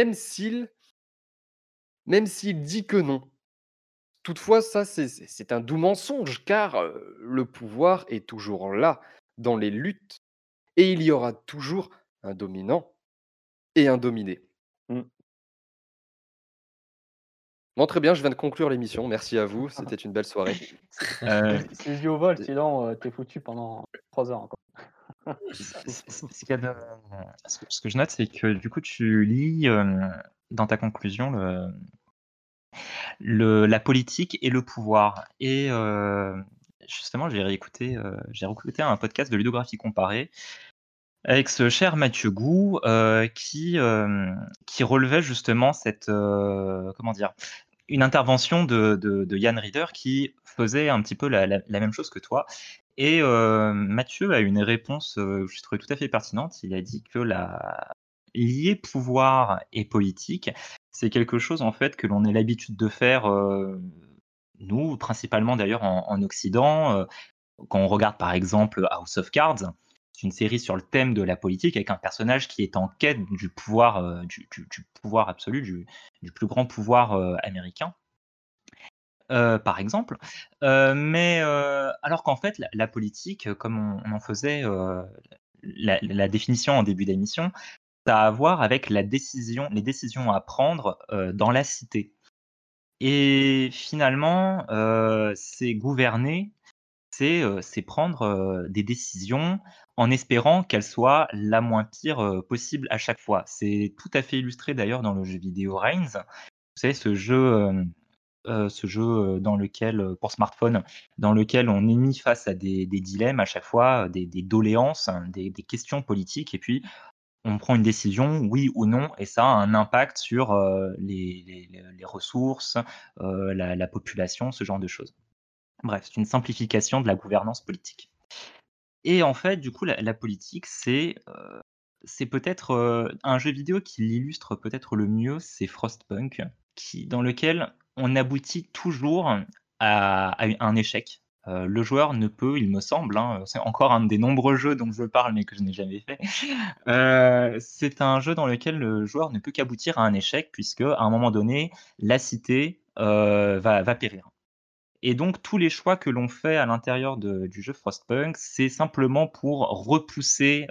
même s'il dit que non. Toutefois, ça, c'est un doux mensonge, car le pouvoir est toujours là, dans les luttes, et il y aura toujours un dominant et un dominé. Mmh. Bon, très bien, je viens de conclure l'émission. Merci à vous, c'était une belle soirée. Si les yeux au vol, sinon, tu foutu pendant 3 heures encore. Ce qu'il y a ce que je note, c'est que du coup, tu lis dans ta conclusion la politique et le pouvoir. Et justement, j'ai réécouté un podcast de ludographie comparée avec ce cher Mathieu Gou qui relevait justement cette comment dire, une intervention de Yann Rieder qui faisait un petit peu la même chose que toi. Et Mathieu a une réponse que je trouvais tout à fait pertinente. Il a dit que lier pouvoir et politique, c'est quelque chose en fait que l'on a l'habitude de faire, nous, principalement d'ailleurs en Occident. Quand on regarde par exemple House of Cards, c'est une série sur le thème de la politique avec un personnage qui est en quête du pouvoir, du pouvoir absolu, du plus grand pouvoir américain. Par exemple. Mais alors qu'en fait, la politique, comme on en faisait la définition en début d'émission, ça a à voir avec les décisions à prendre dans la cité. Et finalement, c'est gouverner, c'est prendre des décisions en espérant qu'elles soient la moins pire possible à chaque fois. C'est tout à fait illustré d'ailleurs dans le jeu vidéo Reigns. Vous savez, ce jeu dans lequel, pour smartphone, dans lequel on est mis face à des dilemmes à chaque fois, des doléances, hein, des questions politiques, et puis on prend une décision, oui ou non, et ça a un impact sur les ressources, la population, ce genre de choses. Bref, c'est une simplification de la gouvernance politique. Et en fait, du coup, la politique, c'est peut-être un jeu vidéo qui l'illustre peut-être le mieux, c'est Frostpunk, dans lequel on aboutit toujours à un échec. Le joueur ne peut, il me semble, hein, c'est encore un des nombreux jeux dont je parle mais que je n'ai jamais fait. C'est un jeu dans lequel le joueur ne peut qu'aboutir à un échec puisque à un moment donné, la cité va périr. Et donc tous les choix que l'on fait à l'intérieur du jeu Frostpunk, c'est simplement pour repousser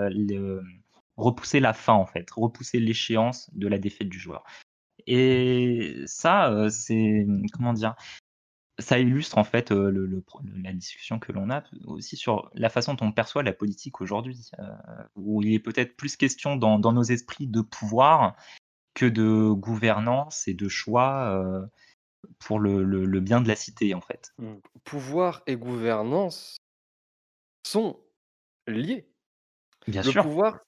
la fin en fait, repousser l'échéance de la défaite du joueur. Et ça, c'est comment dire, ça illustre en fait la discussion que l'on a aussi sur la façon dont on perçoit la politique aujourd'hui, où il est peut-être plus question dans nos esprits de pouvoir que de gouvernance et de choix pour le bien de la cité en fait. Mmh. Pouvoir et gouvernance sont liés. Bien Le sûr. pouvoir,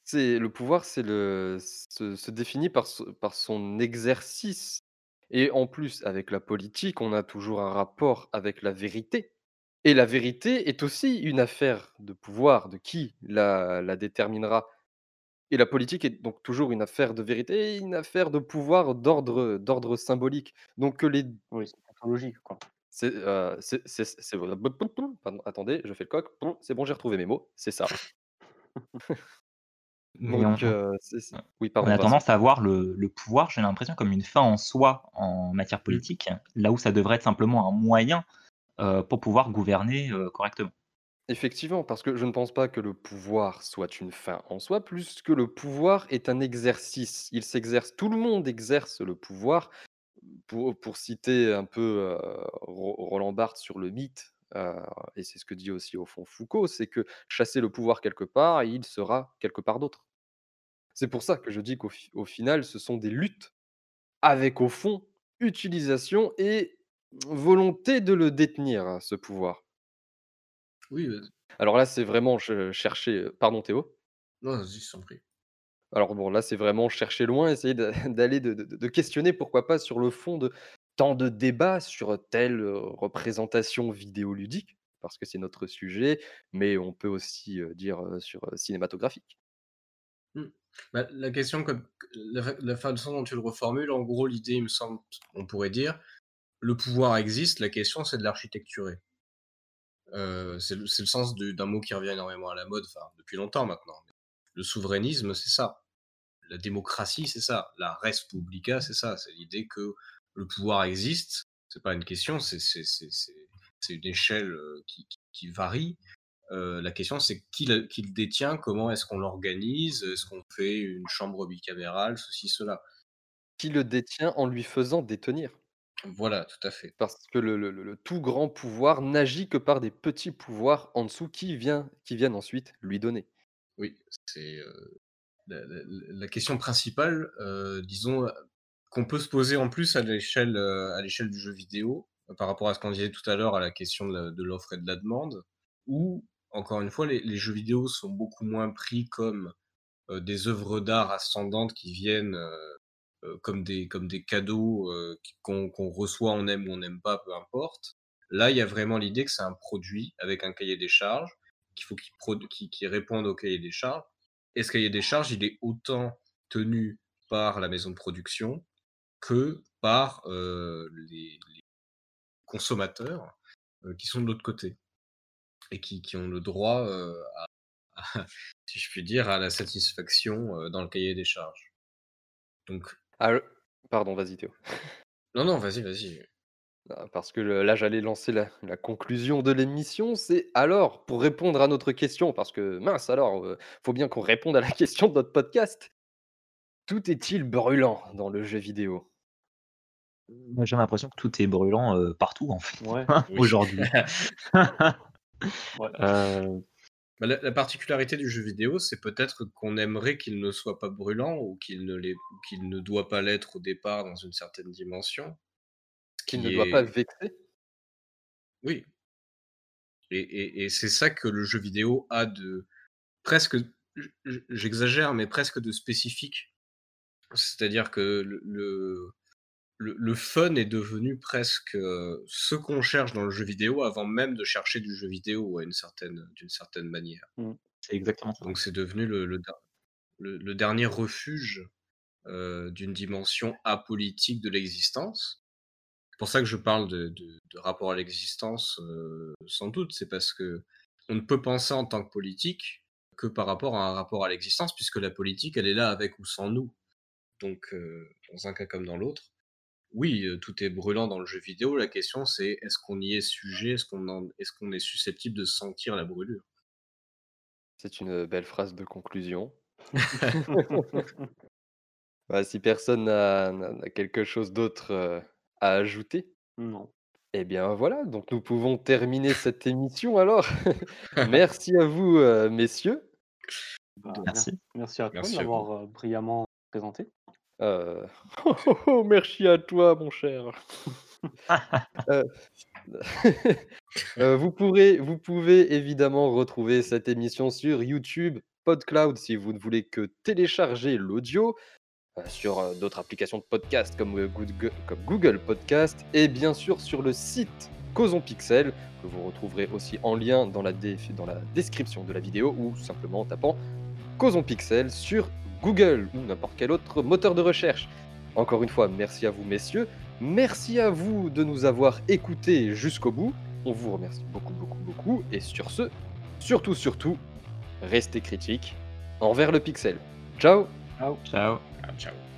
se définit par son exercice. Et en plus, avec la politique, on a toujours un rapport avec la vérité. Et la vérité est aussi une affaire de pouvoir, de qui la déterminera. Et la politique est donc toujours une affaire de vérité et une affaire de pouvoir d'ordre symbolique. Donc que les Oui, c'est tautologique, quoi. pardon, attendez, je fais le coq. C'est bon, j'ai retrouvé mes mots, c'est ça. Mais Donc oui, on pardon a Vincent. tendance à voir le pouvoir, j'ai l'impression, comme une fin en soi en matière politique, là où ça devrait être simplement un moyen pour pouvoir gouverner correctement. Effectivement, parce que je ne pense pas que le pouvoir soit une fin en soi, plus que le pouvoir est un exercice. Il s'exerce, tout le monde exerce le pouvoir. Pour citer un peu Roland Barthes sur le mythe, et c'est ce que dit aussi au fond Foucault, c'est que chasser le pouvoir quelque part, il sera quelque part d'autre. C'est pour ça que je dis au final, ce sont des luttes avec au fond utilisation et volonté de le détenir, hein, ce pouvoir. Oui, Alors là, c'est vraiment chercher, pardon Théo? non, vas-y, je t'en prie. Alors bon, là, c'est vraiment chercher loin, essayer d'aller de questionner, pourquoi pas, sur le fond de tant de débats sur telle, représentation vidéoludique, parce que c'est notre sujet, mais on peut aussi, dire, sur, cinématographique. Mmh. Bah, la question comme la façon dont tu le reformules, en gros, l'idée, il me semble, on pourrait dire: le pouvoir existe, la question, c'est de l'architecturer. C'est le sens d'un mot qui revient énormément à la mode, enfin, depuis longtemps maintenant. Le souverainisme, c'est ça. La démocratie, c'est ça. La res publica, c'est ça. C'est l'idée que le pouvoir existe. C'est pas une question, c'est une échelle qui varie. La question, c'est qui le détient, comment est-ce qu'on l'organise, est-ce qu'on fait une chambre bicamérale, ceci, cela. Qui le détient en lui faisant détenir. Voilà, tout à fait. Parce que le tout grand pouvoir n'agit que par des petits pouvoirs en dessous qui viennent ensuite lui donner. Oui, c'est la question principale, disons, qu'on peut se poser en plus à l'échelle du jeu vidéo, par rapport à ce qu'on disait tout à l'heure à la question de l'offre et de la demande, où, encore une fois, les jeux vidéo sont beaucoup moins pris comme des œuvres d'art ascendantes qui viennent comme des cadeaux qu'on reçoit, on aime ou on n'aime pas, peu importe. Là, il y a vraiment l'idée que c'est un produit avec un cahier des charges, qu'il faut qu'il réponde au cahier des charges. Et ce cahier des charges, il est autant tenu par la maison de production que par les consommateurs qui sont de l'autre côté et qui ont le droit, si je puis dire, à la satisfaction dans le cahier des charges. Donc, Ah, pardon, vas-y Théo. non, vas-y. Parce que là, j'allais lancer la conclusion de l'émission. C'est alors, pour répondre à notre question, parce que mince alors, faut bien qu'on réponde à la question de notre podcast. Tout est-il brûlant dans le jeu vidéo? Moi, j'ai l'impression que tout est brûlant partout, en fait, Ouais. Oui. aujourd'hui. Ouais. Bah, la particularité du jeu vidéo, c'est peut-être qu'on aimerait qu'il ne soit pas brûlant ou qu'il ne doit pas l'être au départ dans une certaine dimension. Ce Qu'il ne qui doit pas est... vexer? Oui. Et c'est ça que le jeu vidéo a de presque, j'exagère, mais presque de spécifique. C'est-à-dire que le fun est devenu presque ce qu'on cherche dans le jeu vidéo avant même de chercher du jeu vidéo d'une certaine manière. C'est exactement ça. Donc c'est devenu le dernier refuge d'une dimension apolitique de l'existence. C'est pour ça que je parle de rapport à l'existence, sans doute. C'est parce que on ne peut penser en tant que politique que par rapport à un rapport à l'existence, puisque la politique, elle est là avec ou sans nous. Donc, dans un cas comme dans l'autre, oui, tout est brûlant dans le jeu vidéo. La question, c'est est-ce qu'on y est sujet, est-ce qu'on est susceptible de sentir la brûlure? C'est une belle phrase de conclusion. Bah, si personne n'a quelque chose d'autre, à ajouter, Non. eh bien voilà, donc nous pouvons terminer cette émission alors. Merci à vous, messieurs. Bah, Merci. merci à toi de Merci à vous. l'avoir brillamment présenté. Heu, merci à toi mon cher. Heu vous pouvez évidemment retrouver cette émission sur YouTube, PodCloud si vous ne voulez que télécharger l'audio, sur, d'autres applications de podcast comme Google Podcast et bien sûr sur le site Causons Pixel que vous retrouverez aussi en lien dans la description de la vidéo ou simplement en tapant Causons Pixel sur Google ou n'importe quel autre moteur de recherche. Encore une fois, merci à vous messieurs, merci à vous de nous avoir écoutés jusqu'au bout. On vous remercie beaucoup et sur ce, surtout, restez critiques envers le pixel. Ciao! Ciao. Ciao. Ciao.